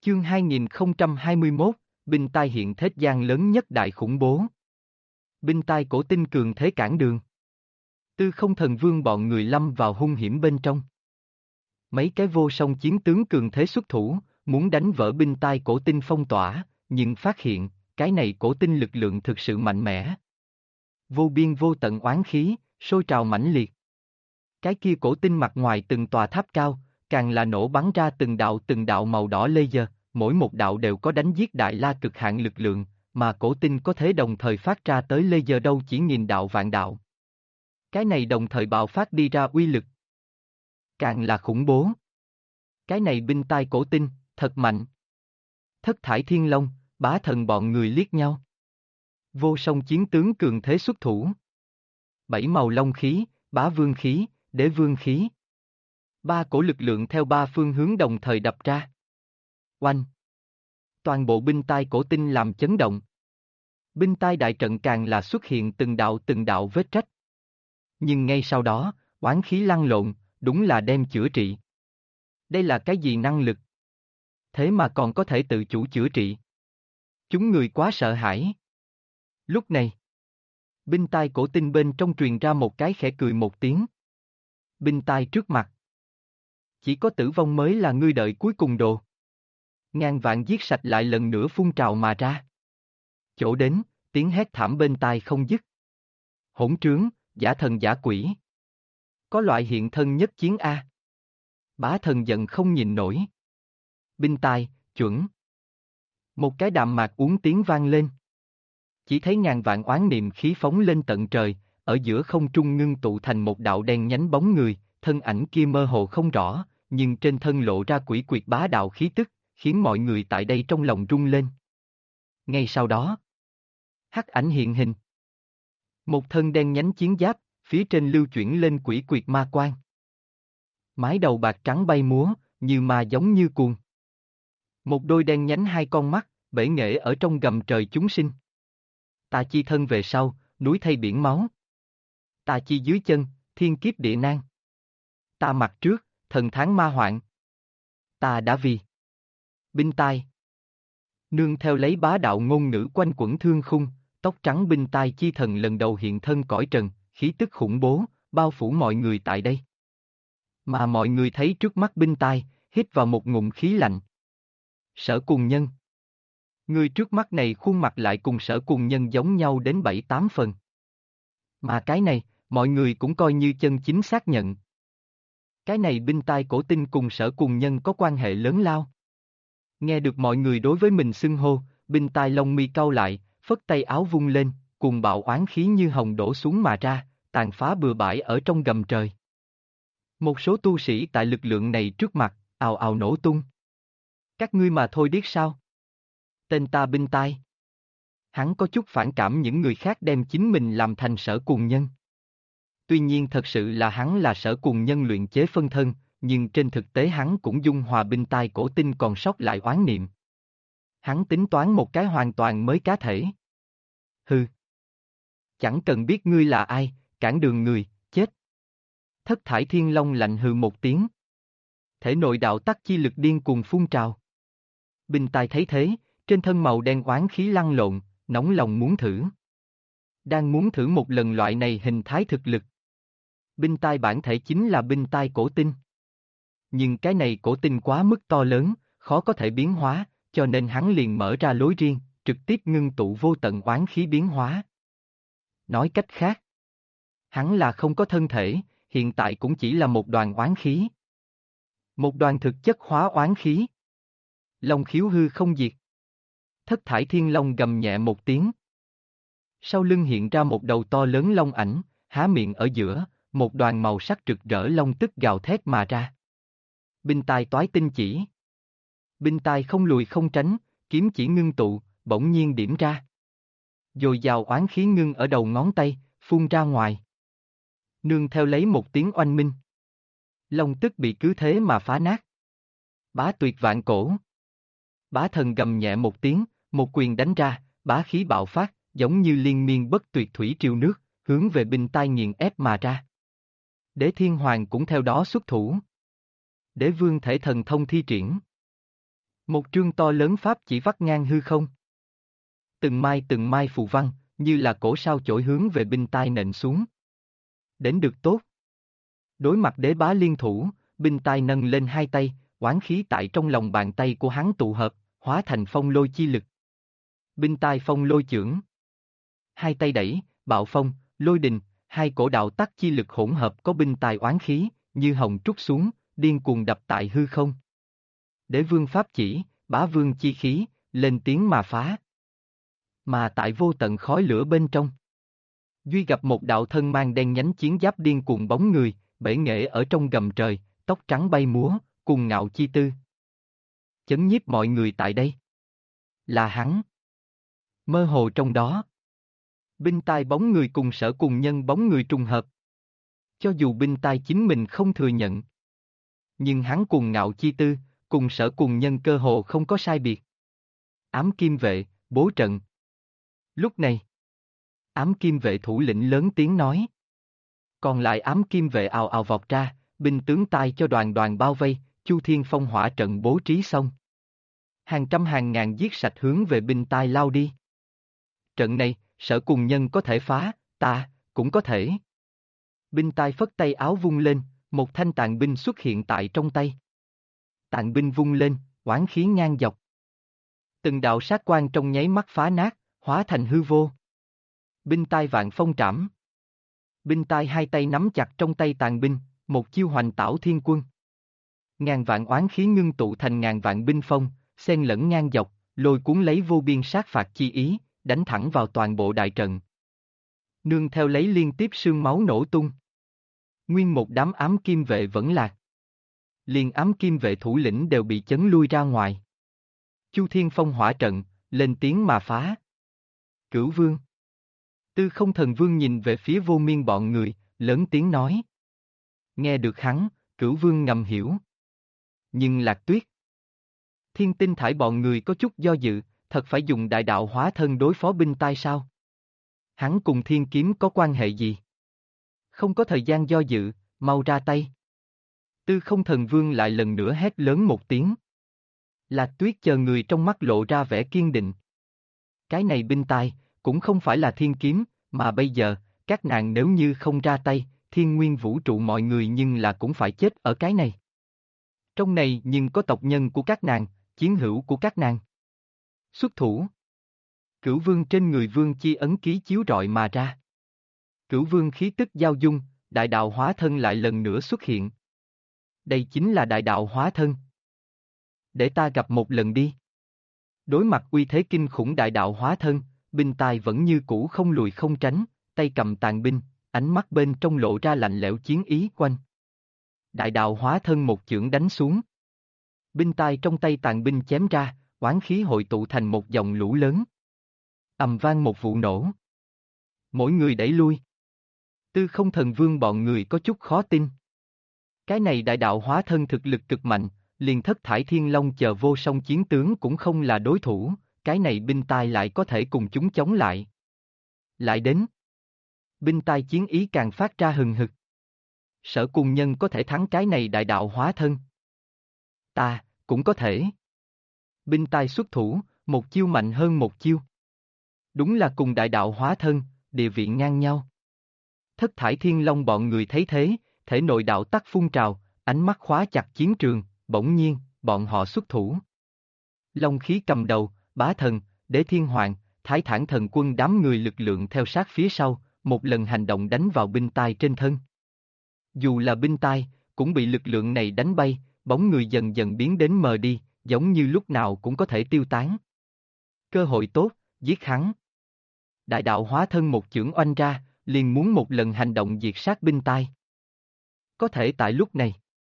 Chương 2021, binh tai hiện thế gian lớn nhất đại khủng bố. Binh tai cổ tinh cường thế cản đường. Tư Không Thần Vương bọn người lâm vào hung hiểm bên trong. Mấy cái vô song chiến tướng cường thế xuất thủ, muốn đánh vỡ binh tai cổ tinh phong tỏa, nhưng phát hiện, cái này cổ tinh lực lượng thực sự mạnh mẽ. Vô biên vô tận oán khí, sôi trào mãnh liệt. Cái kia cổ tinh mặt ngoài từng tòa tháp cao, càng là nổ bắn ra từng đạo màu đỏ laser, mỗi một đạo đều có đánh giết đại la cực hạn lực lượng, mà cổ tinh có thể đồng thời phát ra tới laser đâu chỉ nghìn đạo vạn đạo. Cái này đồng thời bạo phát đi ra uy lực, càng là khủng bố. Cái này binh tai cổ tinh, thật mạnh. Thất thải thiên long, bá thần bọn người liếc nhau. Vô song chiến tướng cường thế xuất thủ. Bảy màu long khí, bá vương khí, đế vương khí. Ba cổ lực lượng theo ba phương hướng đồng thời đập ra. Oanh! Toàn bộ binh tai cổ tinh làm chấn động. Binh tai đại trận càng là xuất hiện từng đạo vết rách. Nhưng ngay sau đó, oán khí lăn lộn, đúng là đem chữa trị. Đây là cái gì năng lực? Thế mà còn có thể tự chủ chữa trị. Chúng người quá sợ hãi. Lúc này, binh tai cổ tinh bên trong truyền ra một cái khẽ cười một tiếng. Binh tai trước mặt. Chỉ có tử vong mới là ngươi đợi cuối cùng đồ. Ngàn vạn giết sạch lại lần nữa phun trào mà ra. Chỗ đến, tiếng hét thảm bên tai không dứt. Hỗn trướng, giả thần giả quỷ. Có loại hiện thân nhất chiến A. Bá thần giận không nhìn nổi. Binh tai, chuẩn. Một cái đạm mạc uống tiếng vang lên. Chỉ thấy ngàn vạn oán niệm khí phóng lên tận trời, ở giữa không trung ngưng tụ thành một đạo đen nhánh bóng người, thân ảnh kia mơ hồ không rõ, nhưng trên thân lộ ra quỷ quyệt bá đạo khí tức, khiến mọi người tại đây trong lòng rung lên. Ngay sau đó, hắc ảnh hiện hình. Một thân đen nhánh chiến giáp, phía trên lưu chuyển lên quỷ quyệt ma quang. Mái đầu bạc trắng bay múa, như ma giống như cuồng. Một đôi đen nhánh hai con mắt, bể nghệ ở trong gầm trời chúng sinh. Ta chi thân về sau, núi thay biển máu. Ta chi dưới chân, thiên kiếp địa nan. Ta mặt trước, thần tháng ma hoạn. Ta đã vì binh tai. Nương theo lấy bá đạo ngôn ngữ quanh quẩn thương khung, tóc trắng binh tai chi thần lần đầu hiện thân cõi trần, khí tức khủng bố, bao phủ mọi người tại đây. Mà mọi người thấy trước mắt binh tai, hít vào một ngụm khí lạnh. Sở Cùng Nhân. Người trước mắt này khuôn mặt lại cùng Sở Cùng Nhân giống nhau đến 7-8 phần. Mà cái này, mọi người cũng coi như chân chính xác nhận. Cái này binh tai cổ tinh cùng Sở Cùng Nhân có quan hệ lớn lao. Nghe được mọi người đối với mình xưng hô, binh tai lông mi cau lại, phất tay áo vung lên, cuồng bạo oán khí như hồng đổ xuống mà ra, tàn phá bừa bãi ở trong gầm trời. Một số tu sĩ tại lực lượng này trước mặt, ào ào nổ tung. Các ngươi mà thôi điếc sao? Tên ta binh tai. Hắn có chút phản cảm những người khác đem chính mình làm thành Sở Cùng Nhân. Tuy nhiên thật sự là hắn là Sở Cùng Nhân luyện chế phân thân, nhưng trên thực tế hắn cũng dung hòa binh tai cổ tinh còn sót lại oán niệm. Hắn tính toán một cái hoàn toàn mới cá thể. Hừ. Chẳng cần biết ngươi là ai, cản đường người, chết. Thất thải thiên long lạnh hừ một tiếng. Thể nội đạo tắc chi lực điên cuồng phun trào. Binh tai thấy thế, trên thân màu đen oán khí lăn lộn, nóng lòng muốn thử. Đang muốn thử một lần loại này hình thái thực lực. Binh tai bản thể chính là binh tai cổ tinh. Nhưng cái này cổ tinh quá mức to lớn, khó có thể biến hóa, cho nên hắn liền mở ra lối riêng, trực tiếp ngưng tụ vô tận oán khí biến hóa. Nói cách khác, hắn là không có thân thể, hiện tại cũng chỉ là một đoàn oán khí. Một đoàn thực chất hóa oán khí. Long khiếu hư không diệt. Thất thải thiên long gầm nhẹ một tiếng. Sau lưng hiện ra một đầu to lớn long ảnh, há miệng ở giữa, một đoàn màu sắc rực rỡ long tức gào thét mà ra. Binh tai toái tinh chỉ. Binh tai không lùi không tránh, kiếm chỉ ngưng tụ, bỗng nhiên điểm ra. Dồi dào oán khí ngưng ở đầu ngón tay, phun ra ngoài. Nương theo lấy một tiếng oanh minh. Long tức bị cứ thế mà phá nát. Bá tuyệt vạn cổ. Bá thần gầm nhẹ một tiếng, một quyền đánh ra, bá khí bạo phát, giống như liên miên bất tuyệt thủy triều nước, hướng về binh tai nghiền ép mà ra. Đế Thiên Hoàng cũng theo đó xuất thủ. Đế vương thể thần thông thi triển. Một trương to lớn pháp chỉ vắt ngang hư không. Từng mai phù văn, như là cổ sao chổi hướng về binh tai nện xuống. Đến được tốt. Đối mặt đế bá liên thủ, binh tai nâng lên hai tay, oán khí tại trong lòng bàn tay của hắn tụ hợp, hóa thành phong lôi chi lực. Binh tai phong lôi chưởng. Hai tay đẩy, bạo phong, lôi đình, hai cổ đạo tắc chi lực hỗn hợp có binh tai oán khí, như hồng trút xuống, điên cuồng đập tại hư không. Đế vương pháp chỉ, bá vương chi khí, lên tiếng mà phá. Mà tại vô tận khói lửa bên trong. Duy gặp một đạo thân mang đen nhánh chiến giáp điên cuồng bóng người, bể nghệ ở trong gầm trời, tóc trắng bay múa, cuồng ngạo chi tư. Chấn nhiếp mọi người tại đây. Là hắn. Mơ hồ trong đó. Binh tai bóng người cùng sở cùng nhân bóng người trùng hợp. Cho dù binh tai chính mình không thừa nhận. Nhưng hắn cuồng ngạo chi tư, cùng sở cùng nhân cơ hồ không có sai biệt. Ám kim vệ, bố trận. Lúc này, ám kim vệ thủ lĩnh lớn tiếng nói. Còn lại ám kim vệ ào ào vọt ra, binh tướng tai cho đoàn đoàn bao vây, Chu Thiên Phong hỏa trận bố trí xong. Hàng trăm hàng ngàn giết sạch hướng về binh tai lao đi. Trận này, sở cùng nhân có thể phá, ta, cũng có thể. Binh tai phất tay áo vung lên, một thanh tàn binh xuất hiện tại trong tay. Tàn binh vung lên, oán khí ngang dọc. Từng đạo sát quang trong nháy mắt phá nát, hóa thành hư vô. Binh tai vạn phong trảm. Binh tai hai tay nắm chặt trong tay tàn binh, một chiêu hoành tảo thiên quân. Ngàn vạn oán khí ngưng tụ thành ngàn vạn binh phong, xen lẫn ngang dọc, lôi cuốn lấy vô biên sát phạt chi ý, đánh thẳng vào toàn bộ đại trận. Nương theo lấy liên tiếp sương máu nổ tung. Nguyên một đám ám kim vệ vẫn lạc. Liền ám kim vệ thủ lĩnh đều bị chấn lui ra ngoài. Chu Thiên Phong hỏa trận, lên tiếng mà phá. Cửu Vương. Tư Không Thần Vương nhìn về phía Vô Miên bọn người, lớn tiếng nói. Nghe được hắn, Cửu Vương ngầm hiểu. Nhưng Lạc Tuyết. Thiên Tinh Thải bọn người có chút do dự, thật phải dùng đại đạo hóa thân đối phó binh tai sao? Hắn cùng Thiên Kiếm có quan hệ gì? Không có thời gian do dự, mau ra tay. Tư Không Thần Vương lại lần nữa hét lớn một tiếng. Lạc Tuyết chờ người trong mắt lộ ra vẻ kiên định. Cái này binh tai, cũng không phải là Thiên Kiếm, mà bây giờ, các nàng nếu như không ra tay, thiên nguyên vũ trụ mọi người nhưng là cũng phải chết ở cái này. Trong này nhưng có tộc nhân của các nàng, chiến hữu của các nàng. Xuất thủ. Cửu Vương trên người Vương chi ấn ký chiếu rọi mà ra. Cửu Vương khí tức giao dung, đại đạo hóa thân lại lần nữa xuất hiện. Đây chính là đại đạo hóa thân. Để ta gặp một lần đi. Đối mặt uy thế kinh khủng đại đạo hóa thân, binh tai vẫn như cũ không lùi không tránh, tay cầm tàn binh, ánh mắt bên trong lộ ra lạnh lẽo chiến ý quanh. Đại đạo hóa thân một chưởng đánh xuống. Binh tai trong tay tàn binh chém ra, oán khí hội tụ thành một dòng lũ lớn. Ầm vang một vụ nổ. Mỗi người đẩy lui. Tư Không Thần Vương bọn người có chút khó tin. Cái này đại đạo hóa thân thực lực cực mạnh, liền Thất Thải Thiên Long chờ vô song chiến tướng cũng không là đối thủ, cái này binh tai lại có thể cùng chúng chống lại. Lại đến. Binh tai chiến ý càng phát ra hừng hực. Sở cùng nhân có thể thắng cái này đại đạo hóa thân. Ta, cũng có thể. Binh tai xuất thủ, một chiêu mạnh hơn một chiêu. Đúng là cùng đại đạo hóa thân, địa vị ngang nhau. Thất Thải Thiên Long bọn người thấy thế, thể nội đạo tắc phun trào, ánh mắt khóa chặt chiến trường, bỗng nhiên, bọn họ xuất thủ. Long khí cầm đầu, Bá Thần, Đế Thiên Hoàng, Thái Thản Thần Quân đám người lực lượng theo sát phía sau, một lần hành động đánh vào binh tai trên thân. Dù là binh tai, cũng bị lực lượng này đánh bay, bóng người dần dần biến đến mờ đi, giống như lúc nào cũng có thể tiêu tán. Cơ hội tốt, giết hắn. Đại đạo hóa thân một chưởng oanh ra, liền muốn một lần hành động diệt sát binh tai. Có thể tại lúc này,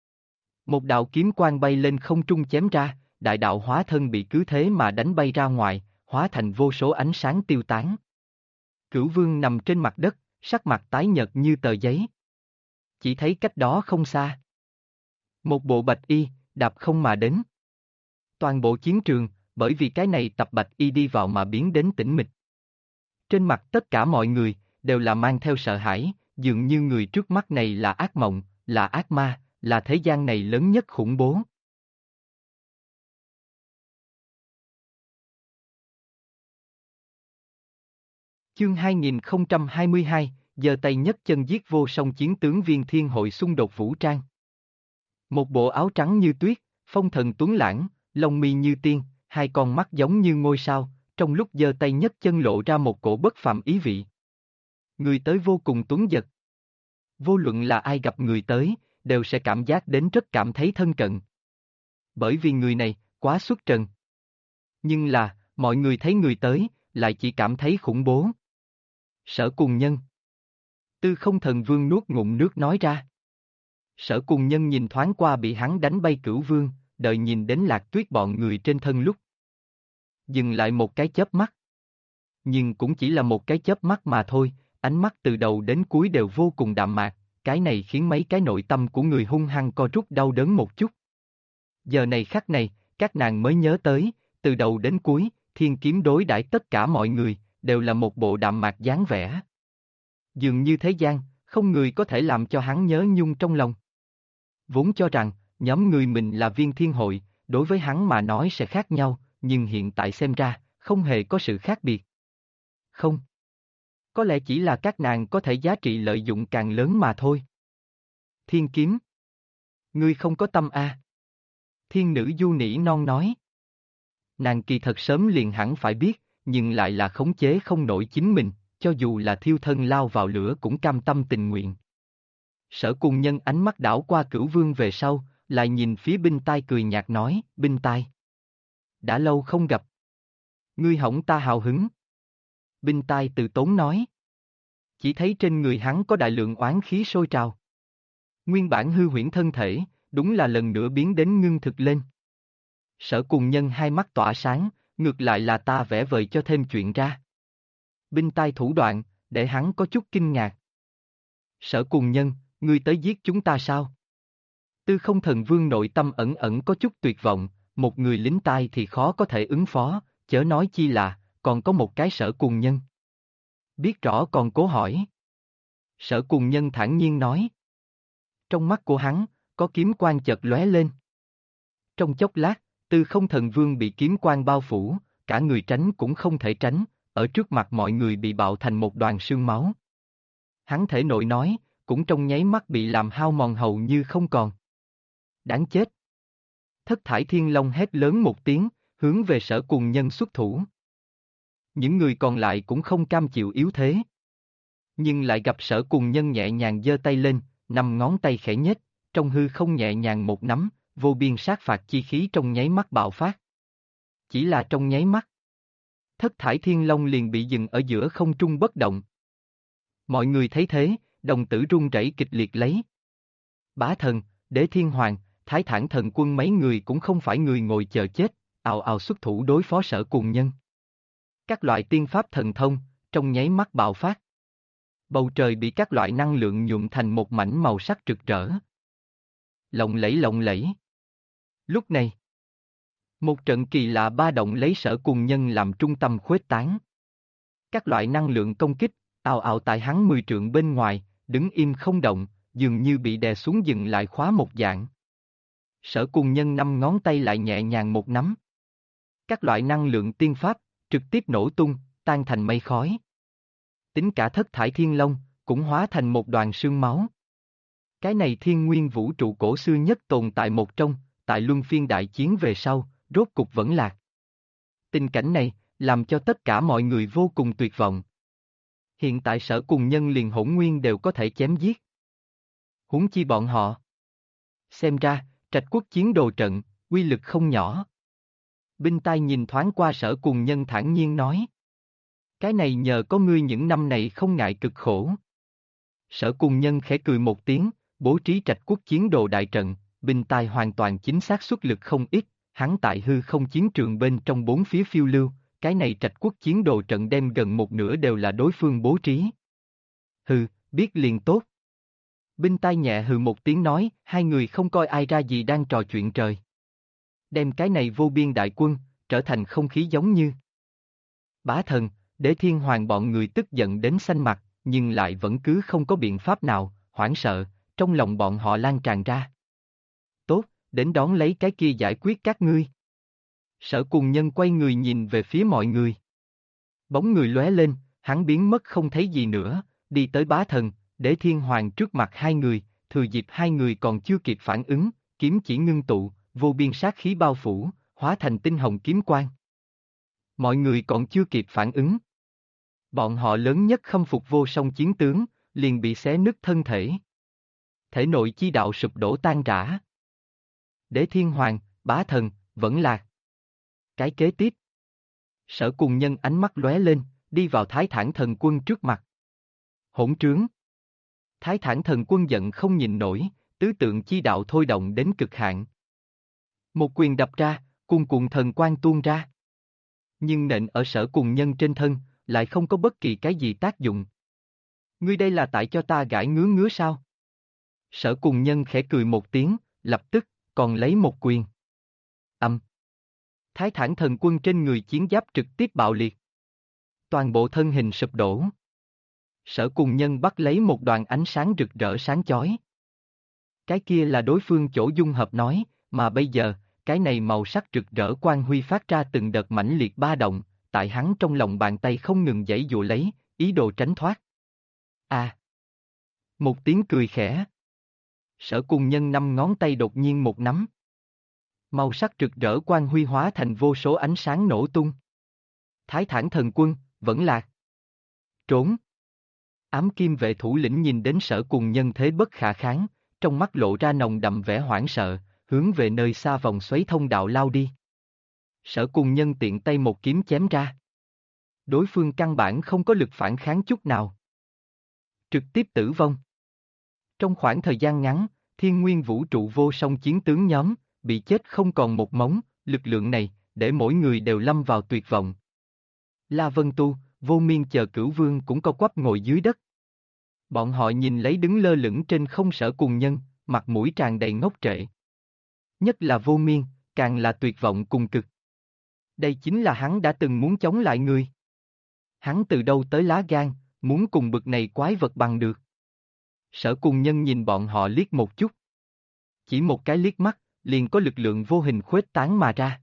một đạo kiếm quang bay lên không trung chém ra, đại đạo hóa thân bị cứ thế mà đánh bay ra ngoài, hóa thành vô số ánh sáng tiêu tán. Cửu Vương nằm trên mặt đất, sắc mặt tái nhợt như tờ giấy. Chỉ thấy cách đó không xa. Một bộ bạch y, đạp không mà đến. Toàn bộ chiến trường, bởi vì cái này tập bạch y đi vào mà biến đến tĩnh mịch. Trên mặt tất cả mọi người, đều là mang theo sợ hãi, dường như người trước mắt này là ác mộng, là ác ma, là thế gian này lớn nhất khủng bố. Chương 2022, giơ tay nhấc chân giết vô song chiến tướng Viên Thiên Hội xung đột vũ trang. Một bộ áo trắng như tuyết, phong thần tuấn lãng, lông mi như tiên, hai con mắt giống như ngôi sao, trong lúc giơ tay nhấc chân lộ ra một cổ bất phàm ý vị. Người tới vô cùng tuấn giật. Vô luận là ai gặp người tới, đều sẽ cảm giác đến rất cảm thấy thân cận. Bởi vì người này, quá xuất trần. Nhưng là, mọi người thấy người tới, lại chỉ cảm thấy khủng bố. Sở Cùng Nhân. Tư Không Thần Vương nuốt ngụm nước nói ra. Sở Cùng Nhân nhìn thoáng qua bị hắn đánh bay Cửu Vương, đợi nhìn đến Lạc Tuyết bọn người trên thân lúc. Dừng lại một cái chớp mắt. Nhưng cũng chỉ là một cái chớp mắt mà thôi, ánh mắt từ đầu đến cuối đều vô cùng đạm mạc, cái này khiến mấy cái nội tâm của người hung hăng co rút đau đớn một chút. Giờ này khắc này, các nàng mới nhớ tới, từ đầu đến cuối, Thiên Kiếm đối đãi tất cả mọi người, đều là một bộ đạm mạc dáng vẻ. Dường như thế gian, không người có thể làm cho hắn nhớ nhung trong lòng. Vốn cho rằng, nhóm người mình là Viên Thiên Hội, đối với hắn mà nói sẽ khác nhau, nhưng hiện tại xem ra, không hề có sự khác biệt. Không. Có lẽ chỉ là các nàng có thể giá trị lợi dụng càng lớn mà thôi. Thiên Kiếm. Ngươi không có tâm a. Thiên nữ du nỉ non nói. Nàng kỳ thật sớm liền hẳn phải biết, nhưng lại là khống chế không nổi chính mình, cho dù là thiêu thân lao vào lửa cũng cam tâm tình nguyện. Sở Cùng Nhân ánh mắt đảo qua Cửu Vương về sau, lại nhìn phía Binh Tai cười nhạt nói, Binh Tai. Đã lâu không gặp. Ngươi hỏng ta hào hứng. Binh Tai từ tốn nói. Chỉ thấy trên người hắn có đại lượng oán khí sôi trào. Nguyên bản hư huyễn thân thể, đúng là lần nữa biến đến ngưng thực lên. Sở Cùng Nhân hai mắt tỏa sáng, ngược lại là ta vẽ vời cho thêm chuyện ra. Binh Tai thủ đoạn, để hắn có chút kinh ngạc. Sở Cùng Nhân, ngươi tới giết chúng ta sao? Tư Không Thần Vương nội tâm ẩn ẩn có chút tuyệt vọng, một người lính tai thì khó có thể ứng phó, chớ nói chi là, còn có một cái Sở Cùng Nhân. Biết rõ còn cố hỏi. Sở Cùng Nhân thản nhiên nói. Trong mắt của hắn, có kiếm quang chợt lóe lên. Trong chốc lát, Tư Không Thần Vương bị kiếm quang bao phủ, cả người tránh cũng không thể tránh, ở trước mặt mọi người bị bạo thành một đoàn sương máu. Hắn thể nội nói, cũng trong nháy mắt bị làm hao mòn hầu như không còn. Đáng chết! Thất Thải Thiên Long hét lớn một tiếng, hướng về Sở Cùng Nhân xuất thủ. Những người còn lại cũng không cam chịu yếu thế. Nhưng lại gặp Sở Cùng Nhân nhẹ nhàng giơ tay lên, 5 ngón tay khẽ nhếch, trong hư không nhẹ nhàng một nắm, vô biên sát phạt chi khí trong nháy mắt bạo phát. Chỉ là trong nháy mắt. Thất Thải Thiên Long liền bị dừng ở giữa không trung bất động. Mọi người thấy thế, đồng tử run rẩy kịch liệt lấy. Bá Thần, Đế Thiên Hoàng, Thái Thản Thần Quân mấy người cũng không phải người ngồi chờ chết, ào ào xuất thủ đối phó Sở Cùng Nhân. Các loại tiên pháp thần thông, trong nháy mắt bạo phát. Bầu trời bị các loại năng lượng nhuộm thành một mảnh màu sắc rực rỡ. Lộng lẫy lộng lẫy. Lúc này, một trận kỳ lạ ba động lấy Sở Cùng Nhân làm trung tâm khuếch tán. Các loại năng lượng công kích, ào ào tại hắn 10 trượng bên ngoài, đứng im không động, dường như bị đè xuống dừng lại khóa một dạng. Sở Cùng Nhân 5 ngón tay lại nhẹ nhàng một nắm. Các loại năng lượng tiên pháp, trực tiếp nổ tung, tan thành mây khói. Tính cả Thất Thải Thiên Long, cũng hóa thành một đoàn sương máu. Cái này thiên nguyên vũ trụ cổ xưa nhất tồn tại một trong, tại luân phiên đại chiến về sau, rốt cục vẫn lạc. Tình cảnh này, làm cho tất cả mọi người vô cùng tuyệt vọng. Hiện tại Sở Cùng Nhân liền hỗn nguyên đều có thể chém giết. Huống chi bọn họ. Xem ra, Trạch Quốc chiến đồ trận, uy lực không nhỏ. Binh Tai nhìn thoáng qua Sở Cùng Nhân thản nhiên nói. Cái này nhờ có ngươi những năm này không ngại cực khổ. Sở Cùng Nhân khẽ cười một tiếng, bố trí Trạch Quốc chiến đồ đại trận, Binh Tai hoàn toàn chính xác xuất lực không ít, hắn tại hư không chiến trường bên trong 4 phía phiêu lưu, cái này Trạch Quốc chiến đồ trận đem gần một nửa đều là đối phương bố trí. Hừ, biết liền tốt. Binh Tai nhẹ hừ một tiếng nói, hai người không coi ai ra gì đang trò chuyện trời. Đem cái này vô biên đại quân, trở thành không khí giống như. Bá Thần, Đế Thiên Hoàng bọn người tức giận đến xanh mặt, nhưng lại vẫn cứ không có biện pháp nào, hoảng sợ, trong lòng bọn họ lan tràn ra. Tốt, đến đón lấy cái kia giải quyết các ngươi. Sở Cùng Nhân quay người nhìn về phía mọi người. Bóng người lóe lên, hắn biến mất không thấy gì nữa, đi tới bá thần, Đế Thiên Hoàng trước mặt hai người, thừa dịp hai người còn chưa kịp phản ứng, kiếm chỉ ngưng tụ, vô biên sát khí bao phủ, hóa thành tinh hồng kiếm quang. Mọi người còn chưa kịp phản ứng. Bọn họ lớn nhất khâm phục vô song chiến tướng, liền bị xé nứt thân thể. Thể nội chi đạo sụp đổ tan rã. Đế Thiên Hoàng, bá thần, vẫn lạc. Cái kế tiếp. Sở Cùng Nhân ánh mắt lóe lên, đi vào Thái Thản Thần Quân trước mặt. Hỗn trướng. Thái Thản Thần Quân giận không nhịn nổi, tứ tượng chi đạo thôi động đến cực hạn. Một quyền đập ra, cuồn cuộn thần quang tuôn ra. Nhưng nện ở Sở Cùng Nhân trên thân, lại không có bất kỳ cái gì tác dụng. Ngươi đây là tại cho ta gãi ngứa ngứa sao? Sở Cùng Nhân khẽ cười một tiếng, lập tức, còn lấy một quyền. Thái Thản Thần Quân trên người chiến giáp trực tiếp bạo liệt. Toàn bộ thân hình sụp đổ. Sở Cùng Nhân bắt lấy một đoàn ánh sáng rực rỡ sáng chói. Cái kia là đối phương chỗ dung hợp nói, mà bây giờ, cái này màu sắc rực rỡ quang huy phát ra từng đợt mãnh liệt ba động, tại hắn trong lòng bàn tay không ngừng giãy giụa lấy, ý đồ tránh thoát. Một tiếng cười khẽ. Sở Cùng Nhân năm ngón tay đột nhiên một nắm. Màu sắc rực rỡ quang huy hóa thành vô số ánh sáng nổ tung. Thái Thản Thần Quân, vẫn lạc. Trốn. Ám Kim Vệ thủ lĩnh nhìn đến Sở Cùng Nhân thế bất khả kháng, trong mắt lộ ra nồng đậm vẻ hoảng sợ, hướng về nơi xa vòng xoáy thông đạo lao đi. Sở Cùng Nhân tiện tay một kiếm chém ra. Đối phương căn bản không có lực phản kháng chút nào. Trực tiếp tử vong. Trong khoảng thời gian ngắn, thiên nguyên vũ trụ vô song chiến tướng nhóm, bị chết không còn một mống, lực lượng này, để mỗi người đều lâm vào tuyệt vọng. La Vân Tu, Vô Miên chờ Cửu Vương cũng co quắp ngồi dưới đất. Bọn họ nhìn lấy đứng lơ lửng trên không Sở Cùng Nhân, mặt mũi tràn đầy ngốc trệ. Nhất là Vô Miên, càng là tuyệt vọng cùng cực. Đây chính là hắn đã từng muốn chống lại người. Hắn từ đâu tới lá gan, muốn cùng bực này quái vật bằng được. Sở Cùng Nhân nhìn bọn họ liếc một chút. Chỉ một cái liếc mắt, liền có lực lượng vô hình khuếch tán mà ra.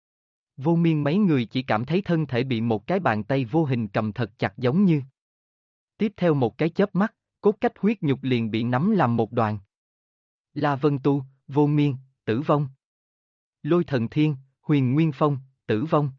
Vô Miên mấy người chỉ cảm thấy thân thể bị một cái bàn tay vô hình cầm thật chặt giống như. Tiếp theo một cái chớp mắt, cốt cách huyết nhục liền bị nắm làm một đoàn. La Vân Tu, Vô Miên, tử vong. Lôi Thần Thiên, Huyền Nguyên Phong, tử vong.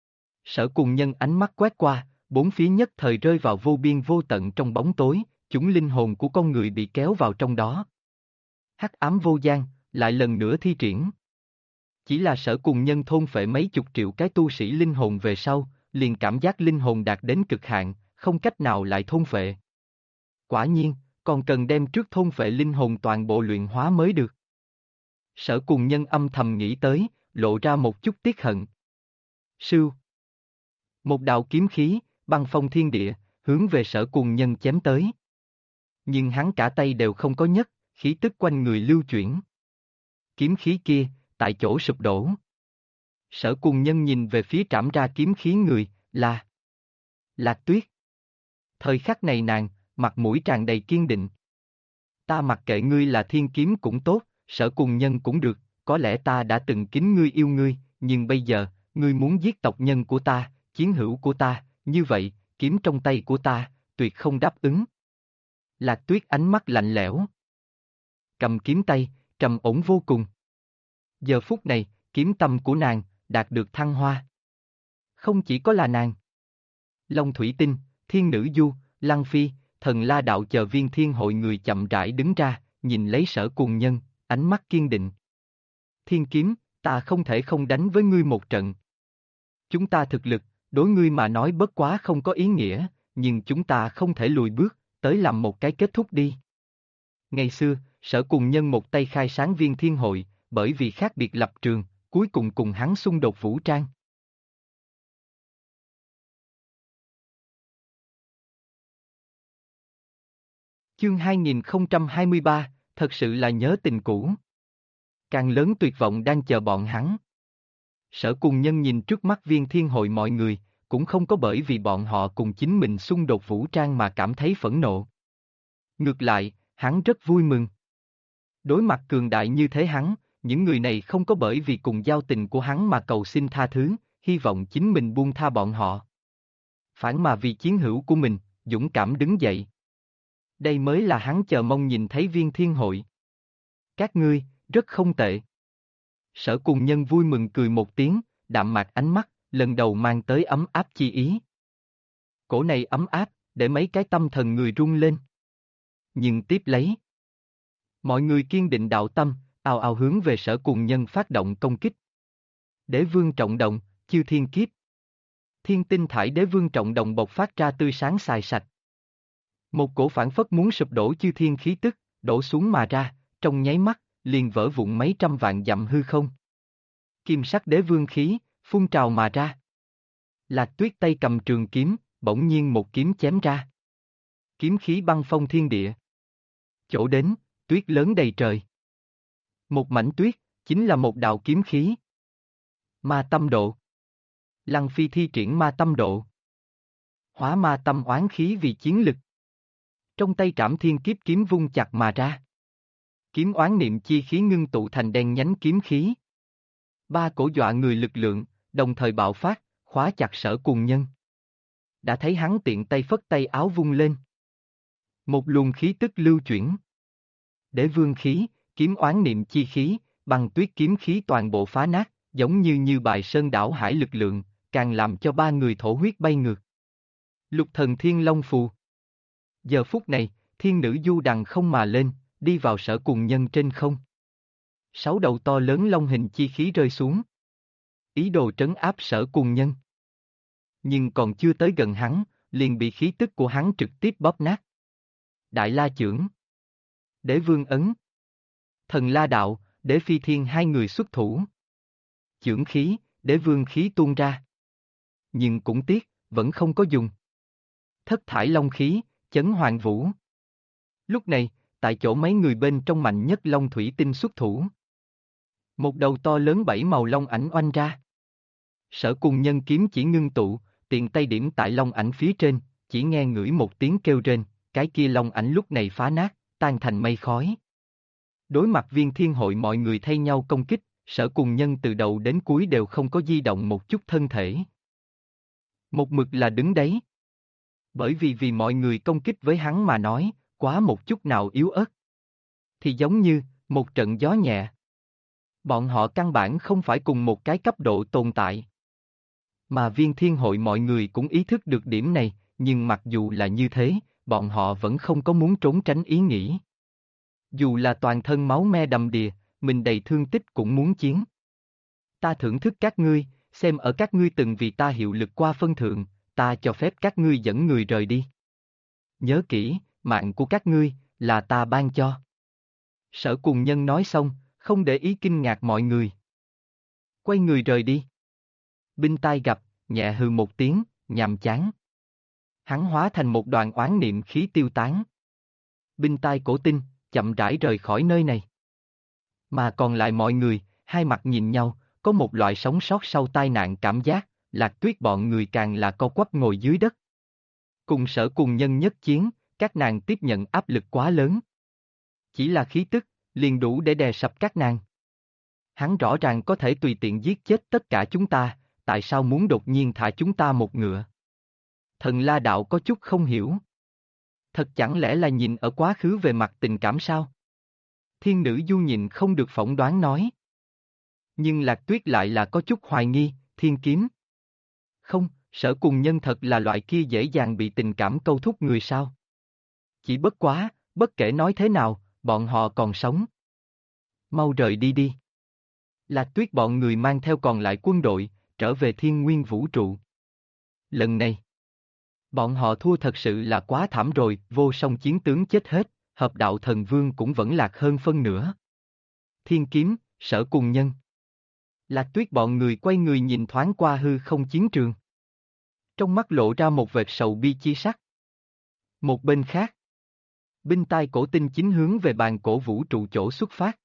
Sở Cùng Nhân ánh mắt quét qua, bốn phía nhất thời rơi vào vô biên vô tận trong bóng tối, chúng linh hồn của con người bị kéo vào trong đó. Hắc ám vô gian, lại lần nữa thi triển. Chỉ là Sở Cùng Nhân thôn phệ mấy chục triệu cái tu sĩ linh hồn về sau, liền cảm giác linh hồn đạt đến cực hạn, không cách nào lại thôn phệ. Quả nhiên, còn cần đem trước thôn phệ linh hồn toàn bộ luyện hóa mới được. Sở Cùng Nhân âm thầm nghĩ tới, lộ ra một chút tiếc hận. Sưu. Một đạo kiếm khí, băng phong thiên địa, hướng về Sở Cùng Nhân chém tới. Nhưng hắn cả tay đều không có nhấc, khí tức quanh người lưu chuyển. Kiếm khí kia, tại chỗ sụp đổ. Sở Cùng Nhân nhìn về phía trảm ra kiếm khí người, là Lạc Tuyết. Thời khắc này nàng, mặt mũi tràn đầy kiên định. Ta mặc kệ ngươi là thiên kiếm cũng tốt, Sở Cùng Nhân cũng được, có lẽ ta đã từng kính ngươi yêu ngươi, nhưng bây giờ, ngươi muốn giết tộc nhân của ta, chiến hữu của ta, như vậy, kiếm trong tay của ta, tuyệt không đáp ứng. Lạc Tuyết ánh mắt lạnh lẽo. Cầm kiếm tay, trầm ổn vô cùng. Giờ phút này, kiếm tâm của nàng, đạt được thăng hoa. Không chỉ có là nàng. Long Thủy Tinh, Thiên Nữ Du, Lăng Phi, Thần La Đạo chờ viên thiên hội người chậm rãi đứng ra, nhìn lấy Sở Cùng Nhân, ánh mắt kiên định. Thiên kiếm, ta không thể không đánh với ngươi một trận. Chúng ta thực lực, đối ngươi mà nói bất quá không có ý nghĩa, nhưng chúng ta không thể lùi bước, tới làm một cái kết thúc đi. Ngày xưa, Sở Cùng Nhân một tay khai sáng viên thiên hội, bởi vì khác biệt lập trường, cuối cùng cùng hắn xung đột vũ trang. Chương 2023, thật sự là nhớ tình cũ. Càng lớn tuyệt vọng đang chờ bọn hắn. Sở Cùng Nhân nhìn trước mắt viên thiên hội mọi người, cũng không có bởi vì bọn họ cùng chính mình xung đột vũ trang mà cảm thấy phẫn nộ. Ngược lại, hắn rất vui mừng. Đối mặt cường đại như thế hắn, những người này không có bởi vì cùng giao tình của hắn mà cầu xin tha thứ, hy vọng chính mình buông tha bọn họ. phản mà vì chiến hữu của mình, dũng cảm đứng dậy. Đây mới là hắn chờ mong nhìn thấy Viên Thiên Hội. Các ngươi, rất không tệ. Sở Cùng Nhân vui mừng cười một tiếng, đạm mạc ánh mắt, lần đầu mang tới ấm áp chi ý. Cổ này ấm áp, để mấy cái tâm thần người rung lên. Nhưng tiếp lấy. Mọi người kiên định đạo tâm, ào ào hướng về Sở Cùng Nhân phát động công kích. Đế vương trọng động, chư thiên kiếp. Thiên tinh thải đế vương trọng động bộc phát ra tươi sáng xài sạch. Một cổ phản phất muốn sụp đổ chư thiên khí tức, đổ xuống mà ra, trong nháy mắt, liền vỡ vụn mấy trăm vạn dặm hư không. Kim sắc đế vương khí, phun trào mà ra. Lạc Tuyết tay cầm trường kiếm, bỗng nhiên một kiếm chém ra. Kiếm khí băng phong thiên địa. Chỗ đến, tuyết lớn đầy trời. Một mảnh tuyết, chính là một đạo kiếm khí. Ma tâm độ. Lăng Phi thi triển ma tâm độ. Hóa ma tâm oán khí vì chiến lực. Trong tay Trảm Thiên Kiếp kiếm vung chặt mà ra. Kiếm oán niệm chi khí ngưng tụ thành đen nhánh kiếm khí. Ba cổ dọa người lực lượng, đồng thời bạo phát, khóa chặt Sở Cùng Nhân. Đã thấy hắn tiện tay phất tay áo vung lên. Một luồng khí tức lưu chuyển. Đế vương khí, kiếm oán niệm chi khí, băng tuyết kiếm khí toàn bộ phá nát, giống như bài sơn đảo hải lực lượng, càng làm cho ba người thổ huyết bay ngược. Lục thần Thiên Long Phù. Giờ phút này, thiên nữ du đằng không mà lên, đi vào Sở Cùng Nhân trên không. 6 đầu to lớn long hình chi khí rơi xuống. Ý đồ trấn áp Sở Cùng Nhân. Nhưng còn chưa tới gần hắn, liền bị khí tức của hắn trực tiếp bóp nát. Đại La Chưởng. Đế Vương Ấn. Thần La Đạo, Đế Phi Thiên hai người xuất thủ. Chưởng khí, Đế Vương khí tuôn ra. Nhưng cũng tiếc, vẫn không có dùng. Thất thải long khí, chấn hoàng vũ. Lúc này, tại chỗ mấy người bên trong mạnh nhất long thủy tinh xuất thủ. Một đầu to lớn 7 màu long ảnh oanh ra. Sở Cùng Nhân kiếm chỉ ngưng tụ, tiện tay điểm tại long ảnh phía trên, chỉ nghe ngửi một tiếng kêu rên, cái kia long ảnh lúc này phá nát, tan thành mây khói. Đối mặt Viên Thiên Hội mọi người thay nhau công kích, Sở Cùng Nhân từ đầu đến cuối đều không có di động một chút thân thể. Một mực là đứng đấy. Bởi vì mọi người công kích với hắn mà nói, quá một chút nào yếu ớt. Thì giống như, một trận gió nhẹ. Bọn họ căn bản không phải cùng một cái cấp độ tồn tại. Mà Viên Thiên Hội mọi người cũng ý thức được điểm này, nhưng mặc dù là như thế, bọn họ vẫn không có muốn trốn tránh ý nghĩ. Dù là toàn thân máu me đầm đìa, mình đầy thương tích cũng muốn chiến. Ta thưởng thức các ngươi, xem ở các ngươi từng vì ta hiệu lực qua phân thượng, ta cho phép các ngươi dẫn người rời đi. Nhớ kỹ, mạng của các ngươi, là ta ban cho. Sở Cùng Nhân nói xong, không để ý kinh ngạc mọi người. Quay người rời đi. Binh tai gặp, nhẹ hừ một tiếng, nhàm chán. Hắn hóa thành một đoàn oán niệm khí tiêu tán. Binh tai cổ tinh, chậm rãi rời khỏi nơi này. Mà còn lại mọi người, hai mặt nhìn nhau, có một loại sống sót sau tai nạn cảm giác, Lạc Tuyết bọn người càng là co quắp ngồi dưới đất. Cùng Sở Cùng Nhân nhất chiến, các nàng tiếp nhận áp lực quá lớn. Chỉ là khí tức, liền đủ để đè sập các nàng. Hắn rõ ràng có thể tùy tiện giết chết tất cả chúng ta, tại sao muốn đột nhiên thả chúng ta một ngựa? Thần La Đạo có chút không hiểu. Thật chẳng lẽ là nhìn ở quá khứ về mặt tình cảm sao? Thiên nữ du nhìn không được phỏng đoán nói. Nhưng Lạc Tuyết lại là có chút hoài nghi, thiên kiếm. Không, Sở Cùng Nhân thật là loại kia dễ dàng bị tình cảm câu thúc người sao? Chỉ bất quá, bất kể nói thế nào, bọn họ còn sống. Mau rời đi đi. Lạc Tuyết bọn người mang theo còn lại quân đội, trở về thiên nguyên vũ trụ. Lần này, bọn họ thua thật sự là quá thảm rồi, vô song chiến tướng chết hết, hợp đạo thần vương cũng vẫn lạc hơn phân nửa. Thiên kiếm, Sở Cùng Nhân. Lạc Tuyết bọn người quay người nhìn thoáng qua hư không chiến trường. Trong mắt lộ ra một vệt sầu bi chi sắc. Một bên khác, binh tai cổ tinh chính hướng về bàn cổ vũ trụ chỗ xuất phát.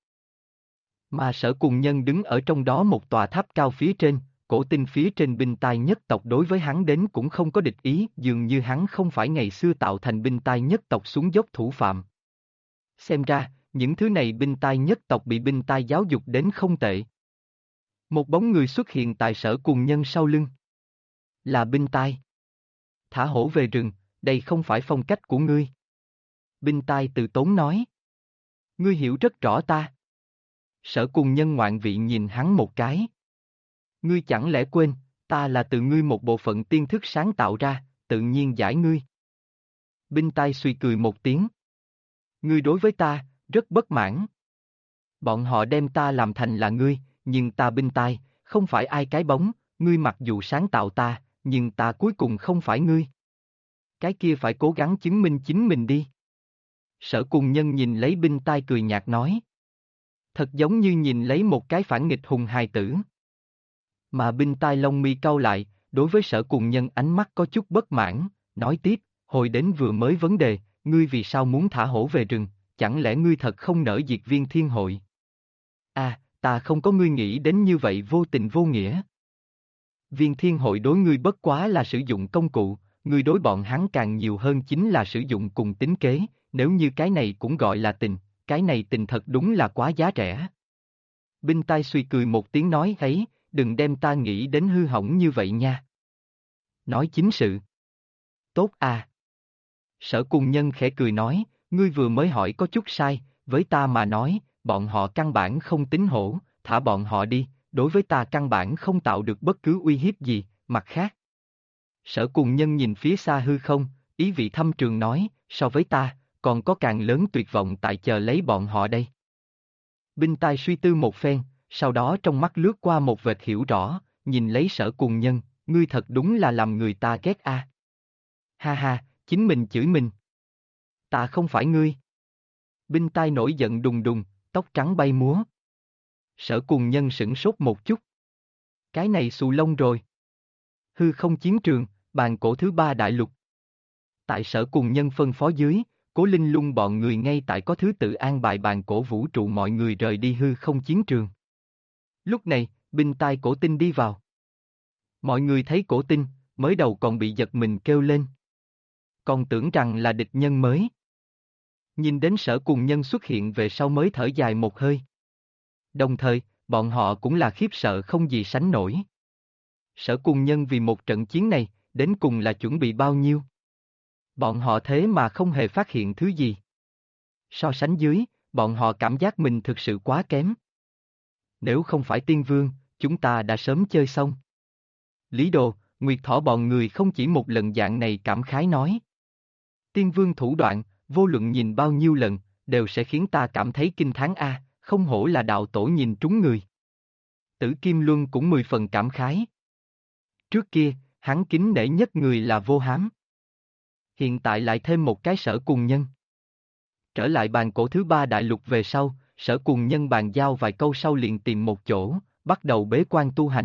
Mà Sở Cùng Nhân đứng ở trong đó một tòa tháp cao phía trên, cổ tinh phía trên binh tai nhất tộc đối với hắn đến cũng không có địch ý, dường như hắn không phải ngày xưa tạo thành binh tai nhất tộc xuống dốc thủ phạm. Xem ra, những thứ này binh tai nhất tộc bị binh tai giáo dục đến không tệ. Một bóng người xuất hiện tại Sở Cùng Nhân sau lưng. Là binh tai. thả hổ về rừng, đây không phải phong cách của ngươi. Binh tai từ tốn nói. Ngươi hiểu rất rõ ta. Sở Cùng Nhân ngoạn vị nhìn hắn một cái. Ngươi chẳng lẽ quên, ta là từ ngươi một bộ phận tiên thức sáng tạo ra, tự nhiên giải ngươi. Binh tai suy cười một tiếng. Ngươi đối với ta, rất bất mãn. Bọn họ đem ta làm thành là ngươi, nhưng ta binh tai, không phải ai cái bóng, ngươi mặc dù sáng tạo ta, nhưng ta cuối cùng không phải ngươi. Cái kia phải cố gắng chứng minh chính mình đi. Sở Cùng Nhân nhìn lấy binh tai cười nhạt nói. Thật giống như nhìn lấy một cái phản nghịch hùng hài tử. Mà binh tai lông mi cau lại, đối với Sở Cùng Nhân ánh mắt có chút bất mãn, nói tiếp, hồi đến vừa mới vấn đề, ngươi vì sao muốn thả hổ về rừng, chẳng lẽ ngươi thật không nỡ diệt Viên Thiên Hội? À, ta không có ngươi nghĩ đến như vậy vô tình vô nghĩa. Viên Thiên Hội đối ngươi bất quá là sử dụng công cụ, ngươi đối bọn hắn càng nhiều hơn chính là sử dụng cùng tính kế, nếu như cái này cũng gọi là tình, cái này tình thật đúng là quá giá rẻ. Binh tai suy cười một tiếng nói ấy, đừng đem ta nghĩ đến hư hỏng như vậy nha. Nói chính sự. Tốt à. Sở Cùng Nhân khẽ cười nói, ngươi vừa mới hỏi có chút sai, với ta mà nói, bọn họ căn bản không tính hổ, thả bọn họ đi, đối với ta căn bản không tạo được bất cứ uy hiếp gì, mặt khác. Sở Cùng Nhân nhìn phía xa hư không, ý vị thâm trường nói, so với ta, còn có càng lớn tuyệt vọng tại chờ lấy bọn họ đây. Binh tai suy tư một phen, sau đó trong mắt lướt qua một vệt hiểu rõ, nhìn lấy Sở Cùng Nhân, ngươi thật đúng là làm người ta ghét a. Ha ha, chính mình chửi mình. Ta không phải ngươi. Binh tai nổi giận đùng đùng, tóc trắng bay múa. Sở Cùng Nhân sửng sốt một chút. Cái này xù lông rồi. Hư không chiến trường, bàn cổ thứ 3 đại lục. Tại Sở Cùng Nhân phân phó dưới, Cố Linh Lung bọn người ngay tại có thứ tự an bài bàn cổ vũ trụ mọi người rời đi hư không chiến trường. Lúc này, binh tai cổ tinh đi vào. Mọi người thấy cổ tinh, mới đầu còn bị giật mình kêu lên. Còn tưởng rằng là địch nhân mới. Nhìn đến Sở Cùng Nhân xuất hiện về sau mới thở dài một hơi. Đồng thời, bọn họ cũng là khiếp sợ không gì sánh nổi. Sở Cùng Nhân vì một trận chiến này, đến cùng là chuẩn bị bao nhiêu? Bọn họ thế mà không hề phát hiện thứ gì. So sánh dưới, bọn họ cảm giác mình thực sự quá kém. Nếu không phải Tiên Vương, chúng ta đã sớm chơi xong. Lý Đồ, Nguyệt Thỏ bọn người không chỉ một lần dạng này cảm khái nói. Tiên Vương thủ đoạn, vô luận nhìn bao nhiêu lần, đều sẽ khiến ta cảm thấy kinh thán a, không hổ là đạo tổ nhìn trúng người. Tử Kim Luân cũng 10 phần cảm khái. Trước kia, hắn kính nể nhất người là Vô Hám. Hiện tại lại thêm một cái Sở Cùng Nhân. Trở lại bàn cổ thứ 3 đại lục về sau, Sở Cùng Nhân bàn giao vài câu sau liền tìm một chỗ, bắt đầu bế quan tu hành.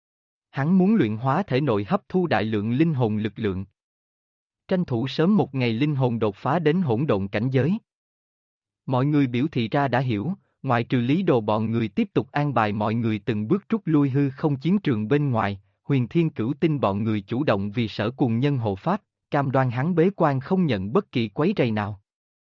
Hắn muốn luyện hóa thể nội hấp thu đại lượng linh hồn lực lượng. Tranh thủ sớm một ngày linh hồn đột phá đến hỗn độn cảnh giới. Mọi người biểu thị ra đã hiểu, ngoại trừ Lý Đồ bọn người tiếp tục an bài mọi người từng bước rút lui hư không chiến trường bên ngoài, Huyền Thiên Cửu Tinh bọn người chủ động vì Sở Cùng Nhân hộ pháp, cam đoan hắn bế quan không nhận bất kỳ quấy rầy nào.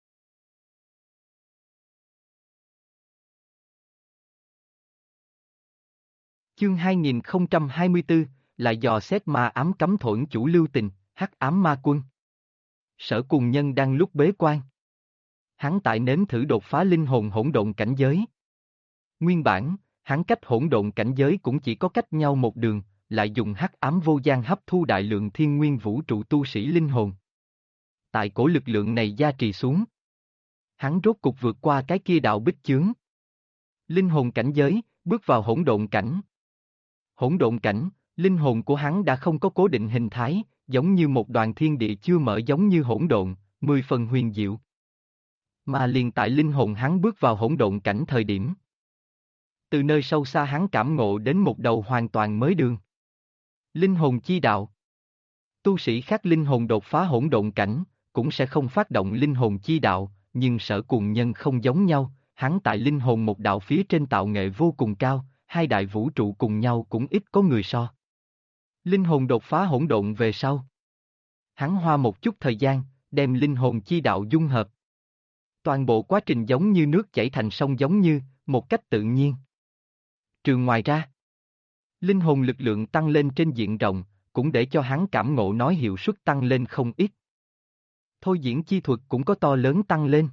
Chương 2024, lại dò xét ma ám cấm thổn chủ lưu tình, hắc ám ma quân. Sở Cùng Nhân đang lúc bế quan. Hắn tại nếm thử đột phá linh hồn hỗn độn cảnh giới. Nguyên bản, hắn cách hỗn độn cảnh giới cũng chỉ có cách nhau một đường, lại dùng hắc ám vô gian hấp thu đại lượng thiên nguyên vũ trụ tu sĩ linh hồn. Tại cổ lực lượng này gia trì xuống, hắn rốt cục vượt qua cái kia đạo bích chướng. Linh hồn cảnh giới, bước vào hỗn độn cảnh. Hỗn độn cảnh, linh hồn của hắn đã không có cố định hình thái, giống như một đoàn thiên địa chưa mở giống như hỗn độn, 10 phần huyền diệu. Mà liền tại linh hồn hắn bước vào hỗn độn cảnh thời điểm. Từ nơi sâu xa hắn cảm ngộ đến một đầu hoàn toàn mới đường. Linh hồn chi đạo. Tu sĩ khác linh hồn đột phá hỗn độn cảnh, cũng sẽ không phát động linh hồn chi đạo, nhưng Sở Cùng Nhân không giống nhau, hắn tại linh hồn một đạo phía trên tạo nghệ vô cùng cao, hai đại vũ trụ cùng nhau cũng ít có người so. Linh hồn đột phá hỗn độn về sau. Hắn hoa một chút thời gian, đem linh hồn chi đạo dung hợp. Toàn bộ quá trình giống như nước chảy thành sông giống như, một cách tự nhiên. Trừ ngoài ra, linh hồn lực lượng tăng lên trên diện rộng, cũng để cho hắn cảm ngộ nói hiệu suất tăng lên không ít. Thôi diễn chi thuật cũng có to lớn tăng lên.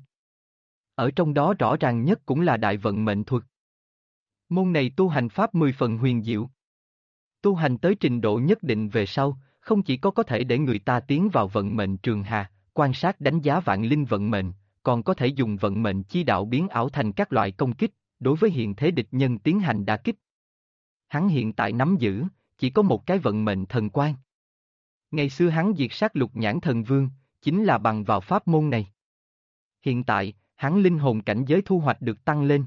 Ở trong đó rõ ràng nhất cũng là đại vận mệnh thuật. Môn này tu hành pháp 10 phần huyền diệu. Tu hành tới trình độ nhất định về sau, không chỉ có thể để người ta tiến vào vận mệnh trường hà, quan sát đánh giá vạn linh vận mệnh, còn có thể dùng vận mệnh chi đạo biến ảo thành các loại công kích, đối với hiện thế địch nhân tiến hành đả kích. Hắn hiện tại nắm giữ, chỉ có một cái vận mệnh thần quan. Ngày xưa hắn diệt sát Lục Nhãn Thần Vương, chính là bằng vào pháp môn này. Hiện tại, hắn linh hồn cảnh giới thu hoạch được tăng lên.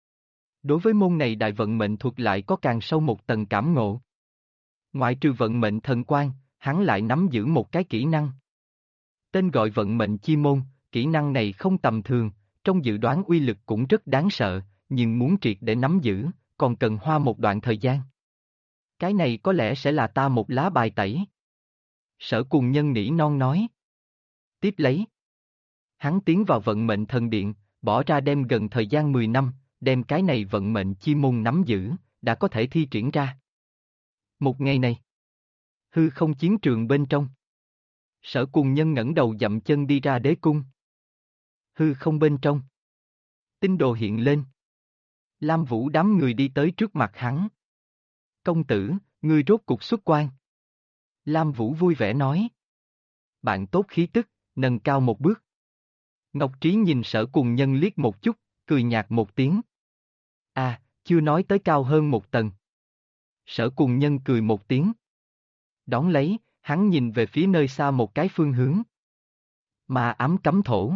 Đối với môn này đại vận mệnh thuật lại có càng sâu một tầng cảm ngộ. Ngoại trừ vận mệnh thần quan, hắn lại nắm giữ một cái kỹ năng. Tên gọi vận mệnh chi môn, kỹ năng này không tầm thường, trong dự đoán uy lực cũng rất đáng sợ, nhưng muốn triệt để nắm giữ, còn cần hoa một đoạn thời gian. Cái này có lẽ sẽ là ta một lá bài tẩy. Sở Cùng Nhân nỉ non nói. Tiếp lấy. Hắn tiến vào vận mệnh thần điện, bỏ ra đem gần thời gian 10 năm, đem cái này vận mệnh chi môn nắm giữ, đã có thể thi triển ra. Một ngày này, hư không chiến trường bên trong. Sở Cùng Nhân ngẩng đầu dậm chân đi ra đế cung. Hư không bên trong. Tinh đồ hiện lên. Lam Vũ đám người đi tới trước mặt hắn. Công tử, ngươi rốt cục xuất quan. Lam Vũ vui vẻ nói. Bạn tốt khí tức, nâng cao một bước. Ngọc Trí nhìn Sở Cùng Nhân liếc một chút, cười nhạt một tiếng. À, chưa nói tới cao hơn một tầng. Sở Cùng Nhân cười một tiếng. Đón lấy, hắn nhìn về phía nơi xa một cái phương hướng. Mà ám cấm thổ.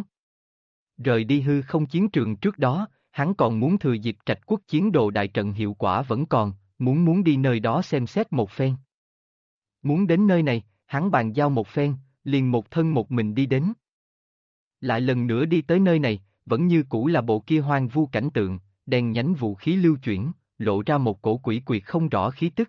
Rời đi hư không chiến trường trước đó, hắn còn muốn thừa dịp Trạch Quốc chiến đồ đại trận hiệu quả vẫn còn, muốn đi nơi đó xem xét một phen. Muốn đến nơi này, hắn bàn giao một phen, liền một thân một mình đi đến. Lại lần nữa đi tới nơi này, vẫn như cũ là bộ kia hoang vu cảnh tượng, đèn nhánh vũ khí lưu chuyển, lộ ra một cổ quỷ quyệt không rõ khí tức.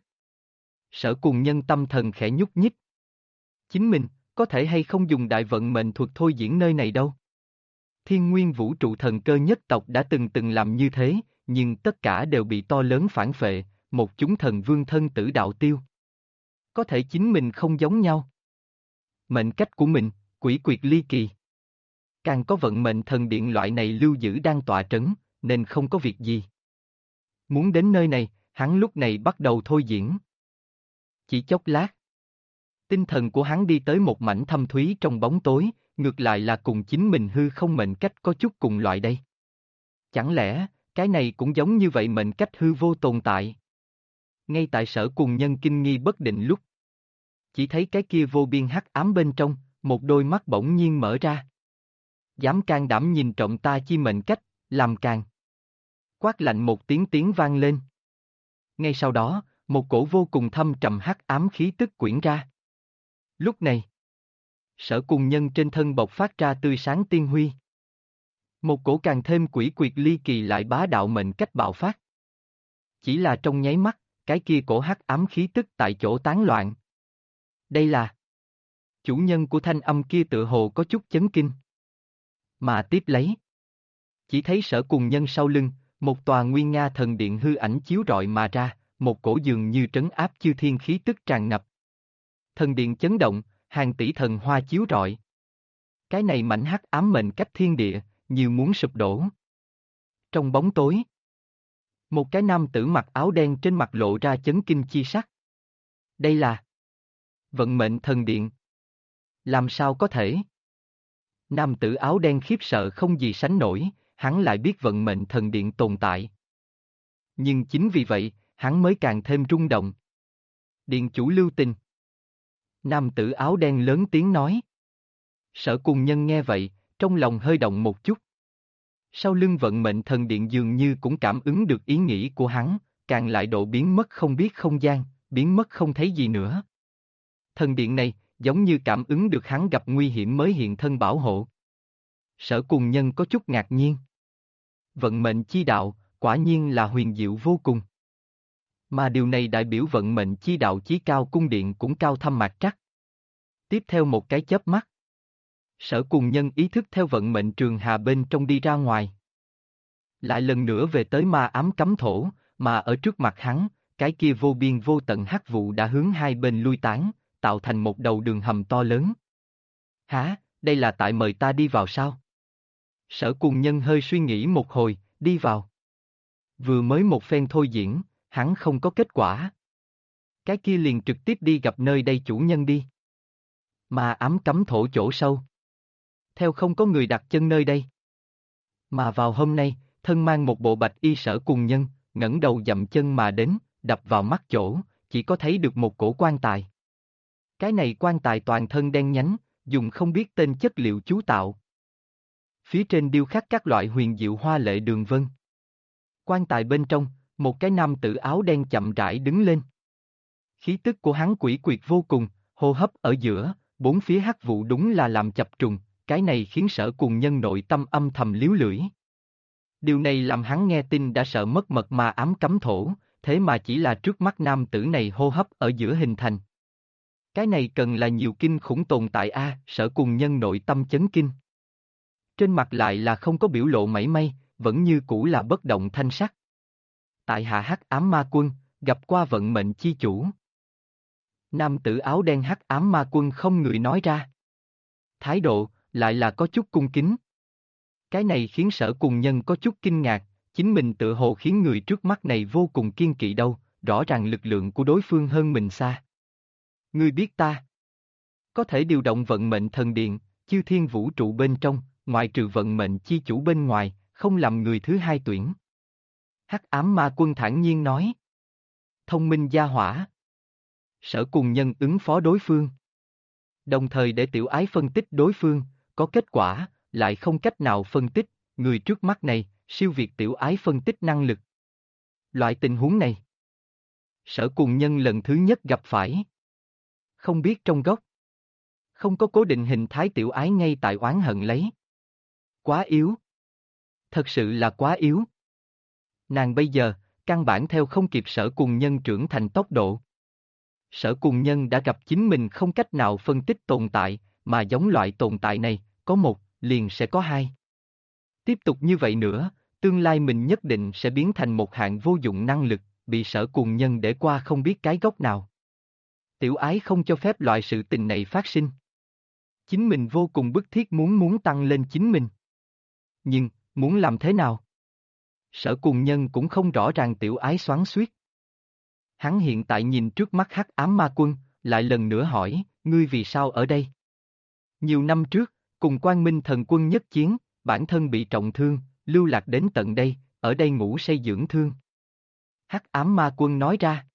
Sở Cùng Nhân tâm thần khẽ nhúc nhích. Chính mình, có thể hay không dùng đại vận mệnh thuật thôi diễn nơi này đâu. Thiên Nguyên Vũ Trụ Thần Cơ nhất tộc đã từng làm như thế, nhưng tất cả đều bị to lớn phản phệ, một chúng thần vương thân tử đạo tiêu. Có thể chính mình không giống nhau. Mệnh cách của mình, quỷ quyệt ly kỳ. Càng có vận mệnh thần điện loại này lưu giữ đang tọa trấn, nên không có việc gì. Muốn đến nơi này, hắn lúc này bắt đầu thôi diễn. Chỉ chốc lát. Tinh thần của hắn đi tới một mảnh thâm thúy trong bóng tối, ngược lại là cùng chính mình hư không mệnh cách có chút cùng loại đây. Chẳng lẽ, cái này cũng giống như vậy mệnh cách hư vô tồn tại? Ngay tại Sở Cùng Nhân kinh nghi bất định lúc. Chỉ thấy cái kia vô biên hắc ám bên trong, một đôi mắt bỗng nhiên mở ra. Dám can đảm nhìn trộm ta chi mệnh cách, làm càng. Quát lạnh một tiếng vang lên. Ngay sau đó, một cổ vô cùng thâm trầm hắc ám khí tức quyển ra. Lúc này, Sở Cùng Nhân trên thân bộc phát ra tươi sáng tiên huy. Một cổ càng thêm quỷ quyệt ly kỳ lại bá đạo mệnh cách bạo phát. Chỉ là trong nháy mắt, cái kia cổ hắc ám khí tức tại chỗ tán loạn. Đây là chủ nhân của thanh âm kia tựa hồ có chút chấn kinh. Mà tiếp lấy, chỉ thấy Sở Cùng Nhân sau lưng, một tòa nguy nga thần điện hư ảnh chiếu rọi mà ra, một cổ dường như trấn áp chư thiên khí tức tràn ngập. Thần điện chấn động, hàng tỷ thần hoa chiếu rọi. Cái này mảnh hắc ám mệnh cách thiên địa, như muốn sụp đổ. Trong bóng tối, một cái nam tử mặc áo đen trên mặt lộ ra chấn kinh chi sắc. Đây là vận mệnh thần điện. Làm sao có thể? Nam tử áo đen khiếp sợ không gì sánh nổi, hắn lại biết vận mệnh thần điện tồn tại. Nhưng chính vì vậy, hắn mới càng thêm rung động. Điện chủ lưu tình. Nam tử áo đen lớn tiếng nói. Sở Cùng Nhân nghe vậy, trong lòng hơi động một chút. Sau lưng vận mệnh thần điện dường như cũng cảm ứng được ý nghĩ của hắn, càng lại độ biến mất không biết không gian, biến mất không thấy gì nữa. Thần điện này, giống như cảm ứng được hắn gặp nguy hiểm mới hiện thân bảo hộ. Sở Cùng Nhân có chút ngạc nhiên. Vận mệnh chi đạo, quả nhiên là huyền diệu vô cùng. Mà điều này đại biểu vận mệnh chi đạo chí cao cung điện cũng cao thâm mạc trắc. Tiếp theo một cái chớp mắt. Sở Cùng Nhân ý thức theo vận mệnh trường hà bên trong đi ra ngoài. Lại lần nữa về tới ma ám cấm thổ, mà ở trước mặt hắn, cái kia vô biên vô tận hắc vụ đã hướng hai bên lui tán, tạo thành một đầu đường hầm to lớn. Hả, đây là tại mời ta đi vào sao? Sở Cùng Nhân hơi suy nghĩ một hồi, đi vào. Vừa mới một phen thôi diễn, hắn không có kết quả. Cái kia liền trực tiếp đi gặp nơi đây chủ nhân đi. Mà ám cấm thổ chỗ sâu. Theo không có người đặt chân nơi đây. Mà vào hôm nay, thân mang một bộ bạch y Sở Cùng Nhân, ngẩng đầu dậm chân mà đến, đập vào mắt chỗ, chỉ có thấy được một cổ quan tài. Cái này quan tài toàn thân đen nhánh, dùng không biết tên chất liệu chú tạo. Phía trên điêu khắc các loại huyền diệu hoa lệ đường vân. Quan tài bên trong, một cái nam tử áo đen chậm rãi đứng lên. Khí tức của hắn quỷ quyệt vô cùng, hô hấp ở giữa, bốn phía hắc vụ đúng là làm chập trùng, cái này khiến Sở Cùng Nhân nội tâm âm thầm líu lưỡi. Điều này làm hắn nghe tin đã sợ mất mật mà ám cấm thổ, thế mà chỉ là trước mắt nam tử này hô hấp ở giữa hình thành. Cái này cần là nhiều kinh khủng tồn tại a, Sở Cùng Nhân nội tâm chấn kinh. Trên mặt lại là không có biểu lộ mảy may, vẫn như cũ là bất động thanh sắc. Tại hạ hắc ám ma quân, gặp qua vận mệnh chi chủ. Nam tử áo đen hắc ám ma quân không người nói ra. Thái độ, lại là có chút cung kính. Cái này khiến Sở Cùng Nhân có chút kinh ngạc, chính mình tự hồ khiến người trước mắt này vô cùng kiên kỵ đâu, rõ ràng lực lượng của đối phương hơn mình xa. Ngươi biết ta. Có thể điều động vận mệnh thần điện, chư thiên vũ trụ bên trong, ngoại trừ vận mệnh chi chủ bên ngoài, không làm người thứ hai tuyển. Hắc ám ma quân thản nhiên nói. Thông minh gia hỏa. Sở Cùng Nhân ứng phó đối phương. Đồng thời để tiểu ái phân tích đối phương, có kết quả, lại không cách nào phân tích, người trước mắt này, siêu việt tiểu ái phân tích năng lực. Loại tình huống này, Sở Cùng Nhân lần thứ nhất gặp phải. Không biết trong gốc. Không có cố định hình thái tiểu ái ngay tại oán hận lấy. Quá yếu. Thật sự là quá yếu. Nàng bây giờ, căn bản theo không kịp Sở Cùng Nhân trưởng thành tốc độ. Sở Cùng Nhân đã gặp chính mình không cách nào phân tích tồn tại, mà giống loại tồn tại này, có một, liền sẽ có hai. Tiếp tục như vậy nữa, tương lai mình nhất định sẽ biến thành một hạng vô dụng năng lực, bị Sở Cùng Nhân để qua không biết cái gốc nào. Tiểu ái không cho phép loại sự tình này phát sinh. Chính mình vô cùng bức thiết muốn tăng lên chính mình. Nhưng, muốn làm thế nào? Sở Cùng Nhân cũng không rõ ràng tiểu ái xoắn xuýt. Hắn hiện tại nhìn trước mắt hắc ám ma quân, lại lần nữa hỏi, ngươi vì sao ở đây? Nhiều năm trước, cùng Quang Minh thần quân nhất chiến, bản thân bị trọng thương, lưu lạc đến tận đây, ở đây ngủ say dưỡng thương. Hắc ám ma quân nói ra.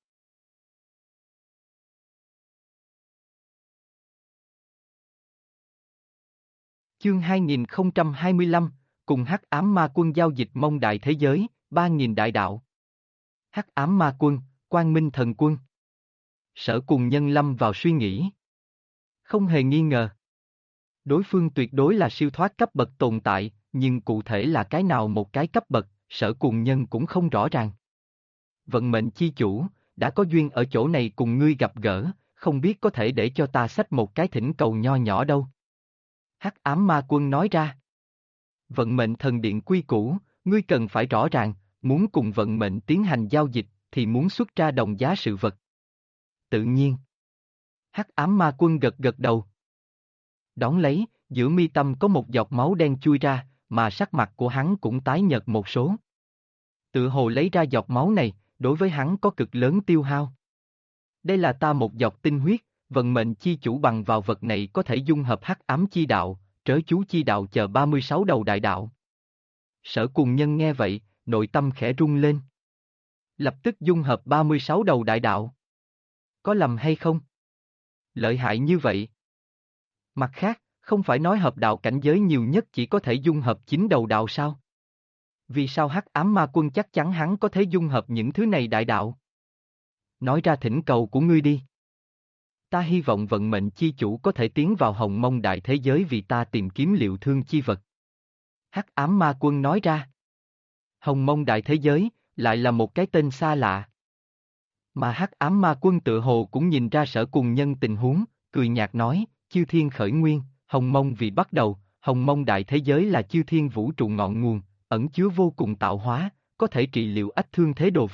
Chương 2025, cùng hắc ám ma quân giao dịch mông đại thế giới, 3.000 đại đạo. Hắc ám ma quân, Quang Minh thần quân. Sở Cùng Nhân lâm vào suy nghĩ. Không hề nghi ngờ. Đối phương tuyệt đối là siêu thoát cấp bậc tồn tại, nhưng cụ thể là cái nào một cái cấp bậc, Sở Cùng Nhân cũng không rõ ràng. Vận mệnh chi chủ, đã có duyên ở chỗ này cùng ngươi gặp gỡ, không biết có thể để cho ta xách một cái thỉnh cầu nho nhỏ đâu. Hắc ám ma quân nói ra. Vận mệnh thần điện quy củ, ngươi cần phải rõ ràng, muốn cùng vận mệnh tiến hành giao dịch, thì muốn xuất ra đồng giá sự vật. Tự nhiên. Hắc ám ma quân gật gật đầu. Đón lấy, giữa mi tâm có một giọt máu đen chui ra, mà sắc mặt của hắn cũng tái nhợt một số. Tự hồ lấy ra giọt máu này, đối với hắn có cực lớn tiêu hao. Đây là ta một giọt tinh huyết, vận mệnh chi chủ bằng vào vật này có thể dung hợp hắc ám chi đạo, trớ chú chi đạo chờ 36 đầu đại đạo. Sở Cùng Nhân nghe vậy, nội tâm khẽ rung lên. Lập tức dung hợp 36 đầu đại đạo. Có lầm hay không? Lợi hại như vậy. Mặt khác, không phải nói hợp đạo cảnh giới nhiều nhất chỉ có thể dung hợp 9 đầu đạo sao? Vì sao hắc ám ma quân chắc chắn hắn có thể dung hợp những thứ này đại đạo? Nói ra thỉnh cầu của ngươi đi. Ta hy vọng vận mệnh chi chủ có thể tiến vào hồng mông đại thế giới vì ta tìm kiếm liệu thương chi vật. Hắc ám ma quân nói ra. Hồng mông đại thế giới, lại là một cái tên xa lạ. Mà hắc ám ma quân tự hồ cũng nhìn ra Sở Cùng Nhân tình huống, cười nhạt nói, chư thiên khởi nguyên, hồng mông vì bắt đầu, hồng mông đại thế giới là chư thiên vũ trụ ngọn nguồn, ẩn chứa vô cùng tạo hóa, có thể trị liệu ách thương thế đồ vật,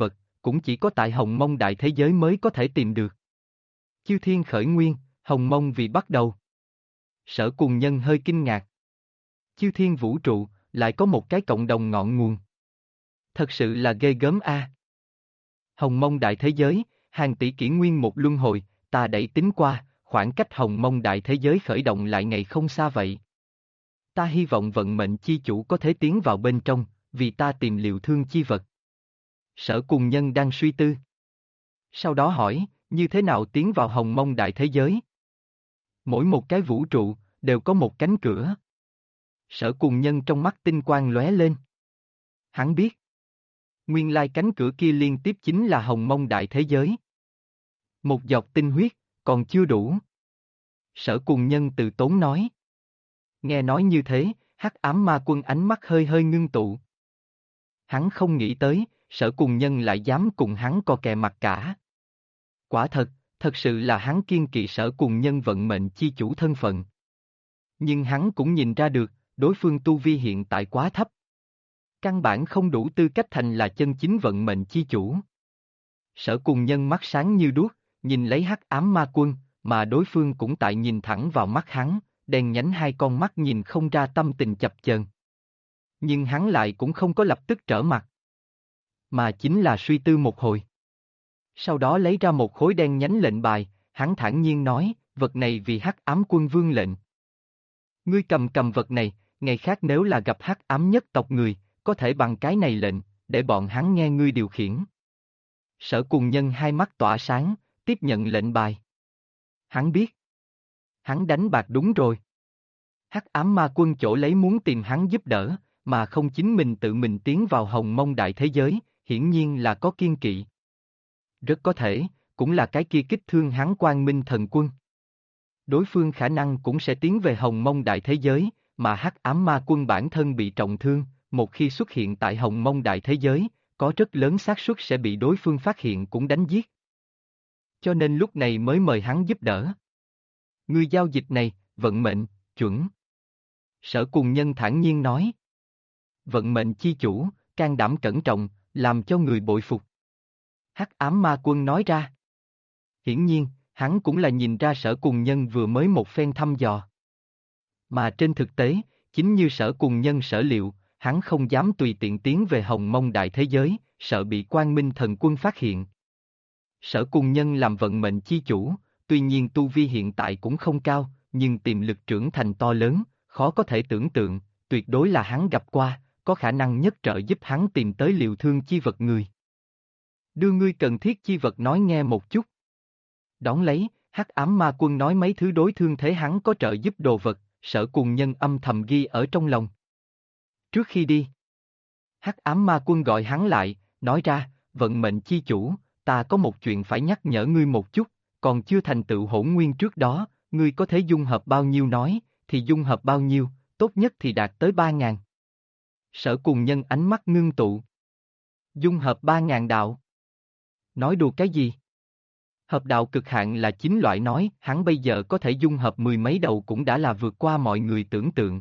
cũng chỉ có tại Hồng Mông đại thế giới mới có thể tìm được. Chư thiên khởi nguyên, Hồng Mông vì bắt đầu. Sở Cùng Nhân hơi kinh ngạc. Chư thiên vũ trụ, lại có một cái cộng đồng ngọn nguồn. Thật sự là ghê gớm a. Hồng Mông đại thế giới, hàng tỷ kỷ nguyên một luân hồi, ta đẩy tính qua, khoảng cách Hồng Mông đại thế giới khởi động lại ngày không xa vậy. Ta hy vọng vận mệnh chi chủ có thể tiến vào bên trong, vì ta tìm liệu thương chi vật. Sở Cùng Nhân đang suy tư. Sau đó hỏi, như thế nào tiến vào Hồng Mông đại thế giới? Mỗi một cái vũ trụ, đều có một cánh cửa. Sở Cùng Nhân trong mắt tinh quang lóe lên. Hắn biết. Nguyên lai cánh cửa kia liên tiếp chính là Hồng Mông đại thế giới. Một giọt tinh huyết, còn chưa đủ. Sở Cùng Nhân từ tốn nói. Nghe nói như thế, Hắc Ám Ma Quân ánh mắt hơi hơi ngưng tụ. Hắn không nghĩ tới, Sở Cùng Nhân lại dám cùng hắn co kè mặt cả. Quả thật, thật sự là hắn kiên kỵ Sở Cùng Nhân vận mệnh chi chủ thân phận. Nhưng hắn cũng nhìn ra được, đối phương tu vi hiện tại quá thấp. Căn bản không đủ tư cách thành là chân chính vận mệnh chi chủ. Sở Cùng Nhân mắt sáng như đuốc, nhìn lấy Hắc Ám Ma Quân, mà đối phương cũng tại nhìn thẳng vào mắt hắn, đen nhánh hai con mắt nhìn không ra tâm tình chập chờn. Nhưng hắn lại cũng không có lập tức trở mặt, mà chính là suy tư một hồi. Sau đó lấy ra một khối đen nhánh lệnh bài, hắn thản nhiên nói, vật này vì Hắc Ám Quân Vương lệnh. Ngươi cầm vật này, ngày khác nếu là gặp Hắc Ám nhất tộc người, có thể bằng cái này lệnh, để bọn hắn nghe ngươi điều khiển. Sở Cùng Nhân hai mắt tỏa sáng, tiếp nhận lệnh bài. Hắn biết. Hắn đánh bạc đúng rồi. Hắc Ám Ma Quân chỗ lấy muốn tìm hắn giúp đỡ, mà không chính mình tự mình tiến vào Hồng Mông đại thế giới, hiển nhiên là có kiên kỵ. Rất có thể, cũng là cái kia kích thương hắn Quang Minh Thần Quân. Đối phương khả năng cũng sẽ tiến về Hồng Mông đại thế giới, mà Hắc Ám Ma Quân bản thân bị trọng thương, một khi xuất hiện tại Hồng Mông đại thế giới, có rất lớn xác suất sẽ bị đối phương phát hiện cũng đánh giết. Cho nên lúc này mới mời hắn giúp đỡ. Ngươi giao dịch này, vận mệnh, chuẩn. Sở Cùng Nhân thản nhiên nói. Vận mệnh chi chủ, can đảm cẩn trọng, làm cho người bội phục. Hắc Ám Ma Quân nói ra. Hiển nhiên, hắn cũng là nhìn ra Sở Cùng Nhân vừa mới một phen thăm dò. Mà trên thực tế, chính như Sở Cùng Nhân sở liệu, hắn không dám tùy tiện tiến về Hồng Mông đại thế giới, sợ bị Quang Minh Thần Quân phát hiện. Sở Cùng Nhân làm vận mệnh chi chủ, tuy nhiên tu vi hiện tại cũng không cao, nhưng tiềm lực trưởng thành to lớn, khó có thể tưởng tượng, tuyệt đối là hắn gặp qua, có khả năng nhất trợ giúp hắn tìm tới liệu thương chi vật người. Đưa ngươi cần thiết chi vật nói nghe một chút. Đón lấy, Hắc Ám Ma Quân nói mấy thứ đối thương thế hắn có trợ giúp đồ vật, Sở Cùng Nhân âm thầm ghi ở trong lòng. Trước khi đi, Hắc Ám Ma Quân gọi hắn lại, nói ra, vận mệnh chi chủ, ta có một chuyện phải nhắc nhở ngươi một chút, còn chưa thành tựu hỗn nguyên trước đó, ngươi có thể dung hợp bao nhiêu nói, thì dung hợp bao nhiêu, tốt nhất thì đạt tới 3.000. Sở Cùng Nhân ánh mắt ngưng tụ. Dung hợp 3.000 đạo. Nói đùa cái gì? Hợp đạo cực hạn là 9 loại nói, hắn bây giờ có thể dung hợp mười mấy đầu cũng đã là vượt qua mọi người tưởng tượng.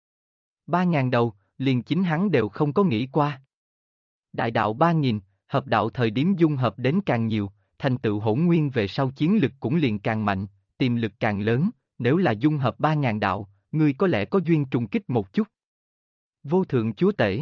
3.000 đầu, liền chính hắn đều không có nghĩ qua. Đại đạo 3.000, hợp đạo thời điểm dung hợp đến càng nhiều, thành tựu hỗn nguyên về sau chiến lực cũng liền càng mạnh, tiềm lực càng lớn, nếu là dung hợp 3.000 đạo, ngươi có lẽ có duyên trùng kích một chút. Vô thượng chúa tể.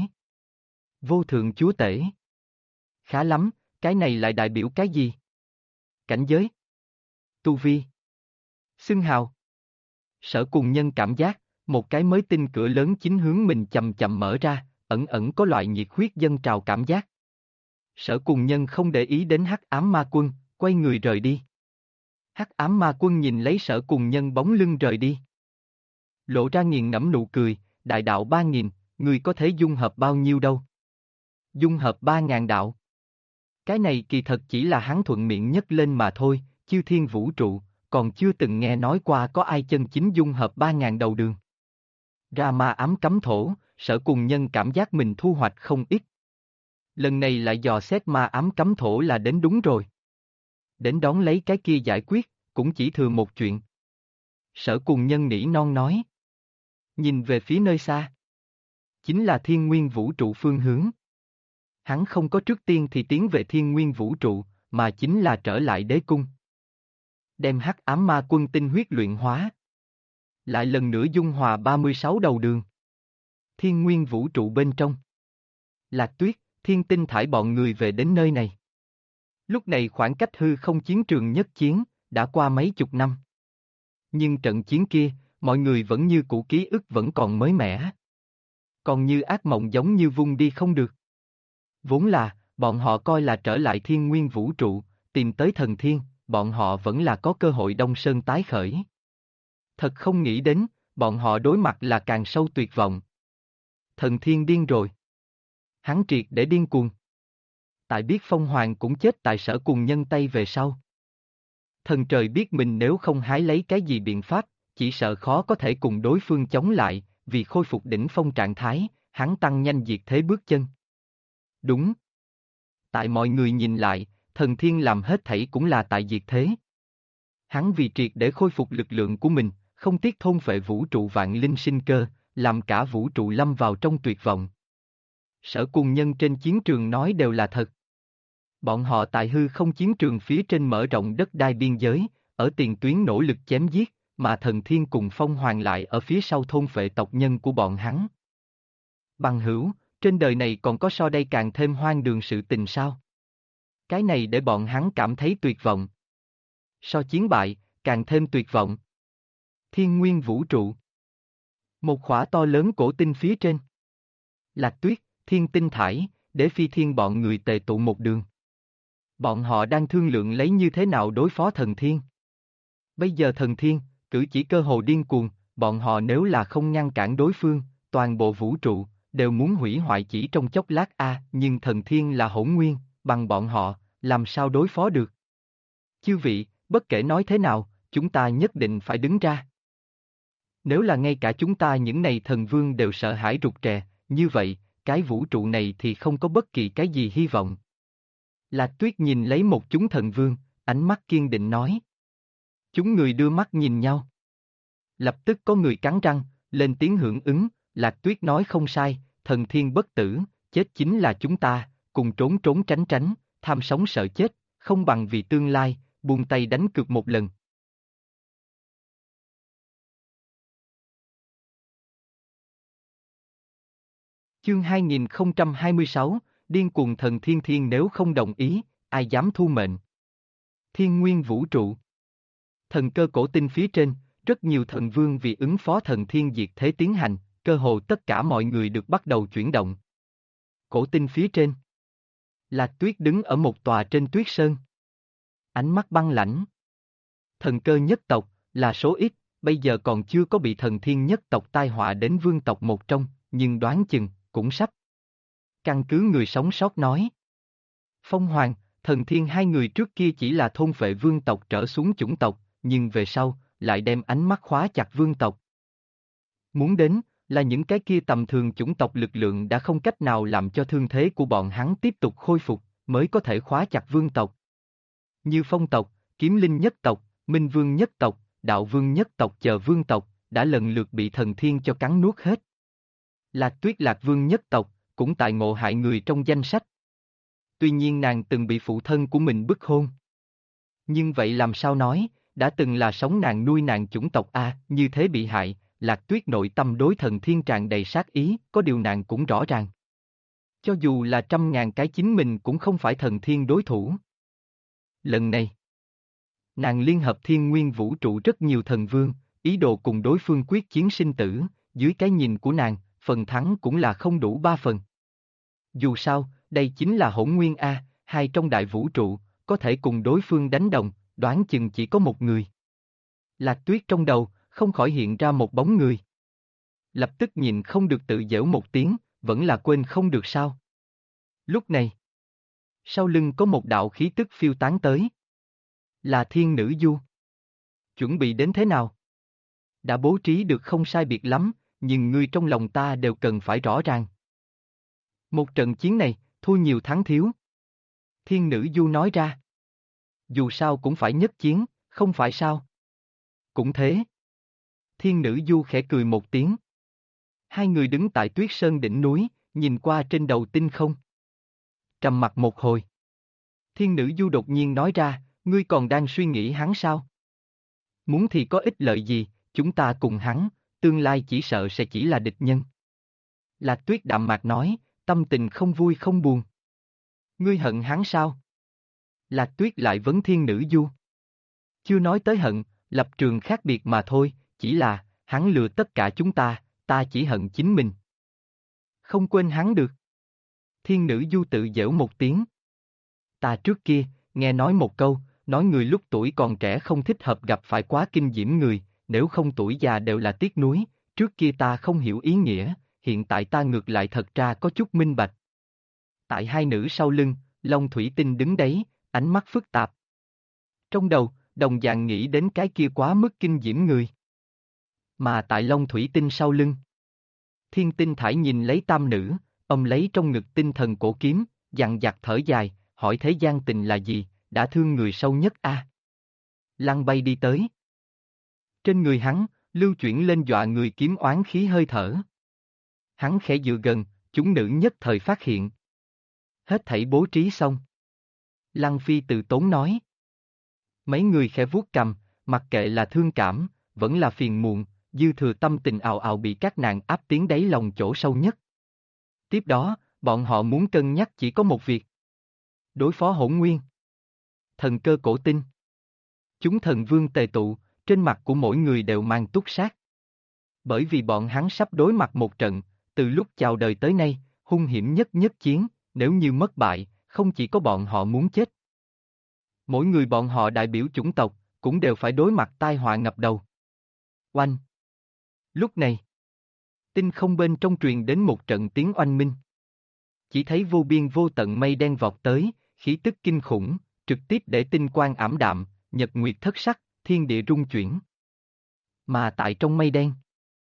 Vô thượng chúa tể. Khá lắm, cái này lại đại biểu cái gì? Cảnh giới. Tu vi. Xưng hào. Sở Cùng Nhân cảm giác, một cái mới tinh cửa lớn chính hướng mình chậm chậm mở ra, ẩn ẩn có loại nhiệt huyết dâng trào cảm giác. Sở Cùng Nhân không để ý đến Hắc Ám Ma Quân, quay người rời đi. Hắc Ám Ma Quân nhìn lấy Sở Cùng Nhân bóng lưng rời đi. Lộ ra nghiền ngẫm nụ cười, đại đạo 3.000, người có thể dung hợp bao nhiêu đâu? Dung hợp 3.000 đạo. Cái này kỳ thật chỉ là hắn thuận miệng nhất lên mà thôi, chư thiên vũ trụ, còn chưa từng nghe nói qua có ai chân chính dung hợp 3.000 đầu đường. Ra ma ám cấm thổ, Sở Cùng Nhân cảm giác mình thu hoạch không ít. Lần này lại dò xét ma ám cấm thổ là đến đúng rồi. Đến đón lấy cái kia giải quyết, cũng chỉ thừa một chuyện. Sở Cùng Nhân nỉ non nói. Nhìn về phía nơi xa. Chính là thiên nguyên vũ trụ phương hướng. Hắn không có trước tiên thì tiến về thiên nguyên vũ trụ, mà chính là trở lại đế cung. Đem hắc ám ma quân tinh huyết luyện hóa. Lại lần nữa dung hòa 36 đầu đường. Thiên nguyên vũ trụ bên trong. Lạc Tuyết, Thiên Tinh Thải bọn người về đến nơi này. Lúc này khoảng cách hư không chiến trường nhất chiến, đã qua mấy chục năm. Nhưng trận chiến kia, mọi người vẫn như cũ, ký ức vẫn còn mới mẻ. Còn như ác mộng giống như vung đi không được. Vốn là, bọn họ coi là trở lại thiên nguyên vũ trụ, tìm tới thần thiên, bọn họ vẫn là có cơ hội Đông Sơn tái khởi. Thật không nghĩ đến, bọn họ đối mặt là càng sâu tuyệt vọng. Thần thiên điên rồi. Hắn triệt để điên cuồng. Tại biết Phong Hoàng cũng chết tại Sở Cùng Nhân tay về sau. Thần trời biết mình nếu không hái lấy cái gì biện pháp, chỉ sợ khó có thể cùng đối phương chống lại, vì khôi phục đỉnh phong trạng thái, hắn tăng nhanh diệt thế bước chân. Đúng. Tại mọi người nhìn lại, thần thiên làm hết thảy cũng là tại diệt thế. Hắn vì triệt để khôi phục lực lượng của mình, không tiếc thôn phệ vũ trụ vạn linh sinh cơ, làm cả vũ trụ lâm vào trong tuyệt vọng. Sở Cùng Nhân trên chiến trường nói đều là thật. Bọn họ tại hư không chiến trường phía trên mở rộng đất đai biên giới, ở tiền tuyến nỗ lực chém giết, mà thần thiên cùng Phong Hoàng lại ở phía sau thôn phệ tộc nhân của bọn hắn. Bằng hữu, trên đời này còn có so đây càng thêm hoang đường sự tình sao? Cái này để bọn hắn cảm thấy tuyệt vọng. So chiến bại, càng thêm tuyệt vọng. Thiên nguyên vũ trụ. Một khỏa to lớn cổ tinh phía trên. Lạc Tuyết, Thiên Tinh Thải, Đế Phi Thiên bọn người tề tụ một đường. Bọn họ đang thương lượng lấy như thế nào đối phó thần thiên. Bây giờ thần thiên, cử chỉ cơ hồ điên cuồng, bọn họ nếu là không ngăn cản đối phương, toàn bộ vũ trụ, đều muốn hủy hoại chỉ trong chốc lát nhưng thần thiên là hỗn nguyên, bằng bọn họ, làm sao đối phó được. Chư vị, bất kể nói thế nào, chúng ta nhất định phải đứng ra. Nếu là ngay cả chúng ta những này thần vương đều sợ hãi rụt rè, như vậy, cái vũ trụ này thì không có bất kỳ cái gì hy vọng. Lạc Tuyết nhìn lấy một chúng thần vương, ánh mắt kiên định nói. Chúng người đưa mắt nhìn nhau. Lập tức có người cắn răng, lên tiếng hưởng ứng, Lạc Tuyết nói không sai, thần thiên bất tử, chết chính là chúng ta, cùng trốn trốn tránh tránh, tham sống sợ chết, không bằng vì tương lai, buông tay đánh cược một lần. Chương 2026, điên cuồng thần thiên thiên nếu không đồng ý, ai dám thu mệnh. Thiên nguyên vũ trụ. Thần cơ cổ tinh phía trên, rất nhiều thần vương vì ứng phó thần thiên diệt thế tiến hành, cơ hồ tất cả mọi người được bắt đầu chuyển động. Cổ tinh phía trên. Lạc Tuyết đứng ở một tòa trên tuyết sơn. Ánh mắt băng lãnh. Thần cơ nhất tộc, là số ít, bây giờ còn chưa có bị thần thiên nhất tộc tai họa đến vương tộc một trong, nhưng đoán chừng, cũng sắp. Căn cứ người sống sót nói. Phong Hoàng, thần thiên hai người trước kia chỉ là thôn vệ vương tộc trở xuống chủng tộc, nhưng về sau, lại đem ánh mắt khóa chặt vương tộc. Muốn đến, là những cái kia tầm thường chủng tộc lực lượng đã không cách nào làm cho thương thế của bọn hắn tiếp tục khôi phục, mới có thể khóa chặt vương tộc. Như Phong tộc, Kiếm Linh nhất tộc, Minh Vương nhất tộc, Đạo Vương nhất tộc chờ vương tộc, đã lần lượt bị thần thiên cho cắn nuốt hết. Lạc Tuyết Lạc Vương nhất tộc, cũng tại ngộ hại người trong danh sách. Tuy nhiên nàng từng bị phụ thân của mình bức hôn. Nhưng vậy làm sao nói, đã từng là sống nàng nuôi nàng chủng tộc như thế bị hại, Lạc Tuyết nội tâm đối thần thiên tràn đầy sát ý, có điều nàng cũng rõ ràng. Cho dù là 100.000 cái chính mình cũng không phải thần thiên đối thủ. Lần này, nàng liên hợp thiên nguyên vũ trụ rất nhiều thần vương, ý đồ cùng đối phương quyết chiến sinh tử, dưới cái nhìn của nàng, phần thắng cũng là không đủ 3 phần. Dù sao, đây chính là hỗn nguyên hai trong đại vũ trụ, có thể cùng đối phương đánh đồng, đoán chừng chỉ có một người. Lạc Tuyết trong đầu, không khỏi hiện ra một bóng người. Lập tức nhìn không được tự giễu một tiếng, vẫn là quên không được sao. Lúc này, sau lưng có một đạo khí tức phiêu tán tới. Là Thiên Nữ Du. Chuẩn bị đến thế nào? Đã bố trí được không sai biệt lắm, nhưng ngươi trong lòng ta đều cần phải rõ ràng. Một trận chiến này, thua nhiều thắng thiếu. Thiên Nữ Du nói ra. Dù sao cũng phải nhất chiến, không phải sao? Cũng thế. Thiên Nữ Du khẽ cười một tiếng. Hai người đứng tại tuyết sơn đỉnh núi, nhìn qua trên đầu tinh không. Trầm mặc một hồi. Thiên nữ du đột nhiên nói ra, ngươi còn đang suy nghĩ hắn sao? Muốn thì có ích lợi gì, chúng ta cùng hắn, tương lai chỉ sợ sẽ chỉ là địch nhân. Lạc Tuyết đạm mạc nói, tâm tình không vui không buồn. Ngươi hận hắn sao? Lạc Tuyết lại vấn thiên nữ du. Chưa nói tới hận, lập trường khác biệt mà thôi, chỉ là, hắn lừa tất cả chúng ta chỉ hận chính mình. Không quên hắn được. Thiên nữ du tự giễu một tiếng. Ta trước kia, nghe nói một câu, nói người lúc tuổi còn trẻ không thích hợp gặp phải quá kinh diễm người, nếu không tuổi già đều là tiếc nuối, trước kia ta không hiểu ý nghĩa, hiện tại ta ngược lại thật ra có chút minh bạch. Tại hai nữ sau lưng, Long Thủy Tinh đứng đấy, ánh mắt phức tạp. Trong đầu, đồng dạng nghĩ đến cái kia quá mức kinh diễm người. Mà tại Long Thủy Tinh sau lưng, Thiên Tinh Thải nhìn lấy tam nữ, ông lấy trong ngực tinh thần cổ kiếm, dằn dặt thở dài, hỏi thế gian tình là gì, đã thương người sâu nhất a. Lăng bay đi tới. Trên người hắn, lưu chuyển lên dọa người kiếm oán khí hơi thở. Hắn khẽ dựa gần, chúng nữ nhất thời phát hiện. Hết thảy bố trí xong. Lăng Phi từ tốn nói. Mấy người khẽ vuốt cằm, mặc kệ là thương cảm, vẫn là phiền muộn, dư thừa tâm tình ào ào bị các nàng áp tiến đáy lòng chỗ sâu nhất. Tiếp đó, bọn họ muốn cân nhắc chỉ có một việc. Đối phó Hỗn Nguyên. Thần cơ cổ tinh. Chúng thần vương tề tụ, trên mặt của mỗi người đều mang túc sát. Bởi vì bọn hắn sắp đối mặt một trận, từ lúc chào đời tới nay, hung hiểm nhất nhất chiến, nếu như mất bại, không chỉ có bọn họ muốn chết. Mỗi người bọn họ đại biểu chủng tộc, cũng đều phải đối mặt tai họa ngập đầu. Oanh! Lúc này, tinh không bên trong truyền đến một trận tiếng oanh minh. Chỉ thấy vô biên vô tận mây đen vọt tới, khí tức kinh khủng, trực tiếp để tinh quang ảm đạm, nhật nguyệt thất sắc, thiên địa rung chuyển. Mà tại trong mây đen,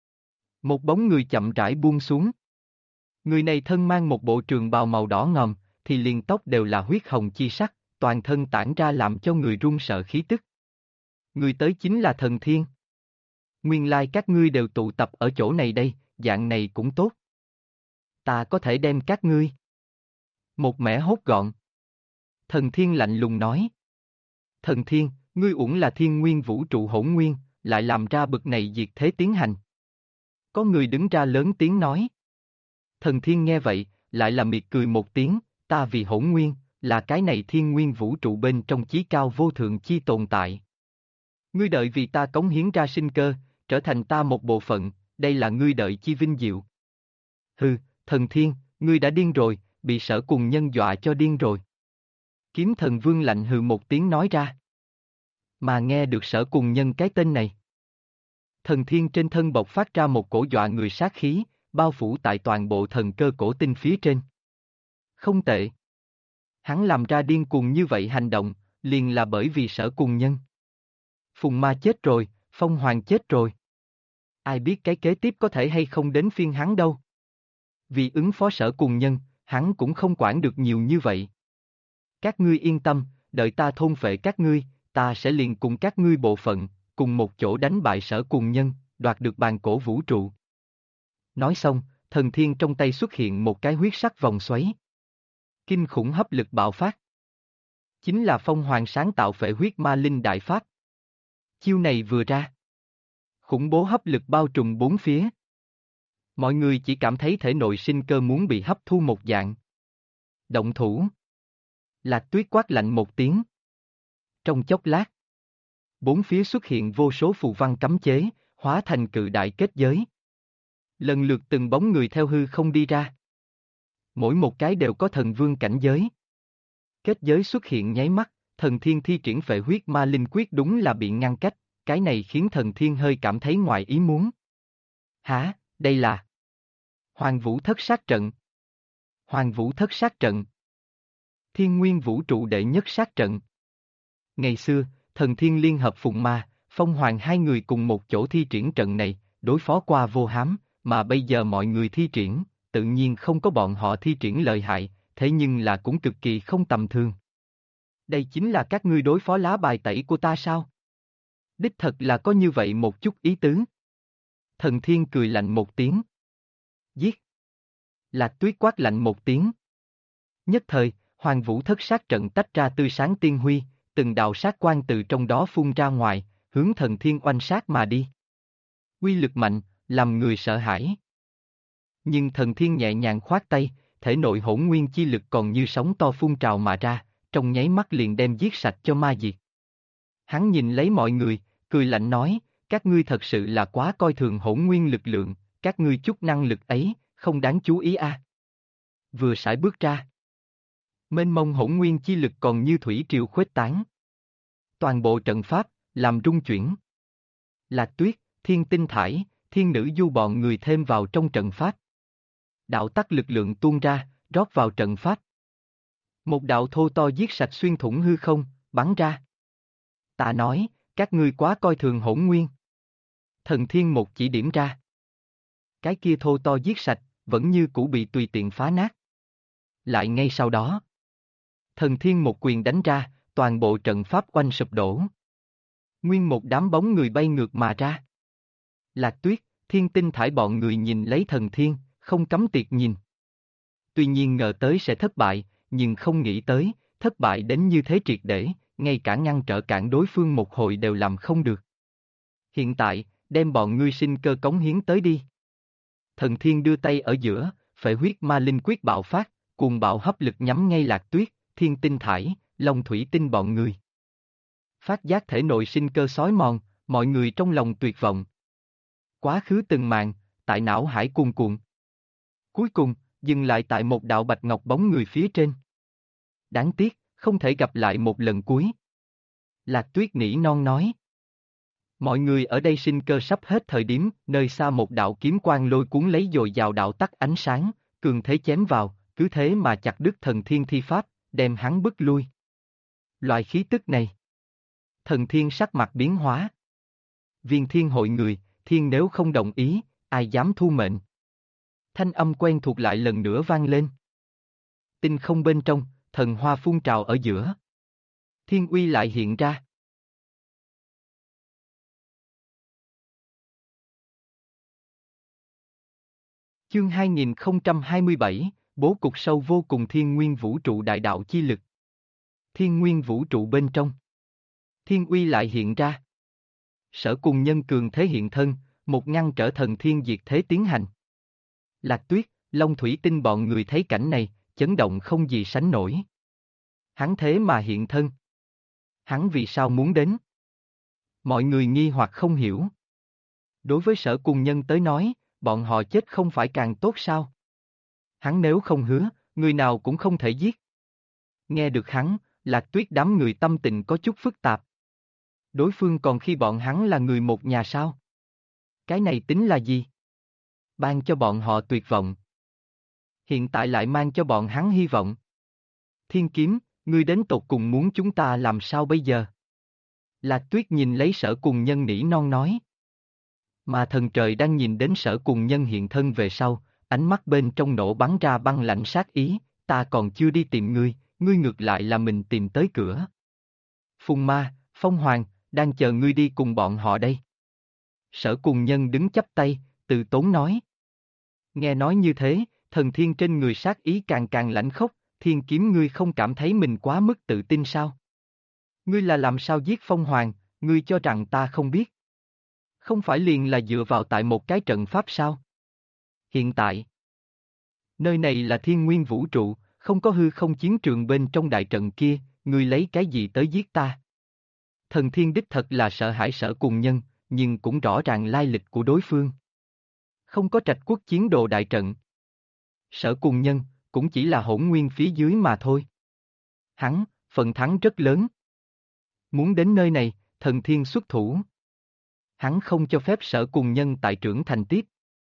một bóng người chậm rãi buông xuống. Người này thân mang một bộ trường bào màu đỏ ngòm, thì liền tóc đều là huyết hồng chi sắc, toàn thân tản ra làm cho người run sợ khí tức. Người tới chính là Thần Thiên. Nguyên lai các ngươi đều tụ tập ở chỗ này đây, dạng này cũng tốt. Ta có thể đem các ngươi một mẻ hốt gọn. Thần Thiên lạnh lùng nói. Thần Thiên, ngươi uổng là thiên nguyên vũ trụ hỗn nguyên, lại làm ra bực này diệt thế tiến hành. Có người đứng ra lớn tiếng nói. Thần Thiên nghe vậy, lại là miệt cười một tiếng, ta vì hỗn nguyên, là cái này thiên nguyên vũ trụ bên trong chí cao vô thượng chi tồn tại. Ngươi đợi vì ta cống hiến ra sinh cơ, trở thành ta một bộ phận, đây là ngươi đợi chi vinh diệu. Hừ, Thần Thiên, ngươi đã điên rồi, bị Sở Cùng Nhân dọa cho điên rồi. Kiếm Thần Vương lạnh hừ một tiếng nói ra. Mà nghe được Sở Cùng Nhân cái tên này. Thần Thiên trên thân bộc phát ra một cổ dọa người sát khí, bao phủ tại toàn bộ thần cơ cổ tinh phía trên. Không tệ. Hắn làm ra điên cuồng như vậy hành động, liền là bởi vì Sở Cùng Nhân. Phùng Ma chết rồi, Phong Hoàng chết rồi. Ai biết cái kế tiếp có thể hay không đến phiên hắn đâu. Vì ứng phó Sở Cùng Nhân, hắn cũng không quản được nhiều như vậy. Các ngươi yên tâm, đợi ta thôn phệ các ngươi, ta sẽ liền cùng các ngươi bộ phận, cùng một chỗ đánh bại Sở Cùng Nhân, đoạt được bàn cổ vũ trụ. Nói xong, Thần Thiên trong tay xuất hiện một cái huyết sắc vòng xoáy. Kinh khủng hấp lực bạo phát. Chính là Phong Hoàng sáng tạo phệ huyết ma linh đại pháp. Chiêu này vừa ra. Khủng bố hấp lực bao trùm bốn phía. Mọi người chỉ cảm thấy thể nội sinh cơ muốn bị hấp thu một dạng. Động thủ. Lạc Tuyết quát lạnh một tiếng. Trong chốc lát, bốn phía xuất hiện vô số phù văn cấm chế, hóa thành cự đại kết giới. Lần lượt từng bóng người theo hư không đi ra. Mỗi một cái đều có thần vương cảnh giới. Kết giới xuất hiện nháy mắt, Thần Thiên thi triển phệ huyết ma linh quyết đúng là bị ngăn cách, cái này khiến Thần Thiên hơi cảm thấy ngoài ý muốn. Hả, đây là Hoàng Vũ Thất Sát Trận. Hoàng Vũ Thất Sát Trận. Thiên Nguyên Vũ Trụ đệ nhất sát trận. Ngày xưa, Thần Thiên liên hợp Phùng Ma, Phong Hoàng hai người cùng một chỗ thi triển trận này, đối phó qua Vô Hám, mà bây giờ mọi người thi triển, tự nhiên không có bọn họ thi triển lợi hại, thế nhưng là cũng cực kỳ không tầm thường. Đây chính là các ngươi đối phó lá bài tẩy của ta sao? Đích thật là có như vậy một chút ý tứ. Thần Thiên cười lạnh một tiếng. Giết. Lạc Tuyết quát lạnh một tiếng. Nhất thời, Hoàng Vũ Thất Sát trận tách ra tươi sáng tiên huy, từng đạo sát quang từ trong đó phun ra ngoài, hướng Thần Thiên oanh sát mà đi. Uy lực mạnh, làm người sợ hãi. Nhưng Thần Thiên nhẹ nhàng khoát tay, thể nội hỗn nguyên chi lực còn như sóng to phun trào mà ra, trong nháy mắt liền đem giết sạch cho ma diệt. Hắn nhìn lấy mọi người, cười lạnh nói, các ngươi thật sự là quá coi thường hỗn nguyên lực lượng, các ngươi chút năng lực ấy, không đáng chú ý a. Vừa sải bước ra, mênh mông hỗn nguyên chi lực còn như thủy triều khuếch tán. Toàn bộ trận pháp, làm rung chuyển. Lạc Tuyết, Thiên Tinh Thải, Thiên Nữ Du bọn người thêm vào trong trận pháp. Đạo tắc lực lượng tuôn ra, rót vào trận pháp. Một đạo thô to giết sạch xuyên thủng hư không, bắn ra. Ta nói, các ngươi quá coi thường hỗn nguyên. Thần Thiên một chỉ điểm ra. Cái kia thô to giết sạch, vẫn như cũ bị tùy tiện phá nát. Lại ngay sau đó, Thần Thiên một quyền đánh ra, toàn bộ trận pháp oanh sụp đổ. Nguyên một đám bóng người bay ngược mà ra. Lạc Tuyết, Thiên Tinh Thải bọn người nhìn lấy Thần Thiên, không cấm tiệt nhìn. Tuy nhiên ngờ tới sẽ thất bại, nhưng không nghĩ tới, thất bại đến như thế triệt để, ngay cả ngăn trở cản đối phương một hồi đều làm không được. Hiện tại, đem bọn ngươi sinh cơ cống hiến tới đi. Thần Thiên đưa tay ở giữa, phệ huyết ma linh quyết bạo phát, cuồng bạo hấp lực nhắm ngay Lạc Tuyết, Thiên Tinh Thải, Long Thủy Tinh bọn người. Phát giác thể nội sinh cơ xói mòn, mọi người trong lòng tuyệt vọng. Quá khứ từng màn, tại não hải cuồn cuộn. Cuối cùng, dừng lại tại một đạo bạch ngọc bóng người phía trên. Đáng tiếc, không thể gặp lại một lần cuối. Lạc Tuyết nỉ non nói. Mọi người ở đây sinh cơ sắp hết thời điểm, nơi xa một đạo kiếm quang lôi cuốn lấy dồi dào đạo tắc ánh sáng, cường thế chém vào, cứ thế mà chặt đứt Thần Thiên thi pháp, đem hắn bức lui. Loại khí tức này. Thần Thiên sắc mặt biến hóa. Viên Thiên hội người, Thiên nếu không đồng ý, ai dám thu mệnh. Thanh âm quen thuộc lại lần nữa vang lên. Tinh không bên trong, thần hoa phun trào ở giữa. Thiên uy lại hiện ra. Chương 2027, bố cục sâu vô cùng thiên nguyên vũ trụ đại đạo chi lực. Thiên nguyên vũ trụ bên trong. Thiên uy lại hiện ra. Sở cùng nhân cường thế hiện thân, một ngăn trở Thần Thiên diệt thế tiến hành. Lạc Tuyết, Long Thủy Tinh bọn người thấy cảnh này, chấn động không gì sánh nổi. Hắn thế mà hiện thân. Hắn vì sao muốn đến? Mọi người nghi hoặc không hiểu. Đối với Sở cùng nhân tới nói, bọn họ chết không phải càng tốt sao? Hắn nếu không hứa, người nào cũng không thể giết. Nghe được hắn, Lạc Tuyết đám người tâm tình có chút phức tạp. Đối phương còn khi bọn hắn là người một nhà sao? Cái này tính là gì? Ban cho bọn họ tuyệt vọng. Hiện tại lại mang cho bọn hắn hy vọng. Thiên Kiếm, ngươi đến tột cùng muốn chúng ta làm sao bây giờ? Lạc Tuyết nhìn lấy Sở cùng nhân nỉ non nói. Mà thần trời đang nhìn đến Sở cùng nhân hiện thân về sau, ánh mắt bên trong nổ bắn ra băng lạnh sát ý, ta còn chưa đi tìm ngươi, ngươi ngược lại là mình tìm tới cửa. Phùng Ma, Phong Hoàng, đang chờ ngươi đi cùng bọn họ đây. Sở cùng nhân đứng chắp tay, từ tốn nói. Nghe nói như thế, Thần Thiên trên người sát ý càng càng lãnh khốc, Thiên Kiếm ngươi không cảm thấy mình quá mức tự tin sao? Ngươi là làm sao giết Phong Hoàng, ngươi cho rằng ta không biết? Không phải liền là dựa vào tại một cái trận pháp sao? Hiện tại, nơi này là thiên nguyên vũ trụ, không có hư không chiến trường bên trong đại trận kia, ngươi lấy cái gì tới giết ta? Thần Thiên đích thật là sợ hãi Sở cùng nhân, nhưng cũng rõ ràng lai lịch của đối phương. Không có Trạch Quốc chiến đồ đại trận. Sở cùng nhân, cũng chỉ là hỗn nguyên phía dưới mà thôi. Hắn, phần thắng rất lớn. Muốn đến nơi này, Thần Thiên xuất thủ. Hắn không cho phép Sở cùng nhân tại trưởng thành tiếp.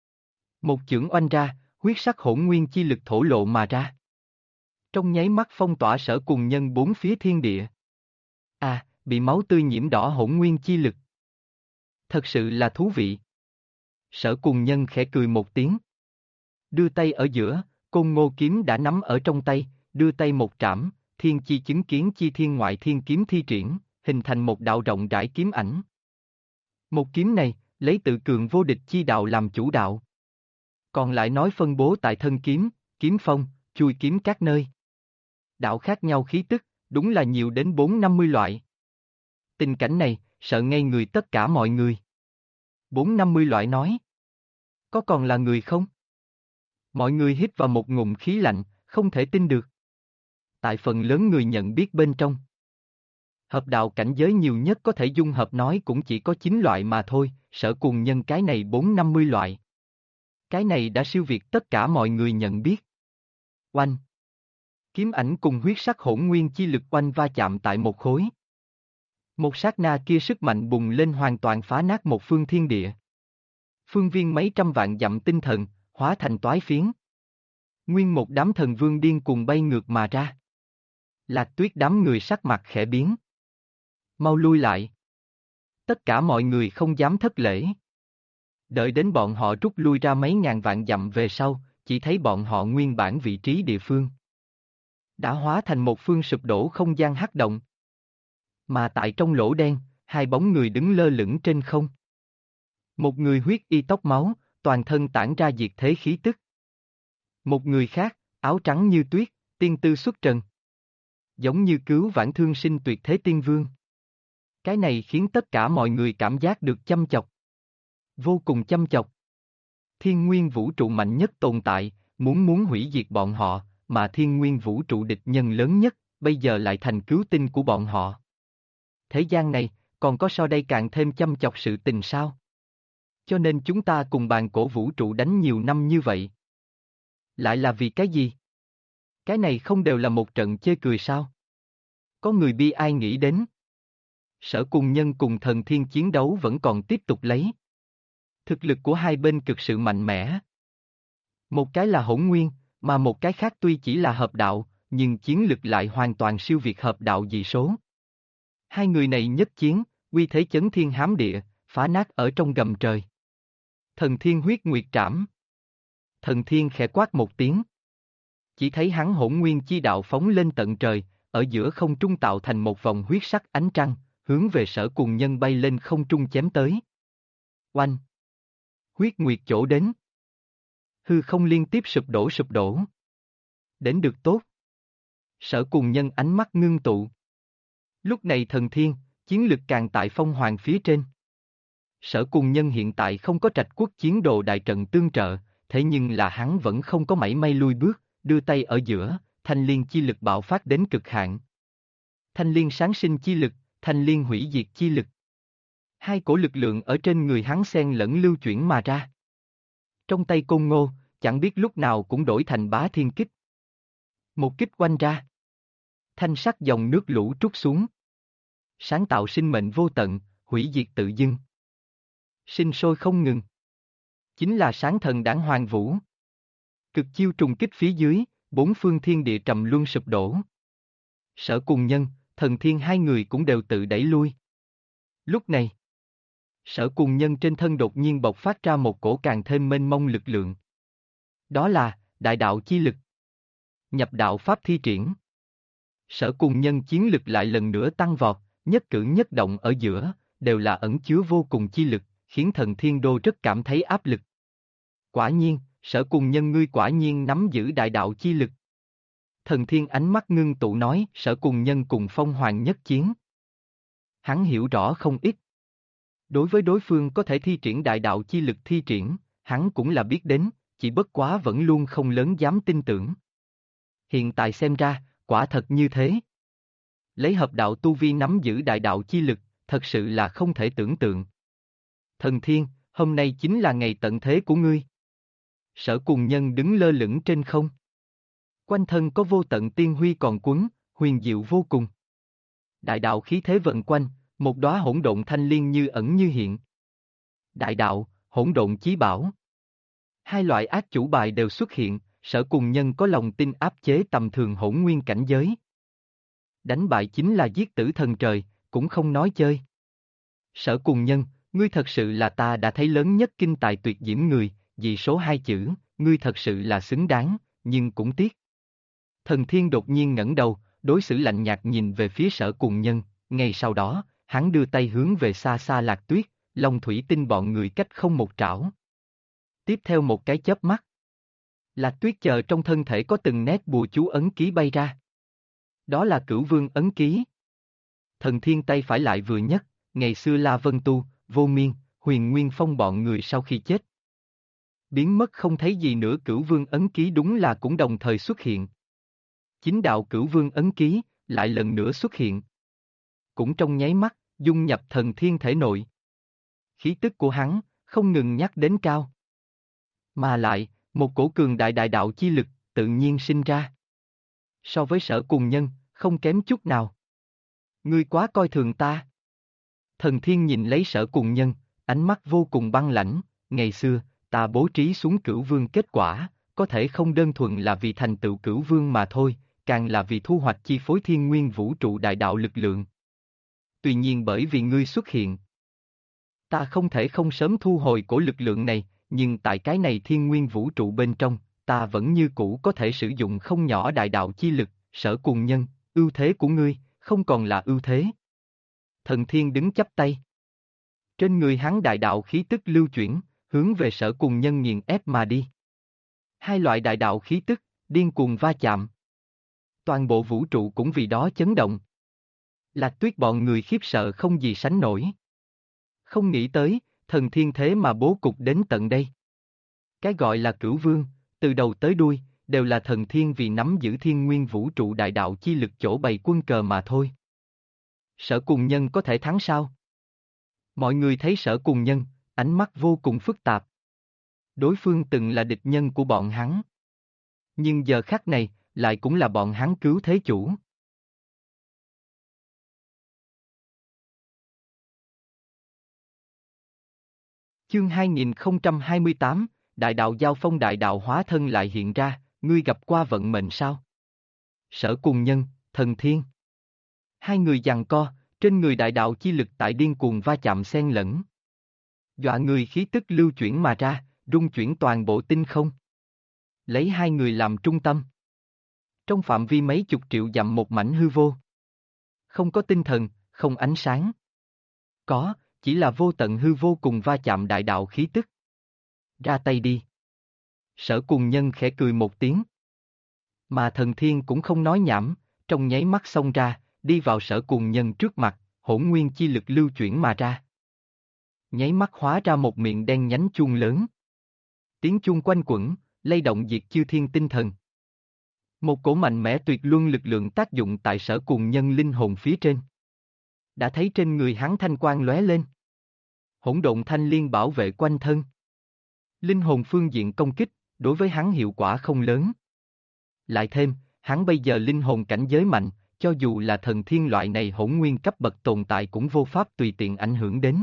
Một chưởng oanh ra, huyết sắc hỗn nguyên chi lực thổ lộ mà ra. Trong nháy mắt phong tỏa Sở cùng nhân bốn phía thiên địa. Bị máu tươi nhiễm đỏ hỗn nguyên chi lực. Thật sự là thú vị. Sở cùng nhân khẽ cười một tiếng. Đưa tay ở giữa, Côn Ngô kiếm đã nắm ở trong tay, đưa tay một trảm, thiên chi chứng kiến chi thiên ngoại thiên kiếm thi triển, hình thành một đạo rộng rãi kiếm ảnh. Một kiếm này, lấy tự cường vô địch chi đạo làm chủ đạo. Còn lại nói phân bố tại thân kiếm, kiếm phong, chui kiếm các nơi. Đạo khác nhau khí tức, đúng là nhiều đến 4-50 loại. Tình cảnh này, sợ ngây người tất cả mọi người. 4-50 loại nói. Có còn là người không? Mọi người hít vào một ngụm khí lạnh, không thể tin được. Tại phần lớn người nhận biết bên trong. Hợp đạo cảnh giới nhiều nhất có thể dung hợp nói cũng chỉ có 9 loại mà thôi, Sở Cùng Nhân cái này 4-50 loại. Cái này đã siêu việt tất cả mọi người nhận biết. Oanh! Kiếm ảnh cùng huyết sắc hỗn nguyên chi lực oanh va chạm tại một khối. Một sát na kia sức mạnh bùng lên hoàn toàn phá nát một phương thiên địa. Phương viên mấy trăm vạn dặm tinh thần, hóa thành toái phiến. Nguyên một đám thần vương điên cuồng bay ngược mà ra. Lạc Tuyết đám người sắc mặt khẽ biến. Mau lui lại. Tất cả mọi người không dám thất lễ. Đợi đến bọn họ rút lui ra mấy ngàn vạn dặm về sau, chỉ thấy bọn họ nguyên bản vị trí địa phương đã hóa thành một phương sụp đổ không gian hắc động. Mà tại trong lỗ đen, hai bóng người đứng lơ lửng trên không. Một người huyết y tóc máu, toàn thân tản ra diệt thế khí tức. Một người khác, áo trắng như tuyết, tiên tư xuất trần. Giống như cứu vãn thương sinh tuyệt thế tiên vương. Cái này khiến tất cả mọi người cảm giác được chăm chọc. Vô cùng chăm chọc. Thiên nguyên vũ trụ mạnh nhất tồn tại, muốn hủy diệt bọn họ, mà thiên nguyên vũ trụ địch nhân lớn nhất, bây giờ lại thành cứu tinh của bọn họ. Thế gian này, còn có so đây càng thêm chăm chọc sự tình sao? Cho nên chúng ta cùng bàn cổ vũ trụ đánh nhiều năm như vậy. Lại là vì cái gì? Cái này không đều là một trận chê cười sao? Có người bi ai nghĩ đến. Sở Cùng Nhân cùng Thần Thiên chiến đấu vẫn còn tiếp tục lấy. Thực lực của hai bên cực sự mạnh mẽ. Một cái là hỗn nguyên, mà một cái khác tuy chỉ là hợp đạo, nhưng chiến lực lại hoàn toàn siêu việt hợp đạo dị số. Hai người này nhất chiến, uy thế chấn thiên hám địa, phá nát ở trong gầm trời. Thần Thiên huyết nguyệt trảm. Thần Thiên khẽ quát một tiếng. Chỉ thấy hắn hỗn nguyên chi đạo phóng lên tận trời, ở giữa không trung tạo thành một vòng huyết sắc ánh trăng, hướng về Sở Cùng Nhân bay lên không trung chém tới. Oanh! Huyết nguyệt chỗ đến. Hư không liên tiếp sụp đổ. Đến được tốt. Sở Cùng Nhân ánh mắt ngưng tụ. Lúc này Thần Thiên, chiến lực càng tại phong hoàng phía trên. Sở Cùng Nhân hiện tại không có Trạch Quốc chiến đồ đại trận tương trợ, thế nhưng là hắn vẫn không có mảy may lui bước, đưa tay ở giữa, thanh liên chi lực bạo phát đến cực hạn. Thanh liên sáng sinh chi lực, thanh liên hủy diệt chi lực. Hai cổ lực lượng ở trên người hắn xen lẫn lưu chuyển mà ra. Trong tay Côn Ngô, chẳng biết lúc nào cũng đổi thành bá thiên kích. Một kích quanh ra. Thanh sắc dòng nước lũ trút xuống. Sáng tạo sinh mệnh vô tận, hủy diệt tự dưng. Sinh sôi không ngừng. Chính là sáng thần đản hoàng vũ. Cực chiêu trùng kích phía dưới, bốn phương thiên địa trầm luân sụp đổ. Sở Cùng Nhân, Thần Thiên hai người cũng đều tự đẩy lui. Lúc này, Sở Cùng Nhân trên thân đột nhiên bộc phát ra một cổ càng thêm mênh mông lực lượng. Đó là, đại đạo chi lực. Nhập đạo pháp thi triển. Sở Cùng Nhân chiến lực lại lần nữa tăng vọt, nhất cử nhất động ở giữa, đều là ẩn chứa vô cùng chi lực, khiến Thần Thiên Đô rất cảm thấy áp lực. Quả nhiên, Sở Cùng Nhân ngươi quả nhiên nắm giữ đại đạo chi lực. Thần Thiên ánh mắt ngưng tụ nói, Sở Cùng Nhân cùng Phong Hoàng nhất chiến. Hắn hiểu rõ không ít. Đối với đối phương có thể thi triển đại đạo chi lực thi triển, hắn cũng là biết đến, chỉ bất quá vẫn luôn không lớn dám tin tưởng. Hiện tại xem ra, quả thật như thế. Lấy hợp đạo tu vi nắm giữ đại đạo chi lực, thật sự là không thể tưởng tượng. Thần Thiên, hôm nay chính là ngày tận thế của ngươi. Sở Cùng Nhân đứng lơ lửng trên không. Quanh thân có vô tận tiên huy còn quấn, huyền diệu vô cùng. Đại đạo khí thế vận quanh, một đóa hỗn độn thanh liên như ẩn như hiện. Đại đạo, hỗn độn chí bảo. Hai loại ác chủ bài đều xuất hiện, Sở Cùng Nhân có lòng tin áp chế tầm thường hỗn nguyên cảnh giới. Đánh bại chính là giết tử thần trời, cũng không nói chơi. Sở Cùng Nhân, ngươi thật sự là ta đã thấy lớn nhất kinh tài tuyệt diễm người, vì số hai chữ, ngươi thật sự là xứng đáng, nhưng cũng tiếc. Thần Thiên đột nhiên ngẩng đầu, đối xử lạnh nhạt nhìn về phía Sở Cùng Nhân, ngay sau đó, hắn đưa tay hướng về xa xa Lạc Tuyết, Long Thủy Tinh bọn người cách không một trảo. Tiếp theo một cái chớp mắt, Lạc Tuyết chờ trong thân thể có từng nét bùa chú ấn ký bay ra. Đó là Cửu Vương ấn ký. Thần Thiên tay phải lại vừa nhấc, ngày xưa La Vân Tu, Vô Miên, Huyền Nguyên Phong bọn người sau khi chết. Biến mất không thấy gì nữa, Cửu Vương ấn ký đúng là cũng đồng thời xuất hiện. Chính đạo Cửu Vương ấn ký, lại lần nữa xuất hiện. Cũng trong nháy mắt, dung nhập Thần Thiên thể nội. Khí tức của hắn, không ngừng nhắc đến cao. Mà lại, một cổ cường đại đại đạo chi lực, tự nhiên sinh ra. So với Sở Cùng Nhân, không kém chút nào. Ngươi quá coi thường ta. Thần Thiên nhìn lấy Sở Cùng Nhân, ánh mắt vô cùng băng lãnh, ngày xưa, ta bố trí xuống Cửu Vương kết quả, có thể không đơn thuần là vì thành tựu Cửu Vương mà thôi, càng là vì thu hoạch chi phối thiên nguyên vũ trụ đại đạo lực lượng. Tuy nhiên bởi vì ngươi xuất hiện, ta không thể không sớm thu hồi cổ lực lượng này, nhưng tại cái này thiên nguyên vũ trụ bên trong, ta vẫn như cũ có thể sử dụng không nhỏ đại đạo chi lực, Sở Cùng Nhân, ưu thế của ngươi, không còn là ưu thế. Thần Thiên đứng chắp tay. Trên người hắn đại đạo khí tức lưu chuyển, hướng về Sở Cùng Nhân nghiền ép mà đi. Hai loại đại đạo khí tức, điên cuồng va chạm. Toàn bộ vũ trụ cũng vì đó chấn động. Lạc Tuyết bọn người khiếp sợ không gì sánh nổi. Không nghĩ tới, Thần Thiên thế mà bố cục đến tận đây. Cái gọi là Cửu Vương, từ đầu tới đuôi, đều là Thần Thiên vì nắm giữ thiên nguyên vũ trụ đại đạo chi lực chỗ bày quân cờ mà thôi. Sở Cùng Nhân có thể thắng sao? Mọi người thấy Sở Cùng Nhân, ánh mắt vô cùng phức tạp. Đối phương từng là địch nhân của bọn hắn. Nhưng giờ khắc này, lại cũng là bọn hắn cứu thế chủ. Chương 2028, Đại đạo giao phong, đại đạo hóa thân lại hiện ra, ngươi gặp qua vận mệnh sao? Sở Cùng Nhân, Thần Thiên. Hai người giằng co, trên người đại đạo chi lực tại điên cuồng va chạm xen lẫn. Dọa người khí tức lưu chuyển mà ra, rung chuyển toàn bộ tinh không. Lấy hai người làm trung tâm. Trong phạm vi mấy chục triệu dặm một mảnh hư vô. Không có tinh thần, không ánh sáng. Có, chỉ là vô tận hư vô cùng va chạm đại đạo khí tức. Ra tay đi. Sở Cùng Nhân khẽ cười một tiếng. Mà Thần Thiên cũng không nói nhảm, trong nháy mắt xông ra, đi vào Sở Cùng Nhân trước mặt, hỗn nguyên chi lực lưu chuyển mà ra. Nháy mắt hóa ra một miệng đen nhánh chuông lớn. Tiếng chuông quanh quẩn, lay động diệt chư thiên tinh thần. Một cổ mạnh mẽ tuyệt luân lực lượng tác dụng tại Sở Cùng Nhân linh hồn phía trên. Đã thấy trên người hắn thanh quang lóe lên. Hỗn độn thanh liên bảo vệ quanh thân. Linh hồn phương diện công kích, đối với hắn hiệu quả không lớn. Lại thêm, hắn bây giờ linh hồn cảnh giới mạnh, cho dù là Thần Thiên loại này hỗn nguyên cấp bậc tồn tại cũng vô pháp tùy tiện ảnh hưởng đến.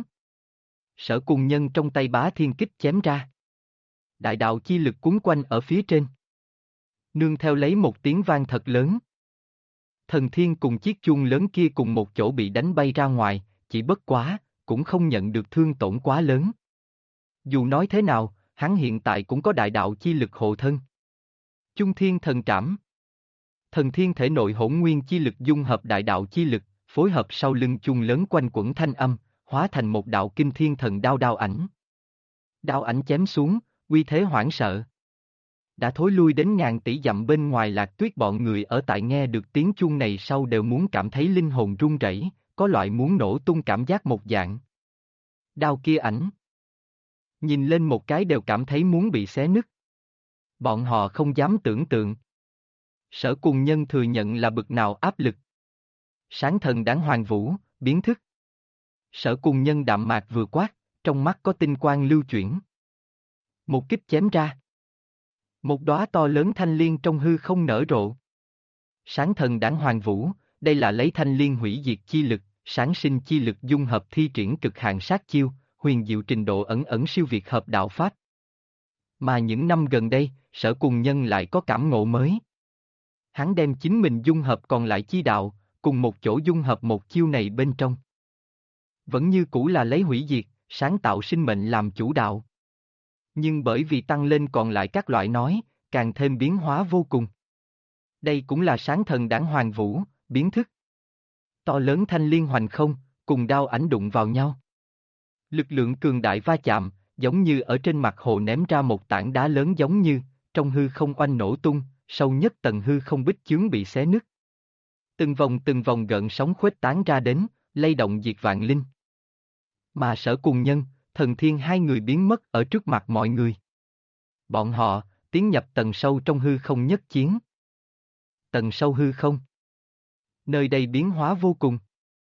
Sở Cùng Nhân trong tay bá thiên kích chém ra. Đại đạo chi lực cuốn quanh ở phía trên. Nương theo lấy một tiếng vang thật lớn. Thần Thiên cùng chiếc chuông lớn kia cùng một chỗ bị đánh bay ra ngoài, chỉ bất quá, cũng không nhận được thương tổn quá lớn. Dù nói thế nào, hắn hiện tại cũng có đại đạo chi lực hộ thân. Chung Thiên Thần Trảm. Thần Thiên thể nội hỗn nguyên chi lực dung hợp đại đạo chi lực, phối hợp sau lưng chuông lớn quanh quẩn thanh âm, hóa thành một đạo kinh thiên thần đao đao ảnh. Đao ảnh chém xuống, uy thế hoảng sợ. Đã thối lui đến ngàn tỷ dặm bên ngoài Lạc Tuyết bọn người ở tại nghe được tiếng chuông này sau đều muốn cảm thấy linh hồn run rẩy, có loại muốn nổ tung cảm giác một dạng. Đao kia ảnh. Nhìn lên một cái đều cảm thấy muốn bị xé nứt. Bọn họ không dám tưởng tượng. Sở Cùng Nhân thừa nhận là bực nào áp lực. Sáng thần đáng hoàng vũ, biến thức. Sở Cùng Nhân đạm mạc vừa quát, trong mắt có tinh quang lưu chuyển. Một kích chém ra. Một đóa to lớn thanh liên trong hư không nở rộ. Sáng thần đáng hoàng vũ, đây là lấy thanh liên hủy diệt chi lực, sáng sinh chi lực dung hợp thi triển cực hạn sát chiêu, huyền diệu trình độ ẩn ẩn siêu việt hợp đạo pháp. Mà những năm gần đây, Sở Cùng Nhân lại có cảm ngộ mới. Hắn đem chính mình dung hợp còn lại chi đạo, cùng một chỗ dung hợp một chiêu này bên trong. Vẫn như cũ là lấy hủy diệt, sáng tạo sinh mệnh làm chủ đạo. Nhưng bởi vì tăng lên còn lại các loại nói, càng thêm biến hóa vô cùng. Đây cũng là sáng thần đản hoàng vũ, biến thức. To lớn thanh liên hoành không, cùng đao ảnh đụng vào nhau. Lực lượng cường đại va chạm, giống như ở trên mặt hồ ném ra một tảng đá lớn giống như, trong hư không oanh nổ tung, sâu nhất tầng hư không bích chướng bị xé nứt. Từng vòng gợn sóng khuếch tán ra đến, lay động diệt vạn linh. Mà Sở Cùng Nhân, Thần Thiên hai người biến mất ở trước mặt mọi người. Bọn họ, tiến nhập tầng sâu trong hư không nhất chiến. Tầng sâu hư không. Nơi đây biến hóa vô cùng.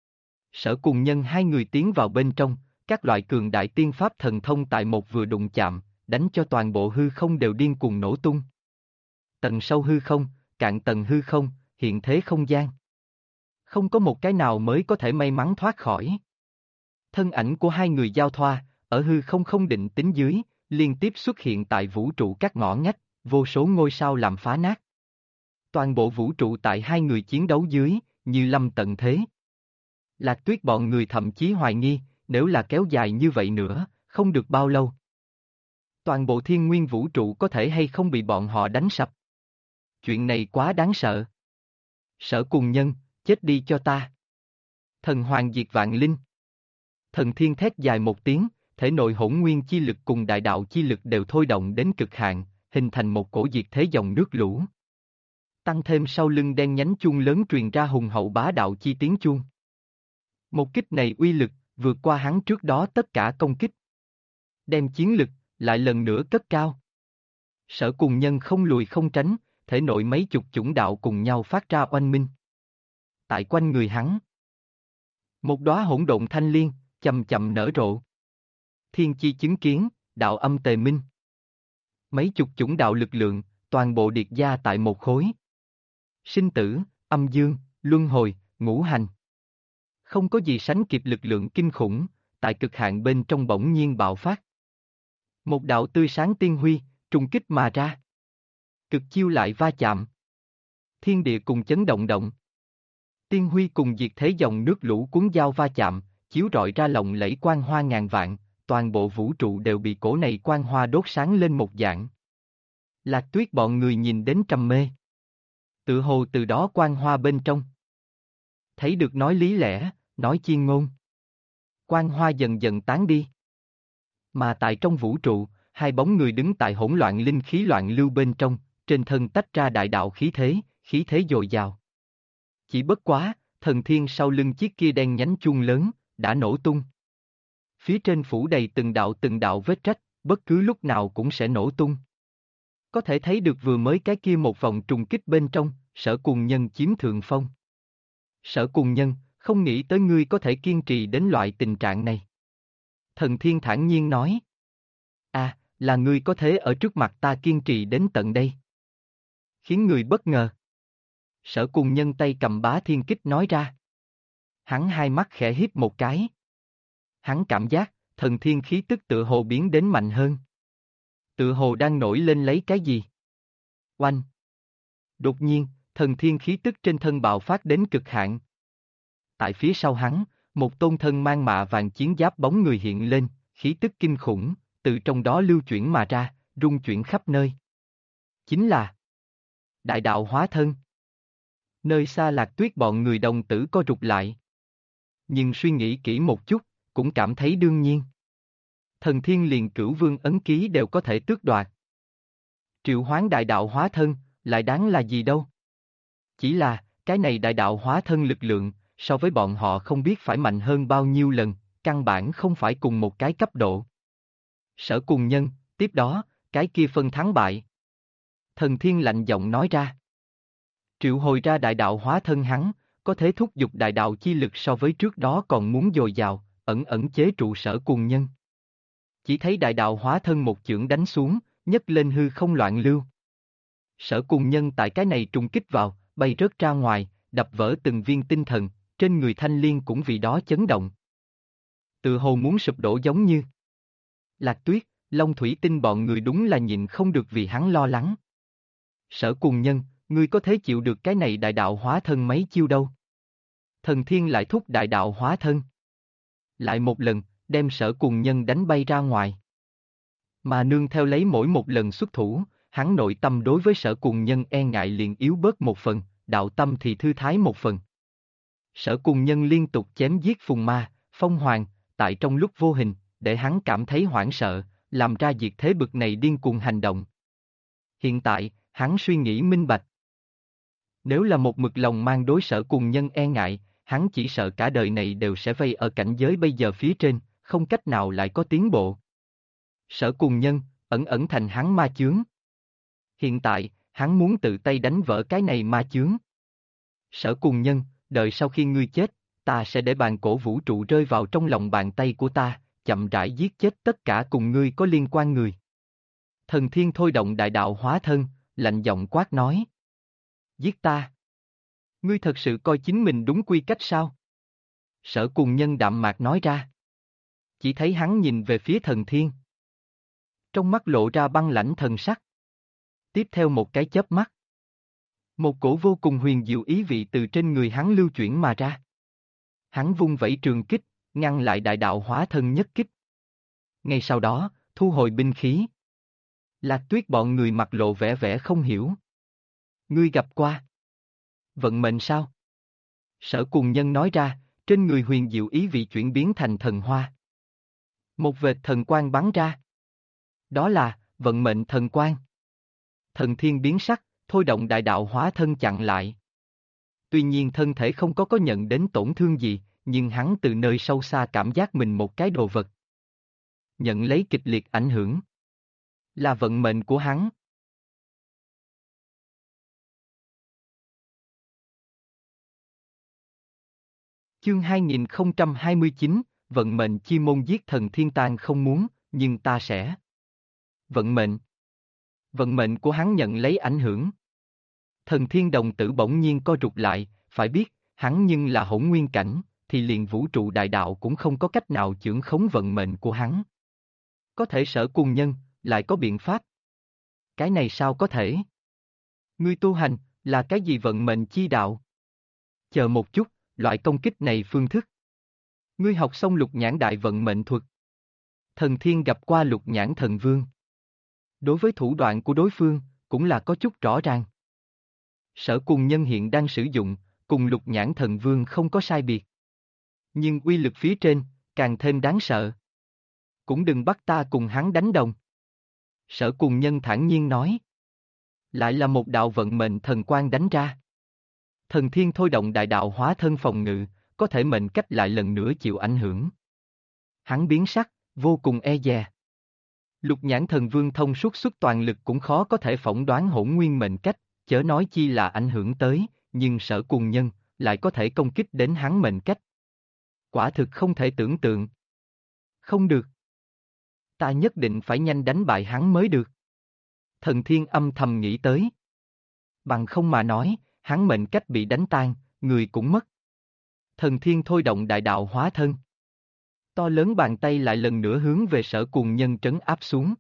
Sở Cùng Nhân hai người tiến vào bên trong, các loại cường đại tiên pháp thần thông tại một vừa đụng chạm, đánh cho toàn bộ hư không đều điên cuồng nổ tung. Tầng sâu hư không, cạn tầng hư không, hiện thế không gian. Không có một cái nào mới có thể may mắn thoát khỏi. Thân ảnh của hai người giao thoa, ở hư không không định tính dưới, liên tiếp xuất hiện tại vũ trụ các ngõ ngách, vô số ngôi sao làm phá nát. Toàn bộ vũ trụ tại hai người chiến đấu dưới, như lâm tận thế. Lạc Tuyết bọn người thậm chí hoài nghi, nếu là kéo dài như vậy nữa, không được bao lâu. Toàn bộ thiên nguyên vũ trụ có thể hay không bị bọn họ đánh sập. Chuyện này quá đáng sợ. Sở Cùng Nhân, chết đi cho ta. Thần Hoàng diệt vạn linh. Thần Thiên thét dài một tiếng, thể nội hỗn nguyên chi lực cùng đại đạo chi lực đều thôi động đến cực hạn, hình thành một cổ diệt thế dòng nước lũ. Tăng thêm sau lưng đen nhánh chuông lớn truyền ra hùng hậu bá đạo chi tiếng chuông. Một kích này uy lực, vượt qua hắn trước đó tất cả công kích. Đem chiến lực, lại lần nữa cất cao. Sở Cùng Nhân không lùi không tránh, thể nội mấy chục chủng đạo cùng nhau phát ra oanh minh. Tại quanh người hắn, một đóa hỗn độn thanh liên, chậm chậm nở rộ. Thiên chi chứng kiến, đạo âm tề minh. Mấy chục chủng đạo lực lượng, toàn bộ điệt gia tại một khối. Sinh tử, âm dương, luân hồi, ngũ hành. Không có gì sánh kịp lực lượng kinh khủng, tại cực hạn bên trong bỗng nhiên bạo phát. Một đạo tươi sáng tiên huy, trùng kích mà ra. Cực chiêu lại va chạm. Thiên địa cùng chấn động động. Tiên huy cùng diệt thế dòng nước lũ cuốn dao va chạm, chiếu rọi ra lộng lẫy quang hoa ngàn vạn, toàn bộ vũ trụ đều bị cổ này quang hoa đốt sáng lên một dạng. Lạc Tuyết bọn người nhìn đến trầm mê. Tự hồ từ đó quang hoa bên trong. Thấy được nói lý lẽ, nói chiên ngôn. Quang hoa dần dần tán đi. Mà tại trong vũ trụ, hai bóng người đứng tại hỗn loạn linh khí loạn lưu bên trong, trên thân tách ra đại đạo khí thế dồi dào. Chỉ bất quá, Thần Thiên sau lưng chiếc kia đen nhánh chuông lớn, đã nổ tung. Phía trên phủ đầy từng đạo vết rách, bất cứ lúc nào cũng sẽ nổ tung. Có thể thấy được vừa mới cái kia một vòng trùng kích bên trong, Sở Cùng Nhân chiếm thượng phong. Sở Cùng Nhân, không nghĩ tới ngươi có thể kiên trì đến loại tình trạng này. Thần Thiên thản nhiên nói. À, là ngươi có thể ở trước mặt ta kiên trì đến tận đây. Khiến người bất ngờ. Sở Cùng Nhân tay cầm bá thiên kích nói ra. Hắn hai mắt khẽ híp một cái. Hắn cảm giác, thần thiên khí tức tự hồ biến đến mạnh hơn. Tự hồ đang nổi lên lấy cái gì? Oanh! Đột nhiên, thần thiên khí tức trên thân bạo phát đến cực hạn. Tại phía sau hắn, một tôn thân mang mạ vàng chiến giáp bóng người hiện lên, khí tức kinh khủng, từ trong đó lưu chuyển mà ra, rung chuyển khắp nơi. Chính là Đại đạo hóa thân. Nơi xa Lạc Tuyết bọn người đồng tử co rụt lại. Nhưng suy nghĩ kỹ một chút, cũng cảm thấy đương nhiên. Thần thiên liền cửu vương ấn ký đều có thể tước đoạt. Triệu hoán đại đạo hóa thân, lại đáng là gì đâu. Chỉ là, cái này đại đạo hóa thân lực lượng, so với bọn họ không biết phải mạnh hơn bao nhiêu lần, căn bản không phải cùng một cái cấp độ. Sở Cùng Nhân, tiếp đó, cái kia phân thắng bại. Thần thiên lạnh giọng nói ra. Triệu hồi ra đại đạo hóa thân hắn, có thể thúc giục đại đạo chi lực so với trước đó còn muốn dồi dào, ẩn ẩn chế trụ Sở Cùng Nhân. Chỉ thấy đại đạo hóa thân một chưởng đánh xuống, nhấc lên hư không loạn lưu. Sở Cùng Nhân tại cái này trùng kích vào, bay rớt ra ngoài, đập vỡ từng viên tinh thần, trên người thanh liên cũng vì đó chấn động. Tự hồ muốn sụp đổ giống như. Lạc Tuyết, Long Thủy Tinh bọn người đúng là nhịn không được vì hắn lo lắng. Sở Cùng Nhân, ngươi có thể chịu được cái này đại đạo hóa thân mấy chiêu đâu? Thần thiên lại thúc đại đạo hóa thân. Lại một lần, đem Sở Cùng Nhân đánh bay ra ngoài. Mà nương theo lấy mỗi một lần xuất thủ, hắn nội tâm đối với Sở Cùng Nhân e ngại liền yếu bớt một phần, đạo tâm thì thư thái một phần. Sở Cùng Nhân liên tục chém giết Phùng Ma, Phong Hoàng, tại trong lúc vô hình, để hắn cảm thấy hoảng sợ, làm ra diệt thế bực này điên cuồng hành động. Hiện tại, hắn suy nghĩ minh bạch. Nếu là một mực lòng mang đối Sở Cùng Nhân e ngại, hắn chỉ sợ cả đời này đều sẽ vây ở cảnh giới bây giờ phía trên, không cách nào lại có tiến bộ. Sở Cùng Nhân, ẩn ẩn thành hắn ma chướng. Hiện tại, hắn muốn tự tay đánh vỡ cái này ma chướng. Sở Cùng Nhân, đợi sau khi ngươi chết, ta sẽ để bàn cổ vũ trụ rơi vào trong lòng bàn tay của ta, chậm rãi giết chết tất cả cùng ngươi có liên quan người. Thần Thiên thôi động đại đạo hóa thân, lạnh giọng quát nói. Giết ta. Ngươi thật sự coi chính mình đúng quy cách sao? Sở Cùng Nhân đạm mạc nói ra. Chỉ thấy hắn nhìn về phía Thần Thiên. Trong mắt lộ ra băng lãnh thần sắc. Tiếp theo một cái chớp mắt. Một cổ vô cùng huyền diệu ý vị từ trên người hắn lưu chuyển mà ra. Hắn vung vẩy trường kích, ngăn lại đại đạo hóa thân nhất kích. Ngay sau đó, thu hồi binh khí. Lạc Tuyết bọn người mặt lộ vẻ vẻ không hiểu. Ngươi gặp qua. Vận mệnh sao? Sở Cùng Nhân nói ra, trên người huyền diệu ý vị chuyển biến thành thần hoa. Một vệt thần quang bắn ra. Đó là, vận mệnh thần quang. Thần Thiên biến sắc, thôi động đại đạo hóa thân chặn lại. Tuy nhiên thân thể không có nhận đến tổn thương gì, nhưng hắn từ nơi sâu xa cảm giác mình một cái đồ vật. Nhận lấy kịch liệt ảnh hưởng. Là vận mệnh của hắn. Chương 2029, vận mệnh chi môn giết thần Thiên Tang không muốn, nhưng ta sẽ. Vận mệnh. Vận mệnh của hắn nhận lấy ảnh hưởng. Thần Thiên Đồng Tử bỗng nhiên co rụt lại, phải biết, hắn nhưng là hỗn nguyên cảnh, thì liền vũ trụ đại đạo cũng không có cách nào chưởng khống vận mệnh của hắn. Có thể Sở Cùng Nhân, lại có biện pháp. Cái này sao có thể? Ngươi tu hành, là cái gì vận mệnh chi đạo? Chờ một chút, loại công kích này phương thức. Ngươi học xong lục nhãn đại vận mệnh thuật. Thần Thiên gặp qua lục nhãn thần vương. Đối với thủ đoạn của đối phương, cũng là có chút rõ ràng. Sở Cùng Nhân hiện đang sử dụng, cùng lục nhãn thần vương không có sai biệt. Nhưng uy lực phía trên, càng thêm đáng sợ. Cũng đừng bắt ta cùng hắn đánh đồng. Sở Cùng Nhân thản nhiên nói. Lại là một đạo vận mệnh thần quang đánh ra. Thần Thiên thôi động đại đạo hóa thân phòng ngự, có thể mệnh cách lại lần nữa chịu ảnh hưởng. Hắn biến sắc, vô cùng e dè. Lục nhãn thần vương thông suốt xuất toàn lực cũng khó có thể phỏng đoán hỗn nguyên mệnh cách, chớ nói chi là ảnh hưởng tới, nhưng Sở Cùng Nhân lại có thể công kích đến hắn mệnh cách. Quả thực không thể tưởng tượng. Không được. Ta nhất định phải nhanh đánh bại hắn mới được. Thần Thiên âm thầm nghĩ tới. Bằng không mà nói, hắn mệnh cách bị đánh tan, người cũng mất. Thần Thiên thôi động đại đạo hóa thân. To lớn bàn tay lại lần nữa hướng về Sở Cùng Nhân trấn áp xuống.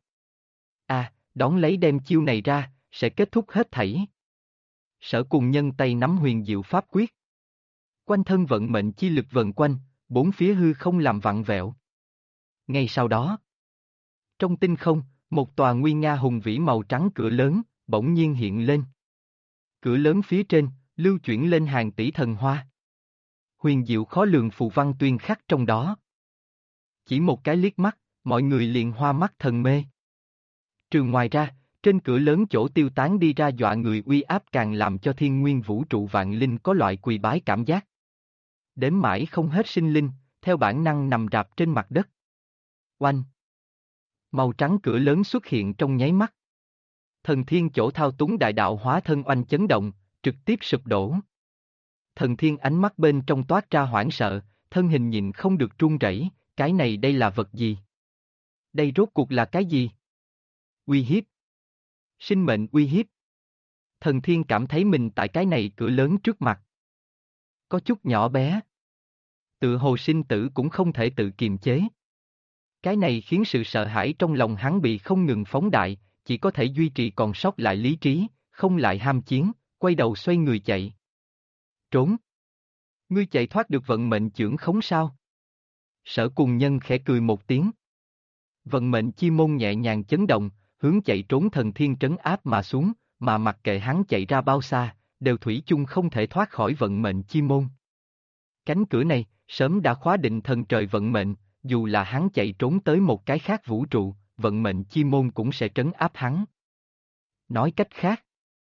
Đón lấy đem chiêu này ra, sẽ kết thúc hết thảy. Sở Cùng Nhân tay nắm huyền diệu pháp quyết. Quanh thân vận mệnh chi lực vần quanh, bốn phía hư không làm vặn vẹo. Ngay sau đó, trong tinh không, một tòa nguy nga hùng vĩ màu trắng cửa lớn, bỗng nhiên hiện lên. Cửa lớn phía trên, lưu chuyển lên hàng tỷ thần hoa. Huyền diệu khó lường phù văn tuyên khắc trong đó. Chỉ một cái liếc mắt, mọi người liền hoa mắt thần mê. Trừ ngoài ra, trên cửa lớn chỗ tiêu tán đi ra dọa người uy áp càng làm cho thiên nguyên vũ trụ vạn linh có loại quỳ bái cảm giác. Đếm mãi không hết sinh linh, theo bản năng nằm rạp trên mặt đất. Oanh! Màu trắng cửa lớn xuất hiện trong nháy mắt. Thần Thiên chỗ thao túng đại đạo hóa thân oanh chấn động, trực tiếp sụp đổ. Thần Thiên ánh mắt bên trong toát ra hoảng sợ, thân hình nhìn không được run rẩy, cái này đây là vật gì? Đây rốt cuộc là cái gì? Uy hiếp. Sinh mệnh uy hiếp. Thần Thiên cảm thấy mình tại cái này cửa lớn trước mặt. Có chút nhỏ bé. Tự hồ sinh tử cũng không thể tự kiềm chế. Cái này khiến sự sợ hãi trong lòng hắn bị không ngừng phóng đại, chỉ có thể duy trì còn sót lại lý trí, không lại ham chiến, quay đầu xoay người chạy. Trốn. Ngươi chạy thoát được vận mệnh chưởng khống sao? Sở Cùng Nhân khẽ cười một tiếng. Vận mệnh chi môn nhẹ nhàng chấn động, hướng chạy trốn Thần Thiên trấn áp mà xuống, mà mặc kệ hắn chạy ra bao xa, đều thủy chung không thể thoát khỏi vận mệnh chi môn. Cánh cửa này, sớm đã khóa định thần trời vận mệnh, dù là hắn chạy trốn tới một cái khác vũ trụ, vận mệnh chi môn cũng sẽ trấn áp hắn. Nói cách khác,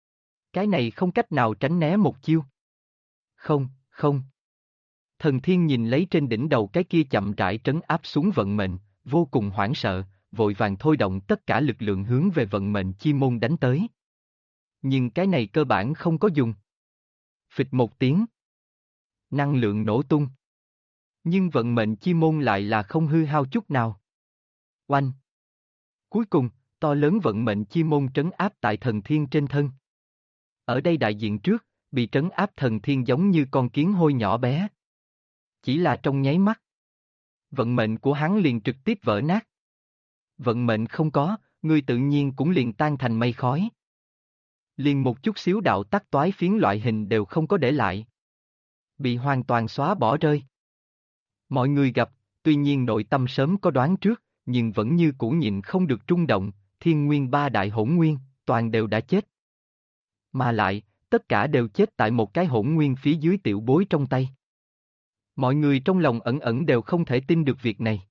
Cái này không cách nào tránh né một chiêu. Không, không. Thần Thiên nhìn lấy trên đỉnh đầu cái kia chậm rãi trấn áp xuống vận mệnh, vô cùng hoảng sợ, vội vàng thôi động tất cả lực lượng hướng về vận mệnh chi môn đánh tới. Nhưng cái này cơ bản không có dùng. Phịch một tiếng. Năng lượng nổ tung. Nhưng vận mệnh chi môn lại là không hư hao chút nào. Oanh. Cuối cùng, to lớn vận mệnh chi môn trấn áp tại thần thiên trên thân. Ở đây đại diện trước, bị trấn áp thần thiên giống như con kiến hôi nhỏ bé. Chỉ là trong nháy mắt. Vận mệnh của hắn liền trực tiếp vỡ nát. Vận mệnh không có, người tự nhiên cũng liền tan thành mây khói. Liền một chút xíu đạo tắc toái phiến loại hình đều không có để lại. Bị hoàn toàn xóa bỏ rơi. Mọi người gặp, tuy nhiên nội tâm sớm có đoán trước, nhưng vẫn như cũ nhịn không được rung động, thiên nguyên ba đại hỗn nguyên, toàn đều đã chết. Mà lại, tất cả đều chết tại một cái hỗn nguyên phía dưới tiểu bối trong tay. Mọi người trong lòng ẩn ẩn đều không thể tin được việc này.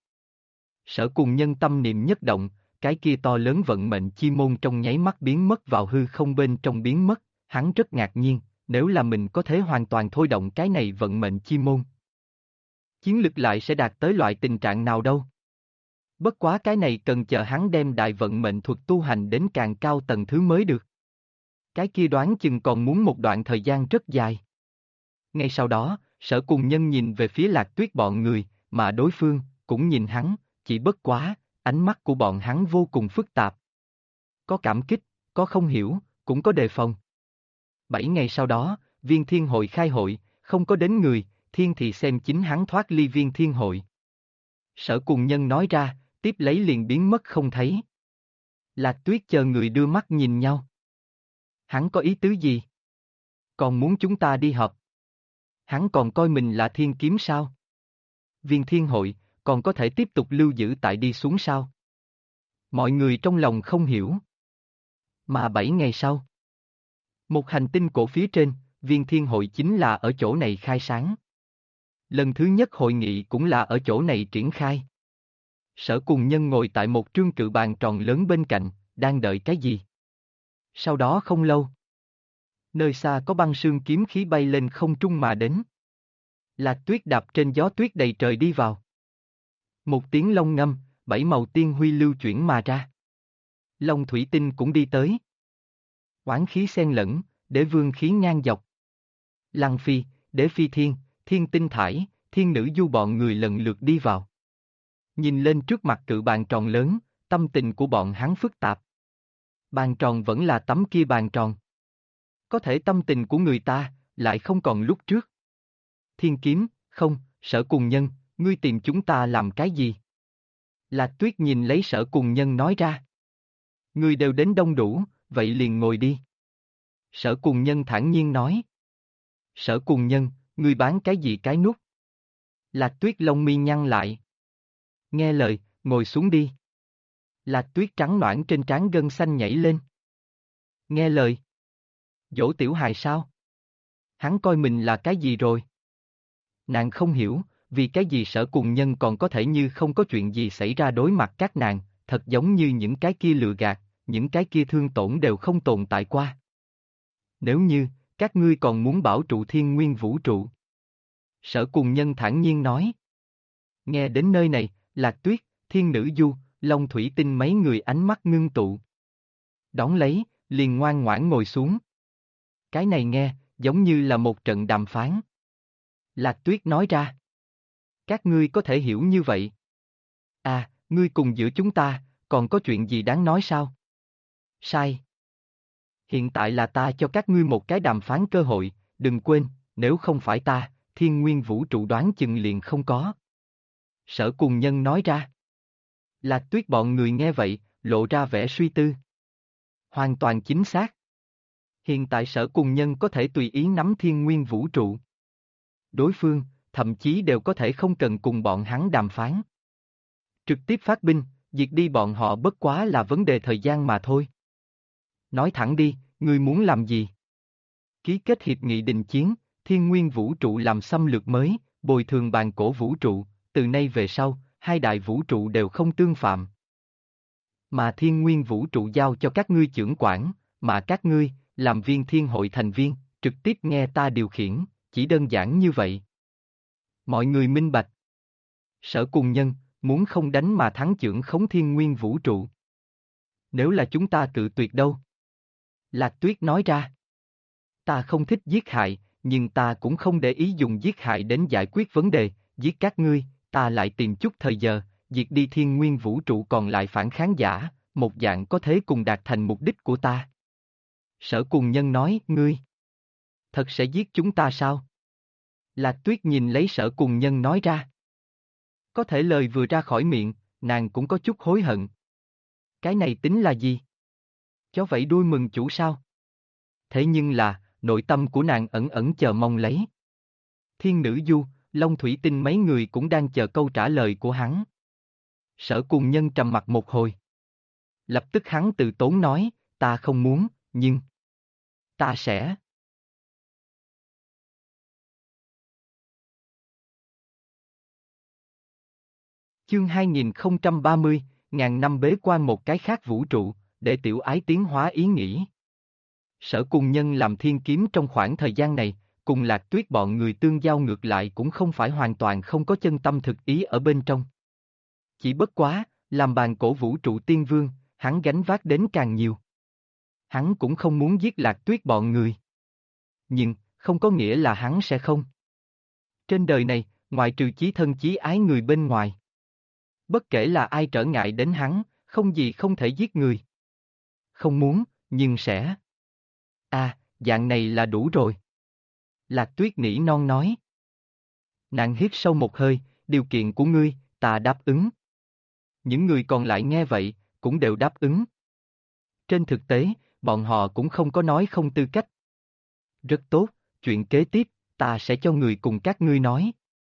Sở Cùng Nhân tâm niệm nhất động, cái kia to lớn vận mệnh chi môn trong nháy mắt biến mất vào hư không bên trong biến mất, hắn rất ngạc nhiên, nếu là mình có thể hoàn toàn thôi động cái này vận mệnh chi môn. Chiến lực lại sẽ đạt tới loại tình trạng nào đâu. Bất quá cái này cần chờ hắn đem đại vận mệnh thuật tu hành đến càng cao tầng thứ mới được. Cái kia đoán chừng còn muốn một đoạn thời gian rất dài. Ngay sau đó, Sở Cùng Nhân nhìn về phía Lạc Tuyết bọn người, mà đối phương cũng nhìn hắn, chỉ bất quá, ánh mắt của bọn hắn vô cùng phức tạp. Có cảm kích, có không hiểu, cũng có đề phòng. 7 ngày sau đó, Viên Thiên Hội khai hội, không có đến người, Thiên thì xem chính hắn thoát ly Viên Thiên Hội. Sở Cùng Nhân nói ra, tiếp lấy liền biến mất không thấy. Lạc Tuyết chờ người đưa mắt nhìn nhau. Hắn có ý tứ gì? Còn muốn chúng ta đi họp? Hắn còn coi mình là thiên kiếm sao? Viên Thiên Hội, còn có thể tiếp tục lưu giữ tại đi xuống sao? Mọi người trong lòng không hiểu. Mà 7 ngày sau, một hành tinh cổ phía trên, Viên Thiên Hội chính là ở chỗ này khai sáng. Lần thứ nhất hội nghị cũng là ở chỗ này triển khai. Sở Cùng Nhân ngồi tại một trương cự bàn tròn lớn bên cạnh, đang đợi cái gì? Sau đó không lâu, nơi xa có băng sương kiếm khí bay lên không trung mà đến. Lạc Tuyết đạp trên gió tuyết đầy trời đi vào. Một tiếng long ngâm, 7 màu tiên huy lưu chuyển mà ra. Long thủy tinh cũng đi tới. Oán khí xen lẫn, đế vương khí ngang dọc. Lăng Phi, đế phi thiên, thiên tinh thải, thiên nữ du bọn người lần lượt đi vào. Nhìn lên trước mặt cự bàn tròn lớn, tâm tình của bọn hắn phức tạp. Bàn tròn vẫn là tấm kia bàn tròn. Có thể tâm tình của người ta, lại không còn lúc trước. Thiên kiếm, không, Sở Cùng Nhân, ngươi tìm chúng ta làm cái gì? Lạc Tuyết nhìn lấy Sở Cùng Nhân nói ra. Ngươi đều đến đông đủ, vậy liền ngồi đi. Sở Cùng Nhân thản nhiên nói. Sở Cùng Nhân, ngươi bán cái gì cái nút? Lạc Tuyết lông mi nhăn lại. Nghe lời, ngồi xuống đi. Lạc Tuyết trắng nõn trên trán gân xanh nhảy lên. Nghe lời. Dỗ tiểu hài sao? Hắn coi mình là cái gì rồi? Nàng không hiểu, vì cái gì Sở Cùng Nhân còn có thể như không có chuyện gì xảy ra đối mặt các nàng, thật giống như những cái kia lừa gạt, những cái kia thương tổn đều không tồn tại qua. Nếu như, các ngươi còn muốn bảo trụ thiên nguyên vũ trụ. Sở Cùng Nhân thản nhiên nói. Nghe đến nơi này, Lạc Tuyết, Thiên Nữ Du, Long Thủy Tinh mấy người ánh mắt ngưng tụ. Đón lấy, liền ngoan ngoãn ngồi xuống. Cái này nghe, giống như là một trận đàm phán. Lạc Tuyết nói ra. Các ngươi có thể hiểu như vậy. À, ngươi cùng giữa chúng ta, còn có chuyện gì đáng nói sao? Sai. Hiện tại là ta cho các ngươi một cái đàm phán cơ hội, đừng quên, nếu không phải ta, thiên nguyên vũ trụ đoán chừng liền không có. Sở Cùng Nhân nói ra. Lạc Tuyết bọn người nghe vậy, lộ ra vẻ suy tư. Hoàn toàn chính xác. Hiện tại Sở Cùng Nhân có thể tùy ý nắm thiên nguyên vũ trụ. Đối phương, thậm chí đều có thể không cần cùng bọn hắn đàm phán. Trực tiếp phát binh, diệt đi bọn họ bất quá là vấn đề thời gian mà thôi. Nói thẳng đi, ngươi muốn làm gì? Ký kết hiệp nghị đình chiến, thiên nguyên vũ trụ làm xâm lược mới, bồi thường bàn cổ vũ trụ, từ nay về sau, hai đại vũ trụ đều không tương phạm. Mà thiên nguyên vũ trụ giao cho các ngươi chưởng quản, mà các ngươi, làm viên thiên hội thành viên, trực tiếp nghe ta điều khiển, chỉ đơn giản như vậy. Mọi người minh bạch. Sở Cùng Nhân, muốn không đánh mà thắng chưởng khống thiên nguyên vũ trụ. Nếu là chúng ta cự tuyệt đâu? Lạc Tuyết nói ra. Ta không thích giết hại, nhưng ta cũng không để ý dùng giết hại đến giải quyết vấn đề, giết các ngươi, ta lại tìm chút thời giờ, diệt đi thiên nguyên vũ trụ còn lại phản kháng giả, một dạng có thể cùng đạt thành mục đích của ta. Sở Cùng Nhân nói, ngươi thật sẽ giết chúng ta sao? Lạc Tuyết nhìn lấy Sở Cùng Nhân nói ra. Có thể lời vừa ra khỏi miệng, nàng cũng có chút hối hận. Cái này tính là gì? Chó vẫy đuôi mừng chủ sao? Thế nhưng là, nội tâm của nàng ẩn ẩn chờ mong lấy. Thiên Nữ Du, Long Thủy Tinh mấy người cũng đang chờ câu trả lời của hắn. Sở Cùng Nhân trầm mặt một hồi. Lập tức hắn từ tốn nói, ta không muốn, nhưng ta sẽ. Chương 2030, ngàn năm bế quan một cái khác vũ trụ, để tiểu ái tiến hóa ý nghĩ. Sở Cùng Nhân làm thiên kiếm trong khoảng thời gian này, cùng Lạc Tuyết bọn người tương giao ngược lại cũng không phải hoàn toàn không có chân tâm thực ý ở bên trong. Chỉ bất quá, làm bàn cổ vũ trụ tiên vương, hắn gánh vác đến càng nhiều. Hắn cũng không muốn giết Lạc Tuyết bọn người. Nhưng, không có nghĩa là hắn sẽ không. Trên đời này, ngoại trừ chí thân chí ái người bên ngoài. Bất kể là ai trở ngại đến hắn, không gì không thể giết người. Không muốn, nhưng sẽ. Dạng này là đủ rồi. Lạc Tuyết nỉ non nói. Nàng hít sâu một hơi, điều kiện của ngươi, ta đáp ứng. Những người còn lại nghe vậy, cũng đều đáp ứng. Trên thực tế, bọn họ cũng không có nói không tư cách. Rất tốt, chuyện kế tiếp, ta sẽ cho người cùng các ngươi nói.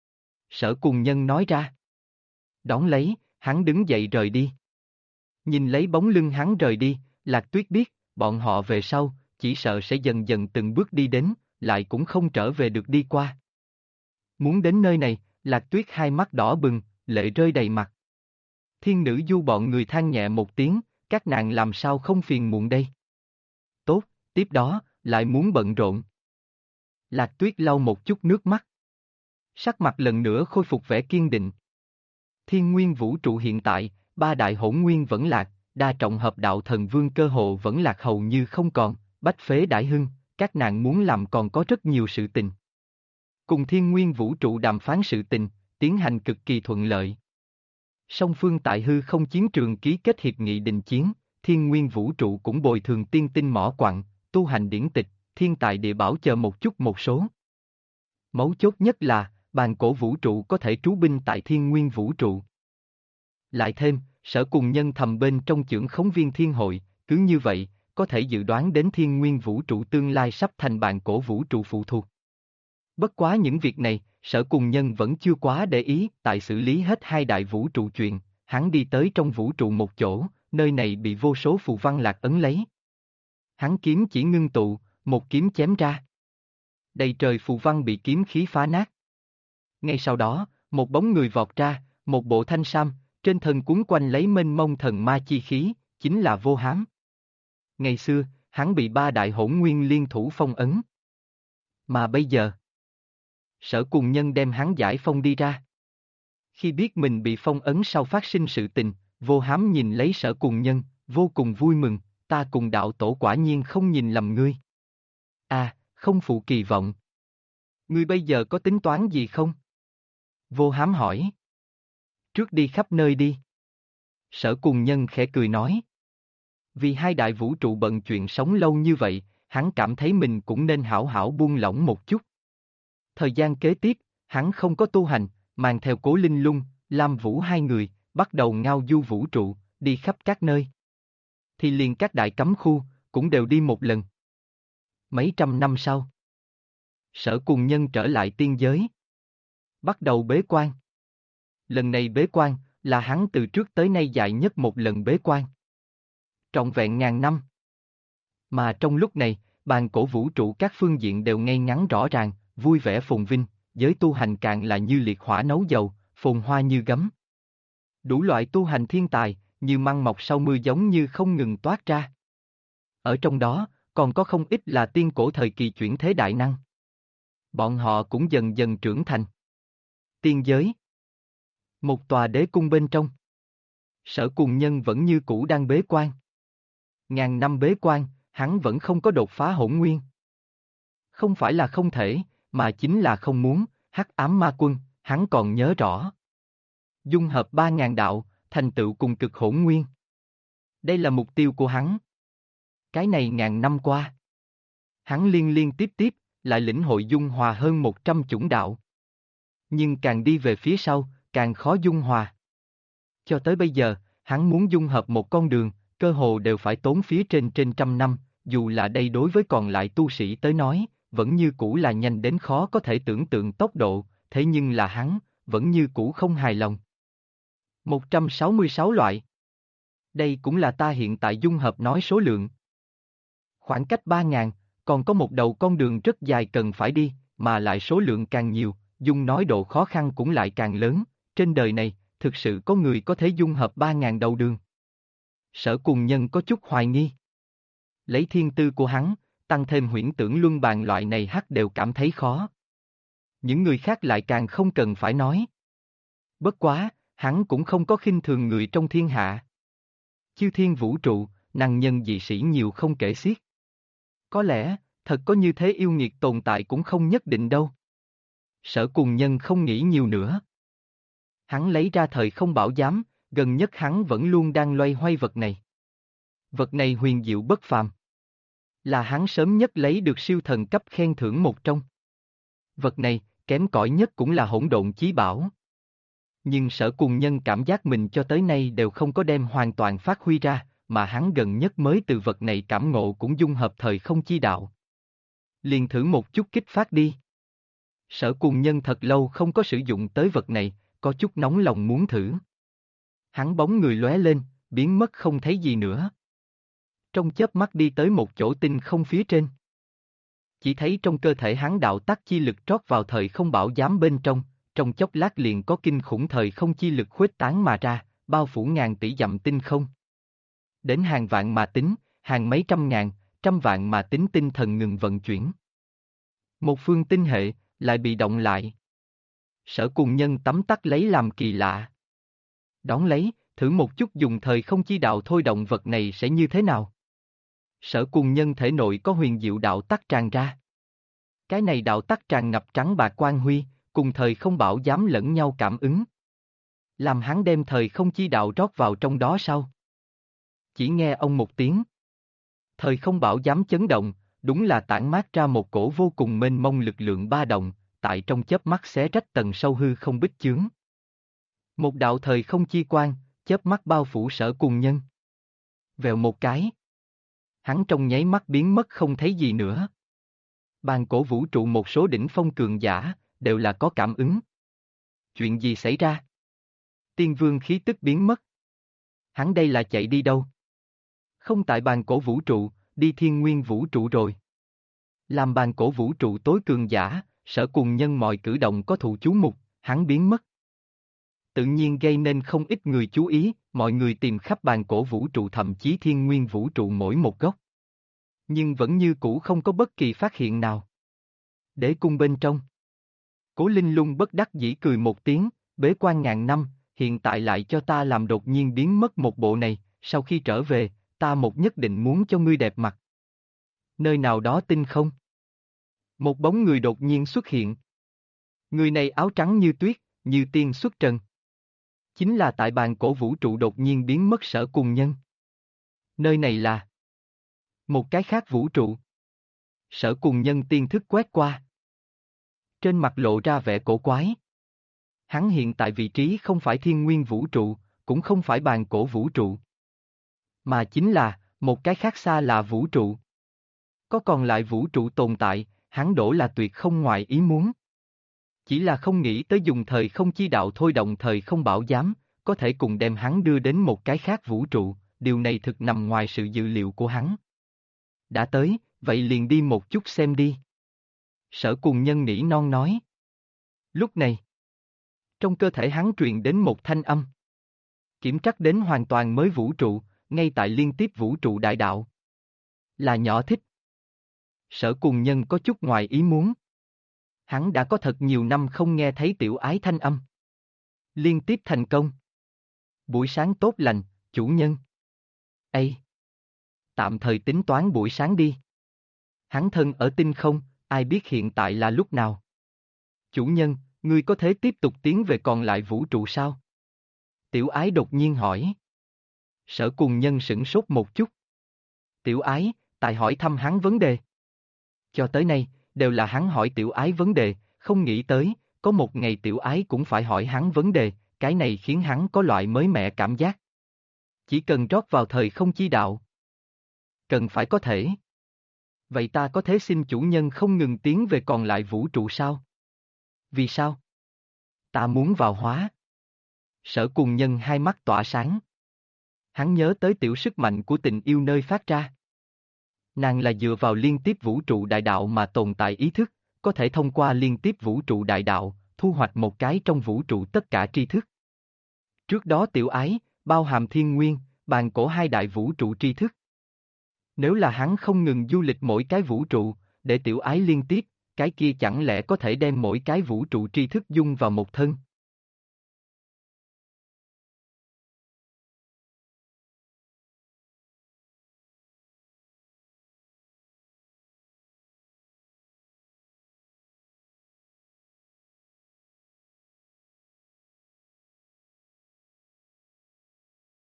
Sở Cùng Nhân nói ra. Đón lấy, hắn đứng dậy rời đi. Nhìn lấy bóng lưng hắn rời đi, Lạc Tuyết biết, bọn họ về sau, chỉ sợ sẽ dần dần từng bước đi đến, lại cũng không trở về được đi qua. Muốn đến nơi này, Lạc Tuyết hai mắt đỏ bừng, lệ rơi đầy mặt. Thiên Nữ Du bọn người than nhẹ một tiếng, các nàng làm sao không phiền muộn đây. Tốt, tiếp đó, lại muốn bận rộn. Lạc Tuyết lau một chút nước mắt. Sắc mặt lần nữa khôi phục vẻ kiên định. Thiên nguyên vũ trụ hiện tại, ba đại hỗn nguyên vẫn lạc, đa trọng hợp đạo thần vương cơ hồ vẫn lạc hầu như không còn, bách phế đại hưng, các nàng muốn làm còn có rất nhiều sự tình. Cùng thiên nguyên vũ trụ đàm phán sự tình, tiến hành cực kỳ thuận lợi. Song phương tại hư không chiến trường ký kết hiệp nghị đình chiến, thiên nguyên vũ trụ cũng bồi thường tiên tinh mỏ quặng, tu hành điển tịch, thiên tài địa bảo chờ một chút một số. Mấu chốt nhất là, bàn cổ vũ trụ có thể trú binh tại thiên nguyên vũ trụ. Lại thêm, Sở Cùng Nhân thầm bên trong chưởng khống viên thiên hội, cứ như vậy, có thể dự đoán đến thiên nguyên vũ trụ tương lai sắp thành bàn cổ vũ trụ phụ thuộc. Bất quá những việc này, Sở Cùng Nhân vẫn chưa quá để ý, tại xử lý hết hai đại vũ trụ chuyện, hắn đi tới trong vũ trụ một chỗ, nơi này bị vô số phù văn lạc ấn lấy. Hắn kiếm chỉ ngưng tụ, một kiếm chém ra. Đầy trời phù văn bị kiếm khí phá nát. Ngay sau đó, một bóng người vọt ra, một bộ thanh sam, trên thân cuốn quanh lấy mênh mông thần ma chi khí, chính là Vô Hám. Ngày xưa, hắn bị ba đại hỗn nguyên liên thủ phong ấn. Mà bây giờ, Sở Cùng Nhân đem hắn giải phong đi ra. Khi biết mình bị phong ấn sau phát sinh sự tình, Vô Hám nhìn lấy Sở Cùng Nhân, vô cùng vui mừng, ta cùng đạo tổ quả nhiên không nhìn lầm ngươi. Không phụ kỳ vọng. Ngươi bây giờ có tính toán gì không? Vô Hám hỏi. Trước đi khắp nơi đi. Sở Cùng Nhân khẽ cười nói. Vì hai đại vũ trụ bận chuyện sống lâu như vậy, hắn cảm thấy mình cũng nên hảo hảo buông lỏng một chút. Thời gian kế tiếp, hắn không có tu hành, mang theo Cố Linh Lung, Lam Vũ hai người, bắt đầu ngao du vũ trụ, đi khắp các nơi. Thì liền các đại cấm khu, cũng đều đi một lần. Mấy trăm năm sau, Sở Cùng Nhân trở lại tiên giới. Bắt đầu bế quan. Lần này bế quan, là hắn từ trước tới nay dài nhất một lần bế quan. Trọn vẹn ngàn năm. Mà trong lúc này, bàn cổ vũ trụ các phương diện đều ngay ngắn rõ ràng, vui vẻ phồn vinh, giới tu hành càng là như liệt hỏa nấu dầu, phồn hoa như gấm. Đủ loại tu hành thiên tài, như măng mọc sau mưa giống như không ngừng toát ra. Ở trong đó, còn có không ít là tiên cổ thời kỳ chuyển thế đại năng. Bọn họ cũng dần dần trưởng thành. Tiên giới. Một tòa đế cung bên trong. Sở Cùng Nhân vẫn như cũ đang bế quan. Ngàn năm bế quan, hắn vẫn không có đột phá hỗn nguyên. Không phải là không thể, mà chính là không muốn, Hắc Ám Ma Quân, hắn còn nhớ rõ. Dung hợp 3.000 đạo, thành tựu cùng cực hỗn nguyên. Đây là mục tiêu của hắn. Cái này ngàn năm qua. Hắn liên liên tiếp tiếp, lại lĩnh hội dung hòa hơn 100 chủng đạo. Nhưng càng đi về phía sau, càng khó dung hòa. Cho tới bây giờ, hắn muốn dung hợp một con đường, cơ hồ đều phải tốn phía trên trăm năm, dù là đây đối với còn lại tu sĩ tới nói, vẫn như cũ là nhanh đến khó có thể tưởng tượng tốc độ, thế nhưng là hắn, vẫn như cũ không hài lòng. 166 loại. Đây cũng là ta hiện tại dung hợp nói số lượng. Khoảng cách 3.000, còn có một đầu con đường rất dài cần phải đi, mà lại số lượng càng nhiều, dung nói độ khó khăn cũng lại càng lớn, trên đời này, thực sự có người có thể dung hợp 3.000 đầu đường. Sở Cùng Nhân có chút hoài nghi. Lấy thiên tư của hắn, tăng thêm huyễn tưởng luân bàn loại này đều cảm thấy khó. Những người khác lại càng không cần phải nói. Bất quá, hắn cũng không có khinh thường người trong thiên hạ. Chư thiên vũ trụ, năng nhân dị sĩ nhiều không kể xiết. Có lẽ, thật có như thế yêu nghiệt tồn tại cũng không nhất định đâu. Sở Cùng Nhân không nghĩ nhiều nữa. Hắn lấy ra thời không bảo giám, gần nhất hắn vẫn luôn đang loay hoay vật này. Vật này huyền diệu bất phàm. Là hắn sớm nhất lấy được siêu thần cấp khen thưởng một trong. Vật này, kém cỏi nhất cũng là hỗn độn chí bảo. Nhưng Sở Cùng Nhân cảm giác mình cho tới nay đều không có đem hoàn toàn phát huy ra, mà hắn gần nhất mới từ vật này cảm ngộ cũng dung hợp thời không chi đạo. Liền thử một chút kích phát đi. Sở Cùng Nhân thật lâu không có sử dụng tới vật này, có chút nóng lòng muốn thử. Hắn bóng người lóe lên, biến mất không thấy gì nữa. Trong chớp mắt đi tới một chỗ tinh không phía trên. Chỉ thấy trong cơ thể hắn đạo tắc chi lực trót vào thời không bảo giám bên trong chốc lát liền có kinh khủng thời không chi lực khuếch tán mà ra, bao phủ ngàn tỷ dặm tinh không. Đến hàng vạn mà tính, hàng mấy trăm ngàn, trăm vạn mà tính tinh thần ngừng vận chuyển. Một phương tinh hệ, lại bị động lại. Sở Cùng Nhân tấm tắc lấy làm kỳ lạ. Đón lấy, thử một chút dùng thời không chi đạo thôi động vật này sẽ như thế nào? Sở Cùng Nhân thể nội có huyền diệu đạo tắc tràn ra. Cái này đạo tắc tràn ngập trắng bạc quang huy, cùng thời không bảo giám lẫn nhau cảm ứng. Làm hắn đem thời không chi đạo rót vào trong đó sau. Chỉ nghe ông một tiếng. Thời không bảo giám chấn động, đúng là tản mát ra một cổ vô cùng mênh mông lực lượng ba động, tại trong chớp mắt xé rách tầng sâu hư không bích chướng. Một đạo thời không chi quang, chớp mắt bao phủ Sở Cùng Nhân. Vèo một cái. Hắn trong nháy mắt biến mất không thấy gì nữa. Bàn cổ vũ trụ một số đỉnh phong cường giả, đều là có cảm ứng. Chuyện gì xảy ra? Tiên vương khí tức biến mất. Hắn đây là chạy đi đâu? Không tại bàn cổ vũ trụ, đi thiên nguyên vũ trụ rồi. Làm bàn cổ vũ trụ tối cường giả, Sở Cùng Nhân mọi cử động có thụ chú mục, hắn biến mất. Tự nhiên gây nên không ít người chú ý, mọi người tìm khắp bàn cổ vũ trụ thậm chí thiên nguyên vũ trụ mỗi một góc. Nhưng vẫn như cũ không có bất kỳ phát hiện nào. Đế cung bên trong. Cố Linh Lung bất đắc dĩ cười một tiếng, bế quan ngàn năm, hiện tại lại cho ta làm đột nhiên biến mất một bộ này, sau khi trở về, ta một nhất định muốn cho ngươi đẹp mặt. Nơi nào đó tinh không. Một bóng người đột nhiên xuất hiện. Người này áo trắng như tuyết, như tiên xuất trần. Chính là tại bàn cổ vũ trụ đột nhiên biến mất Sở Cùng Nhân. Nơi này là một cái khác vũ trụ. Sở Cùng Nhân tiên thức quét qua. Trên mặt lộ ra vẻ cổ quái. Hắn hiện tại vị trí không phải thiên nguyên vũ trụ, cũng không phải bàn cổ vũ trụ. Mà chính là, một cái khác xa là vũ trụ. Có còn lại vũ trụ tồn tại, hắn đổ là tuyệt không ngoài ý muốn. Chỉ là không nghĩ tới dùng thời không chi đạo thôi động thời không bảo giám, có thể cùng đem hắn đưa đến một cái khác vũ trụ, điều này thực nằm ngoài sự dự liệu của hắn. Đã tới, vậy liền đi một chút xem đi. Sở Cùng Nhân nỉ non nói. Lúc này, trong cơ thể hắn truyền đến một thanh âm. Kiểm trắc đến hoàn toàn mới vũ trụ, ngay tại liên tiếp vũ trụ đại đạo. Là nhỏ thích. Sở Cùng Nhân có chút ngoài ý muốn. Hắn đã có thật nhiều năm không nghe thấy tiểu ái thanh âm. Liên tiếp thành công. Buổi sáng tốt lành, chủ nhân. Ây! Tạm thời tính toán buổi sáng đi. Hắn thân ở tinh không, ai biết hiện tại là lúc nào. Chủ nhân, ngươi có thể tiếp tục tiến về còn lại vũ trụ sao? Tiểu ái đột nhiên hỏi. Sở Cùng Nhân sửng sốt một chút. Tiểu ái, tại hỏi thăm hắn vấn đề. Cho tới nay, đều là hắn hỏi tiểu ái vấn đề, không nghĩ tới, có một ngày tiểu ái cũng phải hỏi hắn vấn đề, cái này khiến hắn có loại mới mẻ cảm giác. Chỉ cần rót vào thời không chi đạo. Cần phải có thể. Vậy ta có thể xin chủ nhân không ngừng tiến về còn lại vũ trụ sao? Vì sao? Ta muốn vào hóa. Sở Cùng Nhân hai mắt tỏa sáng. Hắn nhớ tới tiểu sức mạnh của tình yêu nơi phát ra. Nàng là dựa vào liên tiếp vũ trụ đại đạo mà tồn tại ý thức, có thể thông qua liên tiếp vũ trụ đại đạo, thu hoạch một cái trong vũ trụ tất cả tri thức. Trước đó tiểu ái, bao hàm thiên nguyên, bàn cổ hai đại vũ trụ tri thức. Nếu là hắn không ngừng du lịch mỗi cái vũ trụ, để tiểu ái liên tiếp, cái kia chẳng lẽ có thể đem mỗi cái vũ trụ tri thức dung vào một thân.